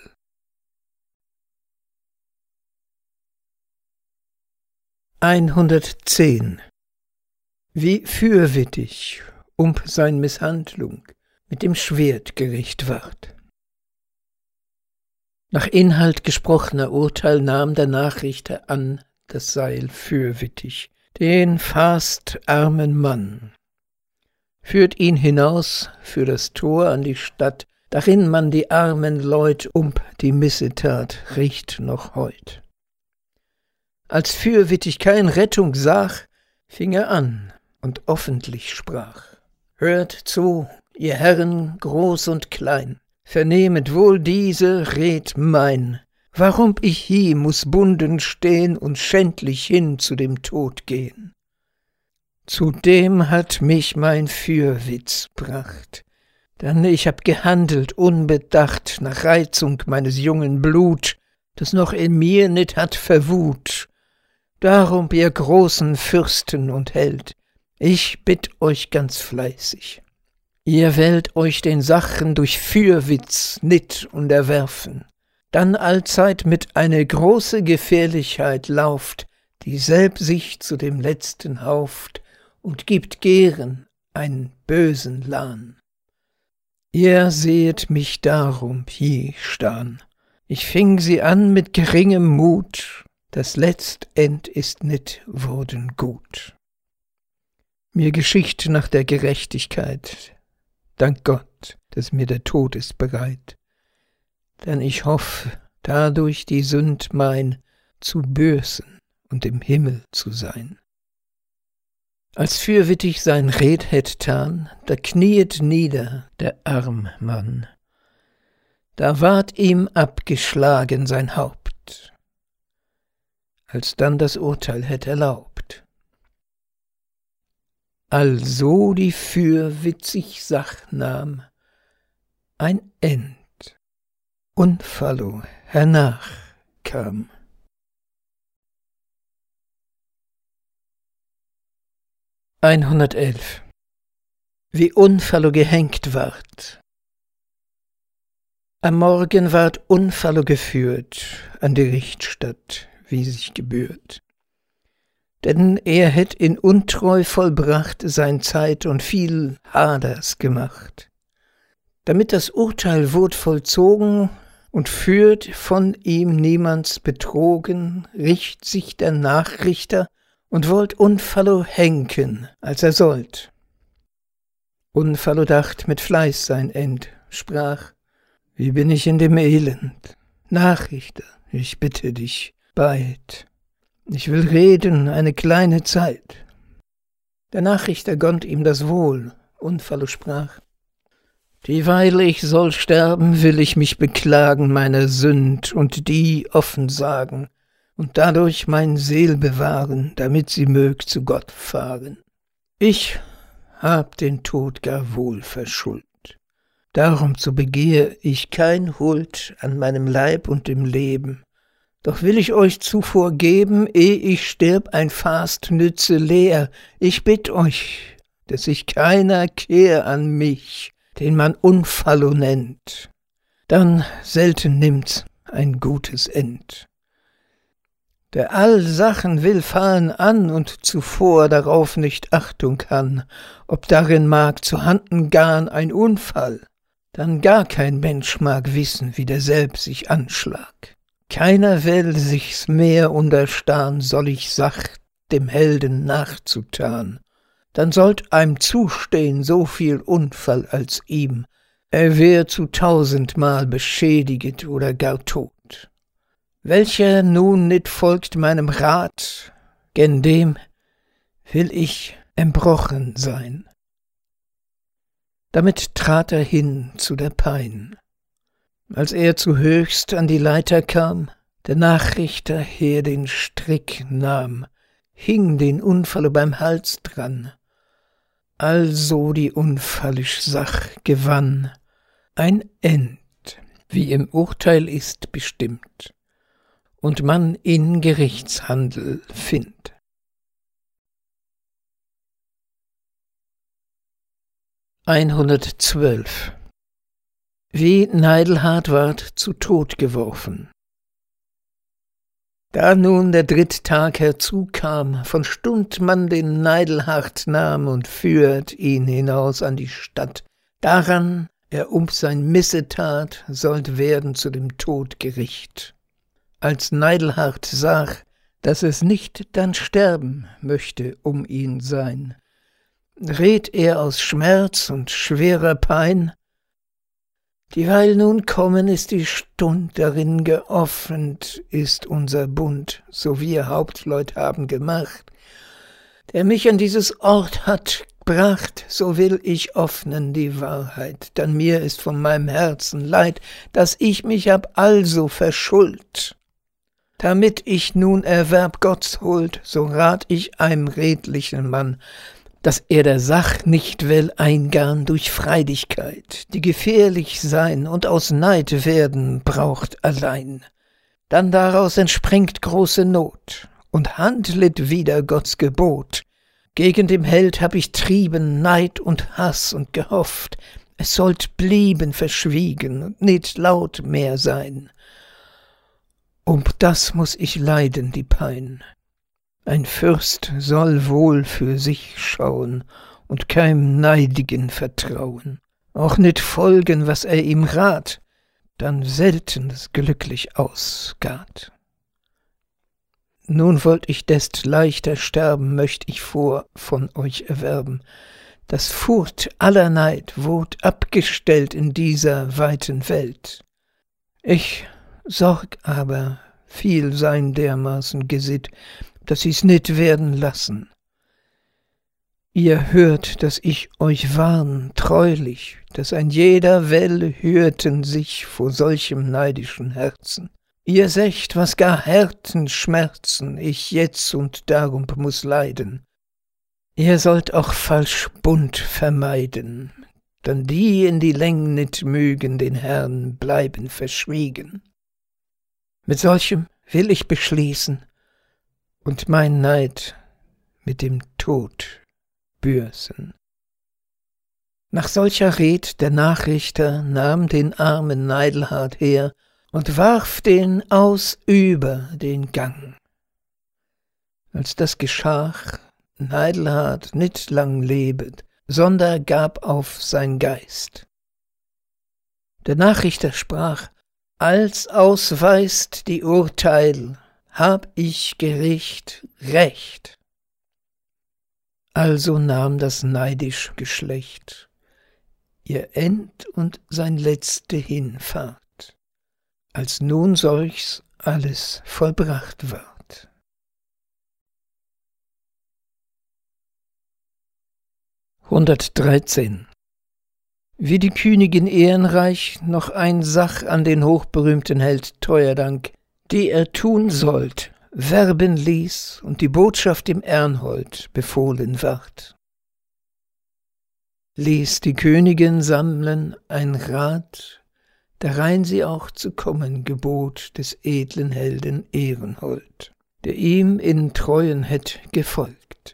Speaker 1: hundertzehn. Wie fürwittig um sein Misshandlung mit dem Schwert gerecht ward. Nach Inhalt gesprochener Urteil nahm der Nachrichter an das Seil fürwittig, den fast armen Mann, führt ihn hinaus für das Tor an die Stadt, darin man die armen Leut um die Missetat riecht noch heut. Als fürwittig kein Rettung sah, fing er an und offentlich sprach: Hört zu, ihr Herren groß und klein, vernehmet wohl diese Red mein, warum ich hie muß bunden stehn und schändlich hin zu dem Tod gehen. Zudem hat mich mein Fürwitz bracht, denn ich hab gehandelt unbedacht nach Reizung meines jungen Blut, das noch in mir nit hat verwut. Darum, ihr großen Fürsten und Held, ich bitt euch ganz fleißig, ihr wollt euch den Sachen durch Fürwitz nit unterwerfen, dann allzeit mit eine große Gefährlichkeit lauft, die selb sich zu dem Letzten hauft und gibt Geren einen bösen Lahn. Ihr sehet mich darum hie stahn, ich fing sie an mit geringem Mut, das Letztend ist nit worden gut. Mir Geschicht nach der Gerechtigkeit, dank Gott, dass mir der Tod ist bereit, denn ich hoff, dadurch die Sünd mein zu bösen und im Himmel zu sein. Als fürwittig sein Red hätt tan, da kniet nieder der arm Mann, da ward ihm abgeschlagen sein Haupt, als dann das Urteil hätt erlaubt. Also die fürwitzig Sach nahm ein End, Unfallo hernach kam. hundertelf. Wie Unfallo gehängt ward. Am Morgen ward Unfallo geführt an die Richtstatt, wie sich gebührt. Denn er hätt in Untreu vollbracht sein Zeit und viel Haders gemacht. Damit das Urteil wurd vollzogen und führt von ihm niemands betrogen, richt sich der Nachrichter und wollt Unfallo henken, als er sollt. Unfallo dacht mit Fleiß sein End, sprach: Wie bin ich in dem Elend? Nachrichter, ich bitte dich, beid. Ich will reden eine kleine Zeit. Der Nachrichter gönnt ihm das Wohl. Unfallo sprach: Dieweil ich soll sterben, will ich mich beklagen meiner Sünd und die offen sagen und dadurch mein Seel bewahren, damit sie mög zu Gott fahren. Ich hab den Tod gar wohl verschuldt. Darum so begehe ich kein Huld an meinem Leib und dem Leben. Doch will ich euch zuvor geben, eh ich stirb, ein Fast nütze leer. Ich bitt euch, dass sich keiner kehr an mich, den man Unfallo nennt. Dann selten nimmt's ein gutes End. der all Sachen will fallen an und zuvor darauf nicht Achtung kann, ob darin mag zu handen garn ein Unfall, dann gar kein Mensch mag wissen, wie derselb sich anschlag. Keiner will sich's mehr unterstan, soll ich sacht dem Helden nachzutan, dann sollt einem zustehn so viel Unfall als ihm, er wär zu tausendmal beschädiget oder gar tot. Welcher nun nit folgt meinem Rat, gen dem will ich embrochen sein. Damit trat er hin zu der Pein. Als er zu höchst an die Leiter kam, der Nachrichter her den Strick nahm, hing den Unfall beim Hals dran, also die unfallisch Sach gewann, ein End, wie im Urteil ist bestimmt, und man in Gerichtshandel findt. hundertzwölf. Wie Neidelhart ward zu Tod geworfen. Da nun der Dritttag herzukam, von Stund man den Neidelhart nahm und führt ihn hinaus an die Stadt, daran er um sein Missetat sollt werden zu dem Tod gericht. Als Neidelhart sah, dass es nicht dann sterben möchte um ihn sein, red er aus Schmerz und schwerer Pein, dieweil nun kommen ist die Stund, darin geoffnet ist unser Bund, so wir Hauptleut haben gemacht, der mich an dieses Ort hat gebracht, so will ich offnen die Wahrheit, dann mir ist von meinem Herzen leid, dass ich mich hab also verschuld. Damit ich nun erwerb Gottes Huld, so rat ich einem redlichen Mann, dass er der Sach nicht will eingarn durch Freidigkeit, die gefährlich sein und aus Neid werden braucht allein. Dann daraus entspringt große Not und handlet wider Gottes Gebot. Gegen dem Held hab ich trieben Neid und Hass und gehofft, es sollt blieben verschwiegen und nicht laut mehr sein. Um das muß ich leiden, die Pein. Ein Fürst soll wohl für sich schauen und keinem Neidigen vertrauen, auch nicht folgen, was er ihm rat, dann selten es glücklich ausgart. Nun wollt ich dest leichter sterben, möcht ich vor von euch erwerben. Das Furcht aller Neid wurd abgestellt in dieser weiten Welt. Ich sorg aber, viel sein dermaßen gesitt, dass sie's nit werden lassen. Ihr hört, dass ich euch warn, treulich, dass ein jeder will hürten sich vor solchem neidischen Herzen. Ihr secht, was gar Härten schmerzen ich jetzt und darum muß leiden. Ihr sollt auch falsch Bund vermeiden, dann die in die Läng nit mögen den Herrn bleiben verschwiegen. Mit solchem will ich beschließen und mein Neid mit dem Tod bürsen. Nach solcher Red der Nachrichter nahm den armen Neidelhart her und warf den aus über den Gang. Als das geschah, Neidelhart nit lang lebet, sonder gab auf sein Geist. Der Nachrichter sprach, als ausweist die Urteil, hab ich Gericht Recht. Also nahm das neidisch Geschlecht ihr End und sein letzte Hinfahrt, als nun solchs alles vollbracht ward. hundertdreizehn. Wie die Königin ehrenreich noch ein Sach an den hochberühmten Held Teuerdank, die er tun sollt, werben ließ und die Botschaft dem Ernhold befohlen ward. Ließ die Königin sammlen ein Rat, darein sie auch zu kommen gebot des edlen Helden Ehrenhold, der ihm in Treuen hätt gefolgt.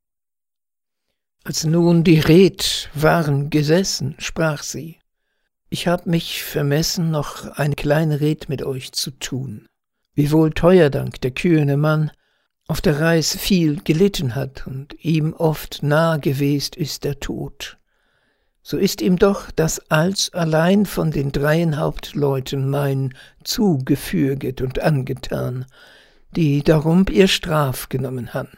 Speaker 1: Als nun die Red waren gesessen, sprach sie, ich hab mich vermessen, noch eine kleine Red mit euch zu tun. Wiewohl Teuerdank, der kühne Mann, auf der Reis viel gelitten hat und ihm oft nah gewest ist der Tod, so ist ihm doch das Alls allein von den dreien Hauptleuten mein zugefüget und angetan, die darum ihr Straf genommen han.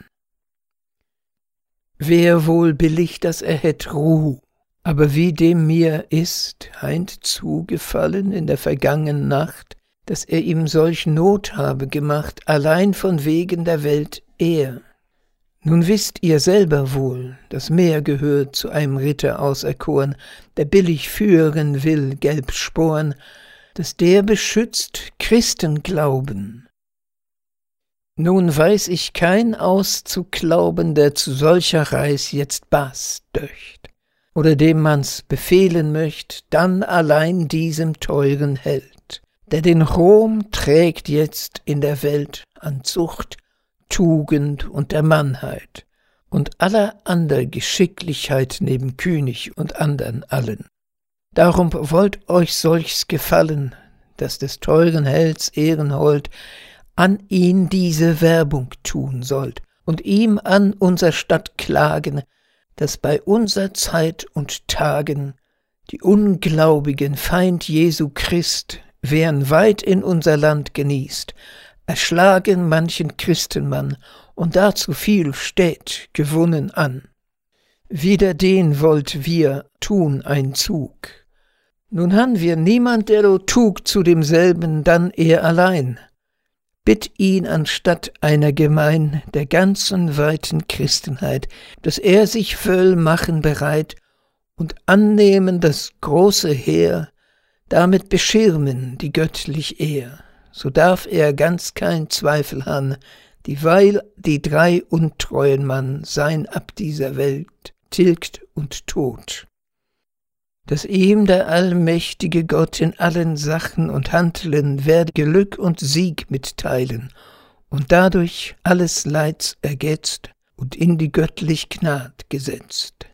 Speaker 1: Wer wohl billig, dass er hätt Ruh, aber wie dem mir ist, heint zugefallen in der vergangenen Nacht, dass er ihm solch Not habe gemacht, allein von wegen der Welt er. Nun wisst ihr selber wohl, dass mehr gehört zu einem Ritter auserkoren, der billig führen will, gelb Sporen, dass der beschützt Christenglauben. Nun weiß ich kein auszuglauben, der zu solcher Reis jetzt Baß döcht, oder dem man's befehlen möcht, dann allein diesem teuren Held, der den Ruhm trägt jetzt in der Welt an Zucht, Tugend und der Mannheit und aller ander Geschicklichkeit neben König und andern allen. Darum wollt euch solchs gefallen, dass des teuren Helds Ehrenhold an ihn diese Werbung tun sollt und ihm an unser Stadt klagen, dass bei unser Zeit und Tagen die ungläubigen Feind Jesu Christ, wären weit in unser Land genießt, erschlagen manchen Christenmann und dazu viel Städt gewonnen an. Wider den wollt wir tun ein Zug. Nun han wir niemand, der do tug zu demselben, dann er allein. Bitt ihn anstatt einer Gemein der ganzen weiten Christenheit, dass er sich voll machen bereit und annehmen das große Heer, damit beschirmen die göttlich Ehr. So darf er ganz kein Zweifel han, dieweil die drei untreuen Mann sein ab dieser Welt tilgt und tot. Dass ihm der allmächtige Gott in allen Sachen und Handeln werde Glück und Sieg mitteilen und dadurch alles Leids ergetzt und in die göttlich Gnad gesetzt.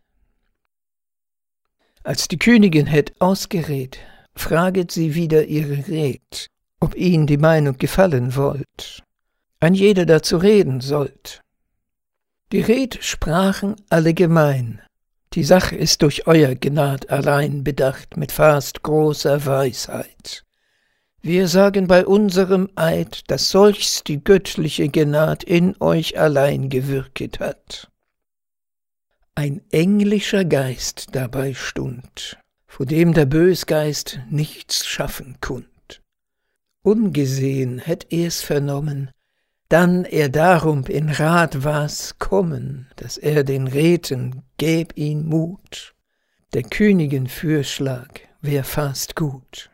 Speaker 1: Als die Königin hätt ausgeredt, fraget sie wieder ihre Red, ob ihnen die Meinung gefallen wollt, ein jeder dazu reden sollt. Die Red sprachen alle gemein, die Sache ist durch euer Gnad allein bedacht mit fast großer Weisheit. Wir sagen bei unserem Eid, dass solchs die göttliche Gnad in euch allein gewirket hat. Ein englischer Geist dabei stund, vor dem der Bösgeist nichts schaffen kund. Ungesehen hätt er's vernommen, dann er darum in Rat war's kommen, dass er den Räten gäb ihn Mut, der Königin Fürschlag wär fast gut.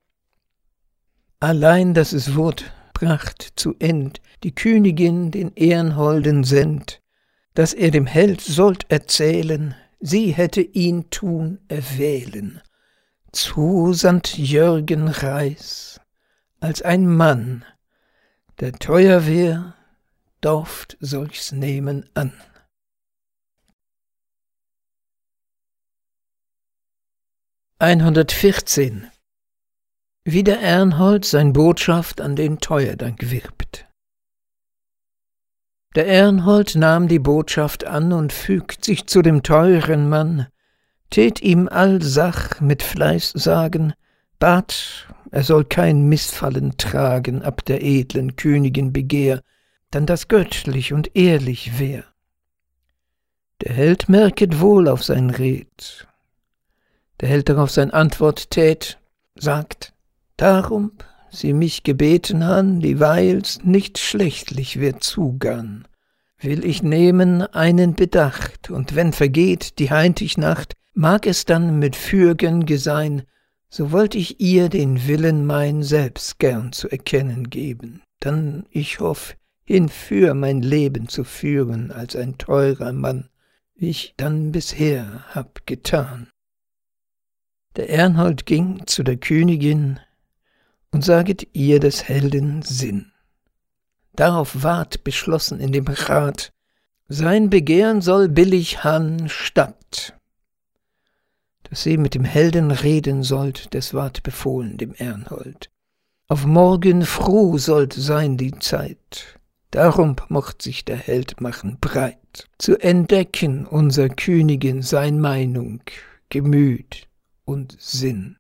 Speaker 1: Allein, dass es wurd bracht zu End, die Königin den Ehrenholden sendt, dass er dem Held sollt erzählen, sie hätte ihn tun erwählen, zu Sankt Jürgen Reis, als ein Mann, der teuer wär, dorft solchs nehmen an. hundertvierzehn. Wie der Ernhold sein Botschaft an den Teuerdank wirbt. Der Ernhold nahm die Botschaft an und fügt sich zu dem teuren Mann, tät ihm all Sach mit Fleiß sagen, bat, er soll kein Missfallen tragen ab der edlen Königin Begehr, dann das göttlich und ehrlich wär. Der Held merket wohl auf sein Red. Der Held darauf sein Antwort tät, sagt, darum sie mich gebeten han, dieweils nicht schlechtlich wird zugann, will ich nehmen einen Bedacht, und wenn vergeht die heintig Nacht, mag es dann mit Fürgen gesein, so wollt ich ihr den Willen mein selbst gern zu erkennen geben, dann ich hoff, hinfür mein Leben zu führen als ein teurer Mann, wie ich dann bisher hab getan. Der Ernhold ging zu der Königin und saget ihr des Helden Sinn. Darauf ward beschlossen in dem Rat, sein Begehren soll billig han statt. Dass sie mit dem Helden reden sollt, des ward befohlen dem Ernhold. Auf morgen froh sollt sein die Zeit, darum mocht sich der Held machen breit, zu entdecken unser Königin sein Meinung, Gemüt und Sinn.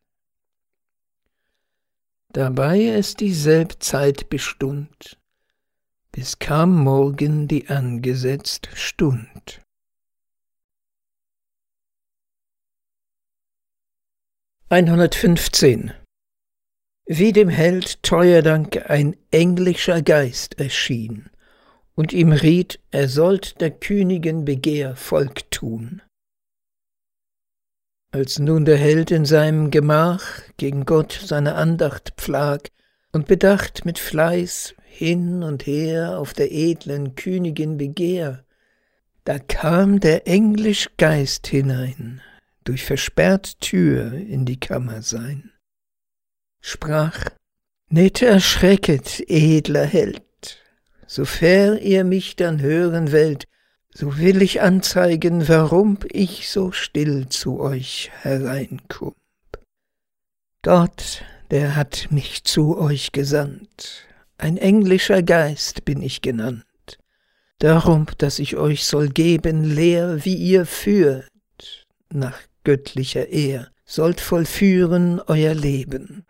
Speaker 1: Dabei es dieselb Zeit bestund, bis kam morgen die angesetzt Stund. hundertfünfzehn. Wie dem Held Treuerdank ein englischer Geist erschien und ihm riet, er sollt der Königin Begehr Volk tun. Als nun der Held in seinem Gemach gegen Gott seine Andacht pflag und bedacht mit Fleiß hin und her auf der edlen Königin Begehr, da kam der englisch Geist hinein, durch versperrt Tür in die Kammer sein. Sprach, nit erschrecket, edler Held, sofer ihr mich dann hören wollt, so will ich anzeigen, warum ich so still zu euch hereinkomm. Gott, der hat mich zu euch gesandt, ein englischer Geist bin ich genannt, darum, dass ich euch soll geben Lehr, wie ihr führt, nach göttlicher Ehr, sollt vollführen euer Leben.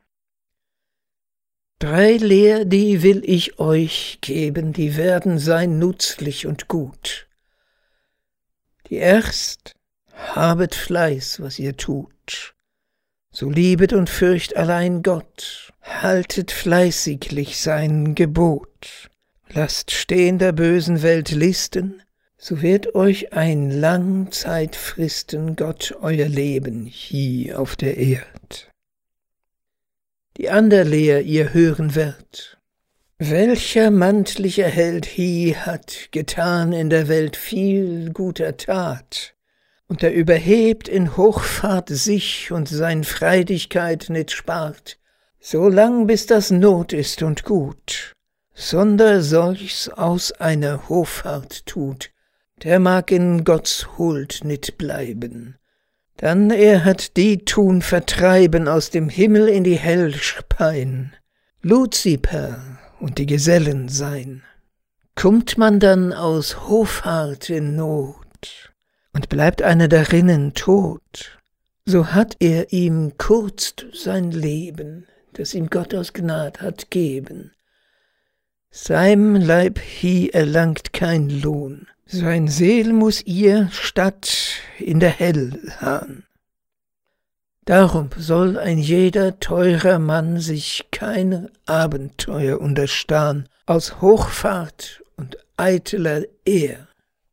Speaker 1: Drei Lehr, die will ich euch geben, die werden sein nutzlich und gut. Die erst, habet Fleiß, was ihr tut, so liebet und fürcht allein Gott, haltet fleißiglich sein Gebot, lasst stehen der bösen Welt Listen, so wird euch ein lang Zeit fristen Gott euer Leben hier auf der Erd. Die ander Lehr ihr hören werdet, welcher mantlicher Held hie hat getan in der Welt viel guter Tat, und er überhebt in Hochfahrt sich und sein Freidigkeit nit spart, so lang bis das Not ist und gut, sonder solchs aus einer Hoffart tut, der mag in Gottes Huld nit bleiben. Dann er hat die tun vertreiben aus dem Himmel in die Hellspein, Luziper und die Gesellen sein. Kommt man dann aus Hoffart in Not und bleibt einer darinnen tot, so hat er ihm kurzt sein Leben, das ihm Gott aus Gnad hat geben. Seinem Leib hie erlangt kein Lohn, sein Seel muß ihr statt in der Hell hahn. Darum soll ein jeder teurer Mann sich kein Abenteuer unterstahn aus Hochfahrt und eitler Ehr.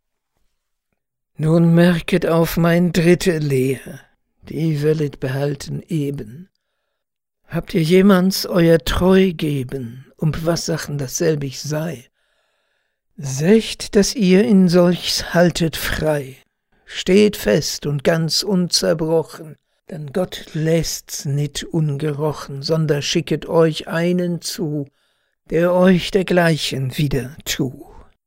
Speaker 1: Nun merket auf mein dritte Lehr, die wollet behalten eben. Habt ihr jemands euer Treu geben, um was Sachen dasselbig sei? Secht, dass ihr in solchs haltet frei, steht fest und ganz unzerbrochen, denn Gott lässt's nit ungerochen, sonder schicket euch einen zu, der euch dergleichen wieder tu.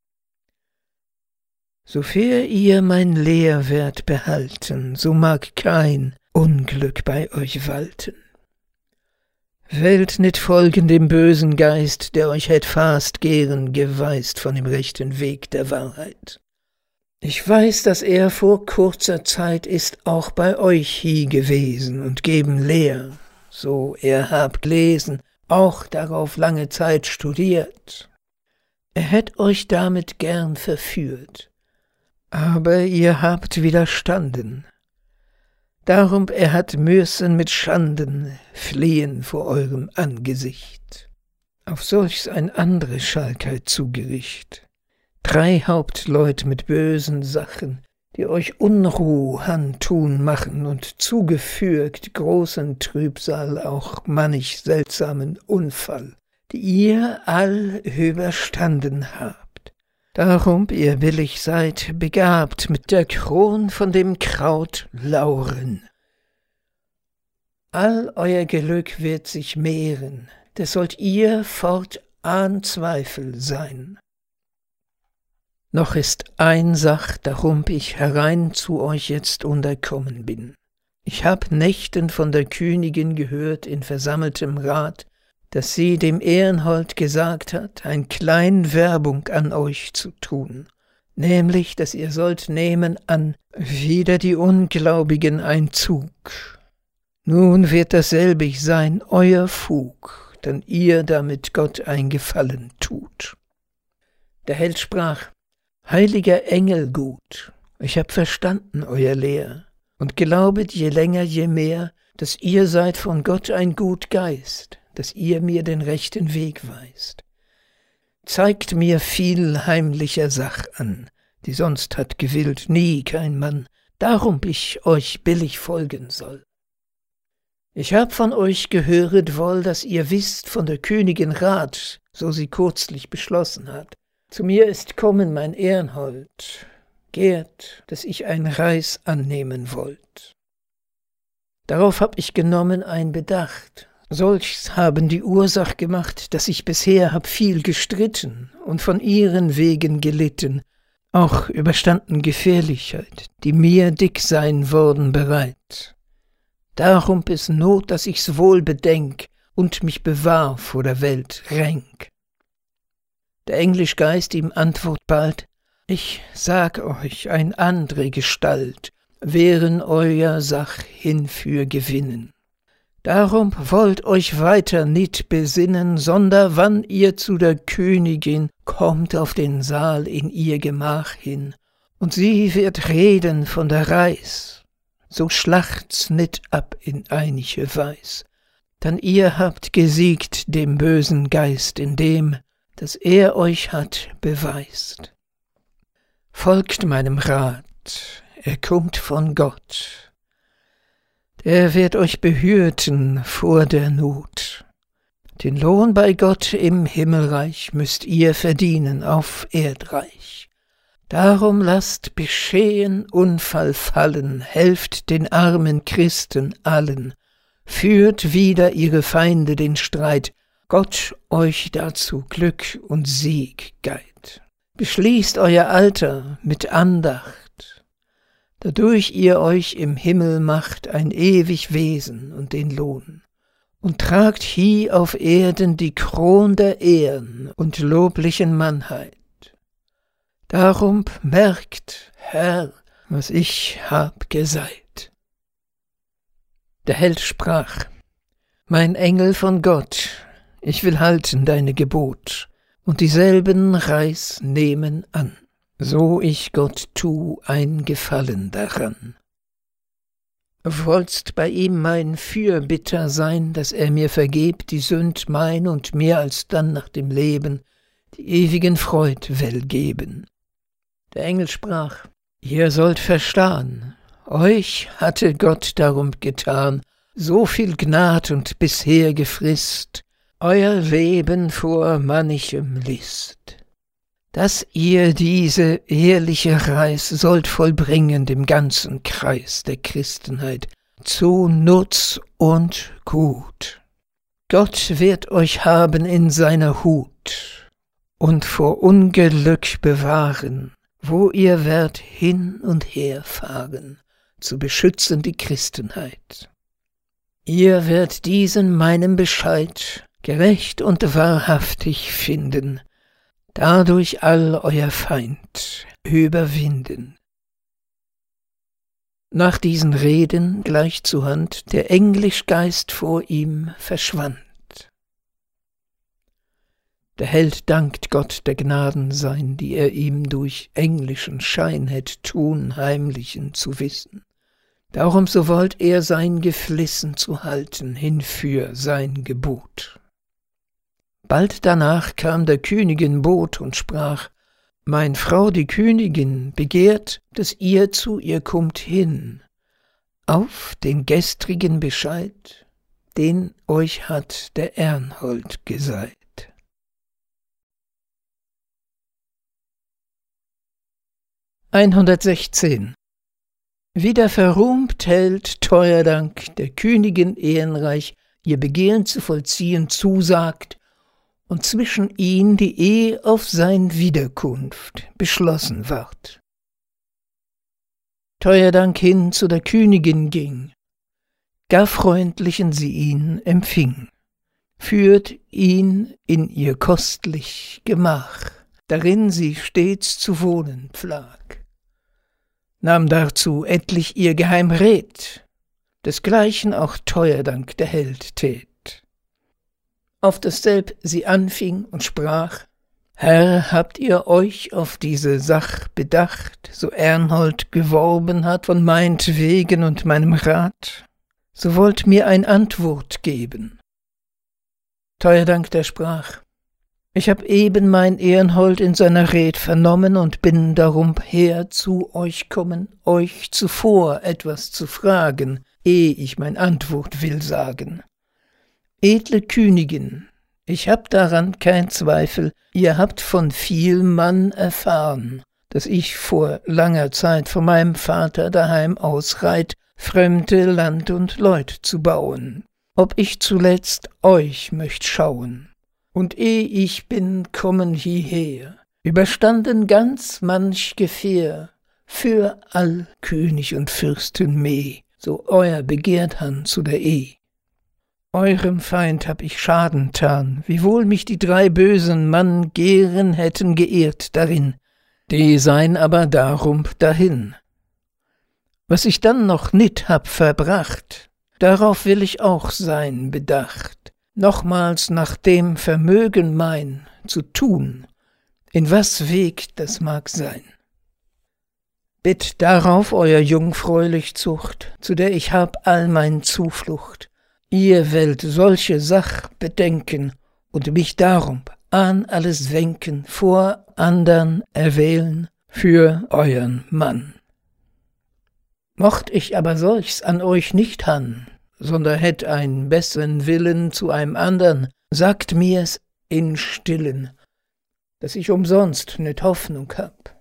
Speaker 1: Sofer ihr mein Lehr werdet behalten, so mag kein Unglück bei euch walten. Wählt nit folgen dem bösen Geist, der euch hätt fast gern geweist von dem rechten Weg der Wahrheit. Ich weiß, dass er vor kurzer Zeit ist auch bei euch hie gewesen und geben Lehr, so er habt lesen, auch darauf lange Zeit studiert. Er hätt euch damit gern verführt, aber ihr habt widerstanden. Darum er hat müssen mit Schanden fliehen vor eurem Angesicht. Auf solchs ein andre Schalkheit zugericht. Drei Hauptleut mit bösen Sachen, die euch Unruh tun machen und zugefügt großen Trübsal auch mannig seltsamen Unfall, die ihr all überstanden habt. Darum ihr willig seid begabt mit der Kron von dem Kraut Lauren. All euer Glück wird sich mehren, des sollt ihr fortan Zweifel sein. Noch ist ein Sach, darum ich herein zu euch jetzt unterkommen bin. Ich hab Nächten von der Königin gehört in versammeltem Rat, dass sie dem Ehrenhold gesagt hat, ein klein Werbung an euch zu tun, nämlich, dass ihr sollt nehmen an wider die Ungläubigen ein Zug. Nun wird dasselbig sein euer Fug, denn ihr damit Gott ein Gefallen tut. Der Held sprach, heiliger Engel gut, ich hab verstanden euer Lehr, und glaubet je länger je mehr, dass ihr seid von Gott ein gut Geist, dass ihr mir den rechten Weg weist. Zeigt mir viel heimlicher Sach an, die sonst hat gewillt nie kein Mann, darum ich euch billig folgen soll. Ich hab von euch gehöret wohl, dass ihr wisst von der Königin Rat, so sie kürzlich beschlossen hat. Zu mir ist kommen mein Ehrenhold, gehrt, dass ich ein Reis annehmen wollt. Darauf hab ich genommen ein Bedacht. Solches haben die Ursach gemacht, dass ich bisher hab viel gestritten und von ihren Wegen gelitten, auch überstanden Gefährlichkeit, die mir dick sein worden bereit. Darum ist Not, dass ich's wohl bedenk und mich bewahr vor der Welt ränk. Der Englischgeist ihm antwort bald, ich sag euch, ein andre Gestalt wären euer Sach hinfür gewinnen. Darum wollt euch weiter nit besinnen, sonder wann ihr zu der Königin kommt auf den Saal in ihr Gemach hin, und sie wird reden von der Reis. So schlacht's nit ab in einige Weis, dann ihr habt gesiegt dem bösen Geist, indem, dass er euch hat beweist. Folgt meinem Rat, er kommt von Gott, der wird euch behüten vor der Not. Den Lohn bei Gott im Himmelreich müsst ihr verdienen auf Erdreich. Darum lasst beschehen Unfall fallen, helft den armen Christen allen, führt wider ihre Feinde den Streit, Gott euch dazu Glück und Sieg geiht. Beschließt euer Alter mit Andacht, dadurch ihr euch im Himmel macht ein ewig Wesen und den Lohn, und tragt hie auf Erden die Kron der Ehren und loblichen Mannheit. Darum merkt, Herr, was ich hab geseit. Der Held sprach, mein Engel von Gott, ich will halten deine Gebot und dieselben Reis nehmen an, so ich Gott tu ein Gefallen daran. Wollst bei ihm mein Fürbitter sein, dass er mir vergebt die Sünd mein und mir alsdann nach dem Leben die ewigen Freud will geben. Der Engel sprach, ihr sollt verstahn, euch hatte Gott darum getan, so viel Gnad und bisher gefrisst, euer Leben vor manchem List, dass ihr diese ehrliche Reis sollt vollbringen dem ganzen Kreis der Christenheit, zu Nutz und Gut. Gott wird euch haben in seiner Hut und vor Unglück bewahren, wo ihr werdet hin und her fahren, zu beschützen die Christenheit. Ihr werdet diesen meinem Bescheid gerecht und wahrhaftig finden, dadurch all euer Feind überwinden. Nach diesen Reden gleich zur Hand der Englischgeist vor ihm verschwand. Der Held dankt Gott der Gnaden sein, die er ihm durch englischen Schein hätt tun, heimlichen zu wissen. Darum so wollt er sein Geflissen zu halten, hinfür sein Gebot. Bald danach kam der Königin Boot und sprach, mein Frau die Königin begehrt, dass ihr zu ihr kommt hin, auf den gestrigen Bescheid, den euch hat der Ernhold geseit. hundertsechzehn. Wieder verruhmt hält teuer Dank der Königin Ehrenreich, ihr Begehren zu vollziehen zusagt, und zwischen ihn die Ehe auf sein Wiederkunft beschlossen ward. Teuer Dank hin zu der Königin ging, gar freundlichen sie ihn empfing. führt ihn in ihr kostlich Gemach, darin sie stets zu wohnen pflag, nahm dazu etlich ihr Geheimred, desgleichen auch Teuerdank der Held tät. Auf dasselb sie anfing und sprach: Herr, habt ihr euch auf diese Sach bedacht, so Ernhold geworben hat von meinetwegen und meinem Rat, so wollt mir ein Antwort geben. Teuerdank der sprach: Ich hab eben mein Ehrenhold in seiner Red vernommen und bin darum her zu euch kommen, euch zuvor etwas zu fragen, eh ich mein Antwort will sagen. Edle Königin, ich hab daran kein Zweifel, ihr habt von viel Mann erfahren, dass ich vor langer Zeit von meinem Vater daheim ausreit, fremde Land und Leut zu bauen, ob ich zuletzt euch möcht schauen. Und eh ich bin kommen hieher, überstanden ganz manch Gefähr, für all König und Fürsten meh, so euer begehrt han zu der Eh. Eurem Feind hab ich Schaden tan, wiewohl mich die drei bösen Mann gern hätten geehrt darin, die seien aber darum dahin. Was ich dann noch nit hab verbracht, darauf will ich auch sein bedacht, nochmals nach dem Vermögen mein zu tun, in was Weg das mag sein. Bitt darauf euer jungfräulich Zucht, zu der ich hab all mein Zuflucht. Ihr wollt solche Sach bedenken und mich darum an alles wenken, vor andern erwählen für euren Mann. Mocht ich aber solchs an euch nicht han, sondern hätt einen besseren Willen zu einem andern, sagt mir's in Stillen, dass ich umsonst nit Hoffnung hab.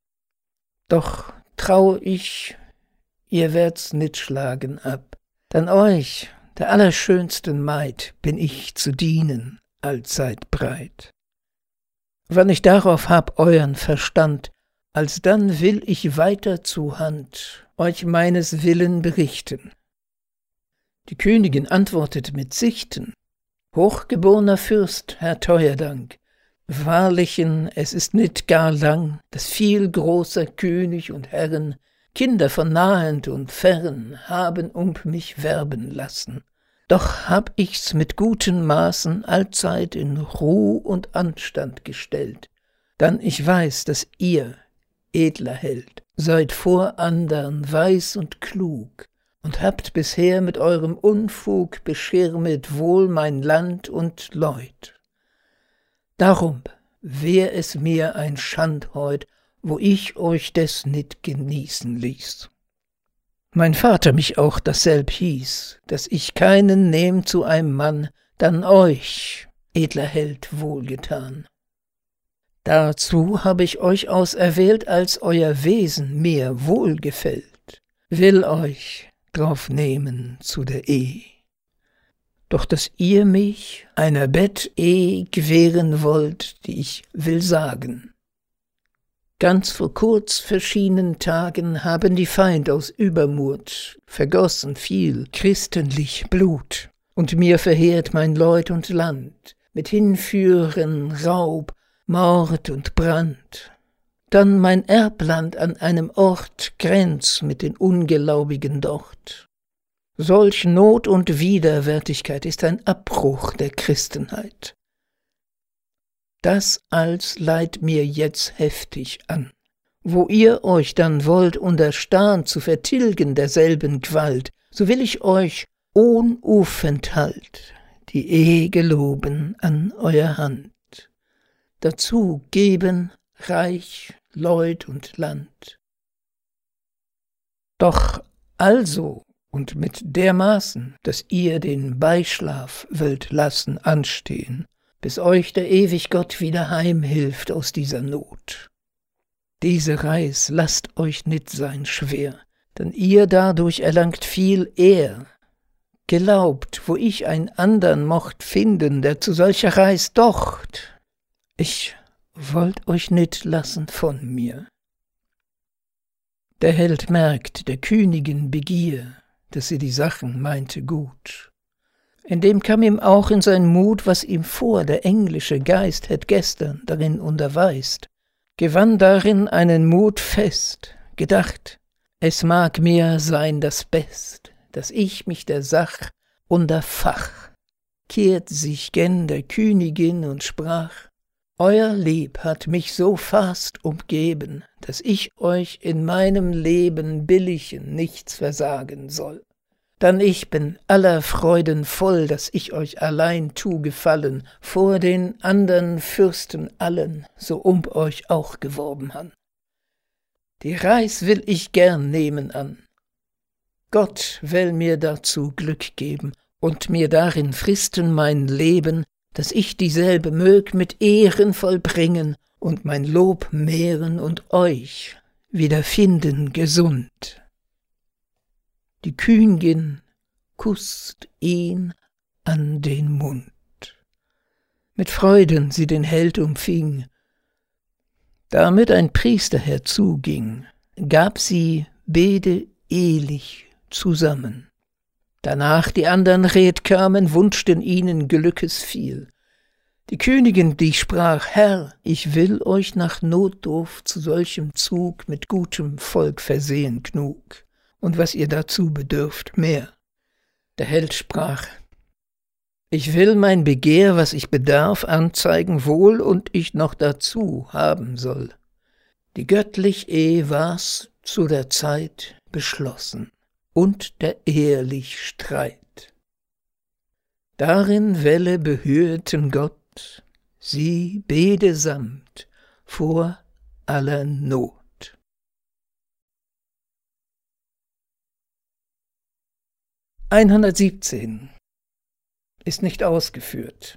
Speaker 1: Doch trau ich, ihr werd's nit schlagen ab, dann euch, der allerschönsten Maid, bin ich zu dienen allzeit breit. Wann ich darauf hab euren Verstand, alsdann will ich weiter zu Hand euch meines Willen berichten. Die Königin antwortet mit Sichten: Hochgeborner Fürst, Herr Teuerdank, wahrlichen, es ist nit gar lang, dass viel großer König und Herren, Kinder von nahend und fern, haben um mich werben lassen. Doch hab ich's mit guten Maßen allzeit in Ruh und Anstand gestellt, dann ich weiß, dass ihr, edler Held, seid vor andern weiß und klug und habt bisher mit eurem Unfug beschirmet wohl mein Land und Leut. Darum wär es mir ein Schand heut, wo ich euch des nit genießen ließ. Mein Vater mich auch dasselb hieß, dass ich keinen nehm zu einem Mann, dann euch, edler Held, wohlgetan. Dazu hab ich euch auserwählt, als euer Wesen mir wohlgefällt, will euch drauf nehmen zu der Eh. Doch dass ihr mich einer Bett eh gewähren wollt, die ich will sagen. Ganz vor kurz verschiedenen Tagen haben die Feind aus Übermut vergossen viel christlich Blut und mir verheert mein Leut und Land mit Hinführen, Raub, Mord und Brand. Dann mein Erbland an einem Ort grenzt mit den Ungelaubigen dort. Solch Not und Widerwärtigkeit ist ein Abbruch der Christenheit. Das als leiht mir jetzt heftig an. Wo ihr euch dann wollt unterstahn zu vertilgen derselben Gewalt, so will ich euch ohn Aufenthalt die Ehe geloben an euer Hand. Dazu geben Reich, Leut und Land. Doch also und mit dermaßen, dass ihr den Beischlaf wollt lassen anstehen, bis euch der ewig Gott wieder heimhilft aus dieser Not. Diese Reis lasst euch nit sein schwer, denn ihr dadurch erlangt viel Ehr. Gelaubt, wo ich einen andern mocht finden, der zu solcher Reis docht, ich wollt euch nit lassen von mir. Der Held merkt der Königin Begier, dass sie die Sachen meinte gut. Indem kam ihm auch in sein Mut, was ihm vor der englische Geist hätt gestern darin unterweist, gewann darin einen Mut fest, gedacht, es mag mir sein das Best, dass ich mich der Sach unterfach, kehrt sich gen der Königin und sprach, euer Lieb hat mich so fast umgeben, dass ich euch in meinem Leben billigen nichts versagen soll. Dann ich bin aller Freuden voll, dass ich euch allein tu gefallen, vor den andern Fürsten allen, so um euch auch geworben han. Die Reis will ich gern nehmen an. Gott will mir dazu Glück geben und mir darin fristen mein Leben, dass ich dieselbe mög mit Ehren vollbringen und mein Lob mehren und euch wiederfinden gesund. Die Königin kusst ihn an den Mund. Mit Freuden sie den Held umfing, damit ein Priester herzuging, gab sie beide ehlich zusammen. Danach die andern Red kamen, wünschten ihnen Glückes viel. Die Königin, die sprach, Herr, ich will euch nach Notdurft zu solchem Zug mit gutem Volk versehen gnug, und was ihr dazu bedürft, mehr. Der Held sprach, ich will mein Begehr, was ich bedarf, anzeigen wohl, und ich noch dazu haben soll. Die göttlich eh war's zu der Zeit beschlossen, und der ehrlich Streit. Darin welle behüten Gott sie bedesamt vor aller Not. hundertsiebzehn ist nicht ausgeführt.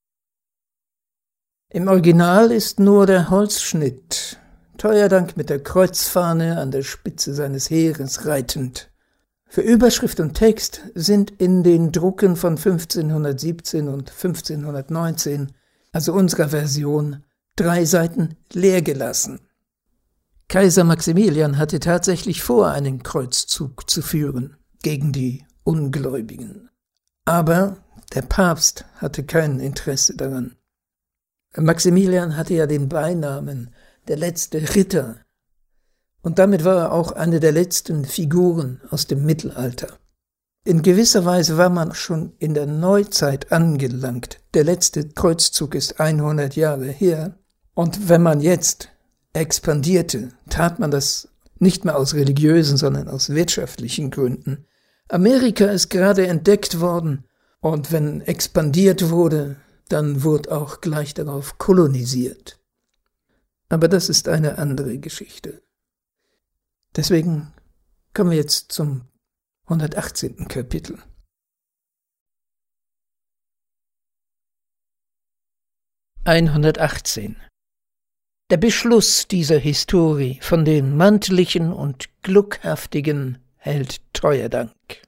Speaker 1: Im Original ist nur der Holzschnitt, Teuerdank mit der Kreuzfahne an der Spitze seines Heeres reitend. Für Überschrift und Text sind in den Drucken von fünfzehnhundertsiebzehn und fünfzehnhundertneunzehn, also unserer Version, drei Seiten leer gelassen. Kaiser Maximilian hatte tatsächlich vor, einen Kreuzzug zu führen gegen die Ungläubigen. Aber der Papst hatte kein Interesse daran. Maximilian hatte ja den Beinamen der letzte Ritter. Und damit war er auch eine der letzten Figuren aus dem Mittelalter. In gewisser Weise war man schon in der Neuzeit angelangt. Der letzte Kreuzzug ist hundert Jahre her. Und wenn man jetzt expandierte, tat man das nicht mehr aus religiösen, sondern aus wirtschaftlichen Gründen. Amerika ist gerade entdeckt worden, und wenn expandiert wurde, dann wurde auch gleich darauf kolonisiert. Aber das ist eine andere Geschichte. Deswegen kommen wir jetzt zum hundertachtzehnten Kapitel. hundertachtzehn. Der Beschluss dieser Historie von den Mantlichen und Gluckhaftigen hält Treuerdank.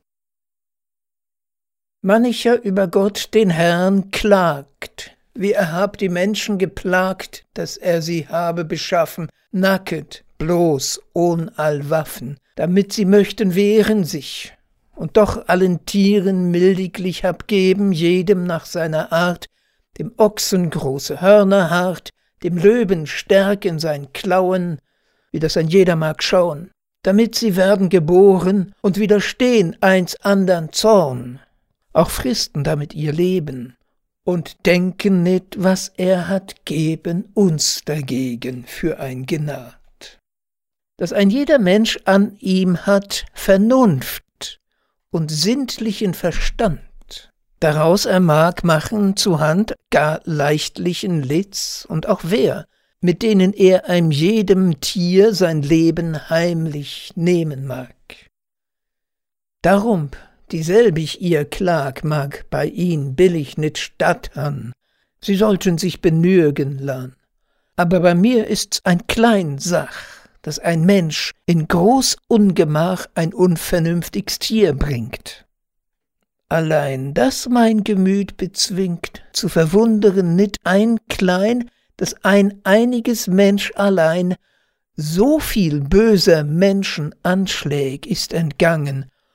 Speaker 1: Mancher über Gott den Herrn klagt, wie er hab die Menschen geplagt, dass er sie habe beschaffen, nacket, bloß ohn all Waffen, damit sie möchten wehren sich, und doch allen Tieren mildiglich hab geben, jedem nach seiner Art, dem Ochsen große Hörner hart, dem Löwen stärken sein Klauen, wie das ein jeder mag schauen, damit sie werden geboren und widerstehen eins andern Zorn, auch fristen damit ihr Leben, und denken nit, was er hat geben uns dagegen für ein Gnad. Dass ein jeder Mensch an ihm hat Vernunft und sinnlichen Verstand, daraus er mag machen zu Hand gar leichtlichen Litz und auch Wehr, mit denen er einem jedem Tier sein Leben heimlich nehmen mag. Darum, dieselbig ihr Klag mag bei ihn billig nit statthan, sie sollten sich benürgen lahn. Aber bei mir ist's ein klein Sach, dass ein Mensch in groß Ungemach ein unvernünftiges Tier bringt. Allein das mein Gemüt bezwingt, zu verwundern nit ein klein, dass ein einiges Mensch allein so viel böser Menschen Anschläg ist entgangen,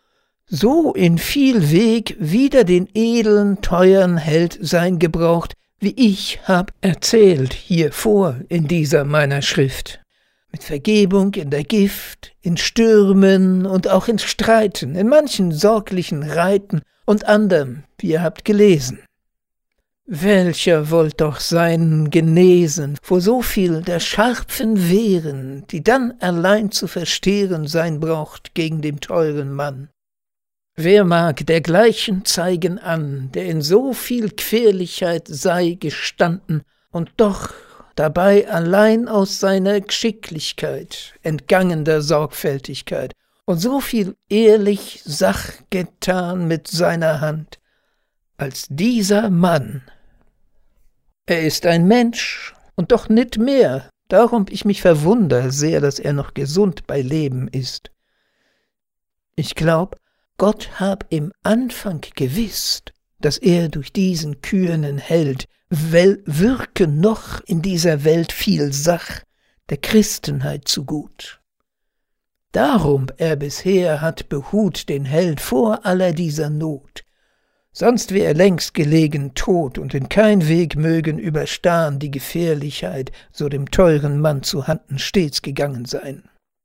Speaker 1: so in viel Weg wider den edlen, teuern Held sein gebraucht, wie ich hab erzählt hier vor in dieser meiner Schrift. Mit Vergebung in der Gift, in Stürmen und auch in Streiten, in manchen sorglichen Reiten und anderem, wie ihr habt gelesen. Welcher wollt doch sein genesen vor so viel der scharfen Wehren, die dann allein zu verstehren sein braucht gegen dem teuren Mann? Wer mag dergleichen zeigen an, der in so viel Querlichkeit sei gestanden und doch dabei allein aus seiner Geschicklichkeit, entgangener Sorgfältigkeit und so viel ehrlich Sach getan mit seiner Hand, als dieser Mann. Er ist ein Mensch und doch nicht mehr, darum ich mich verwunder sehr, dass er noch gesund bei Leben ist. Ich glaub, Gott hab im Anfang gewisst, dass er durch diesen kühnen Held wel wirke noch in dieser Welt viel Sach der Christenheit zugut. Darum er bisher hat behut den Held vor aller dieser Not, sonst wär er längst gelegen tot und in kein Weg mögen überstahn die Gefährlichkeit, so dem teuren Mann zu Handen stets gegangen sein.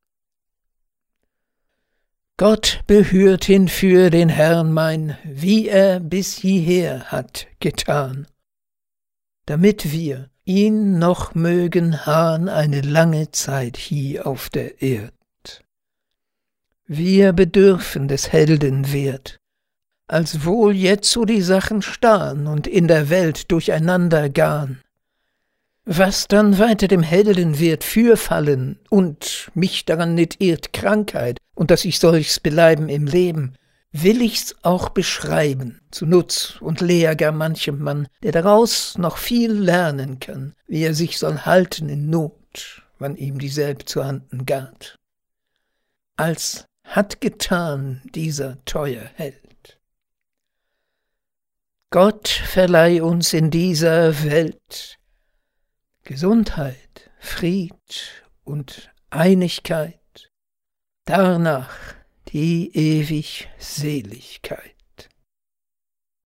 Speaker 1: Gott behürt hinfür den Herrn mein, wie er bis hieher hat getan, damit wir ihn noch mögen hahn eine lange Zeit hier auf der Erd. Wir bedürfen des Helden Wert, als wohl jetzo die Sachen stahn und in der Welt durcheinander gahn. Was dann weiter dem Helden wird fürfallen und mich daran nit irrt Krankheit und dass ich solchs beleiben im Leben, will ich's auch beschreiben, zu Nutz und Lehr gar manchem Mann, der daraus noch viel lernen kann, wie er sich soll halten in Not, wann ihm dieselb zu Handen gart. Als hat getan dieser teuer Held. Gott verleih uns in dieser Welt Gesundheit, Fried und Einigkeit, darnach die ewig Seligkeit.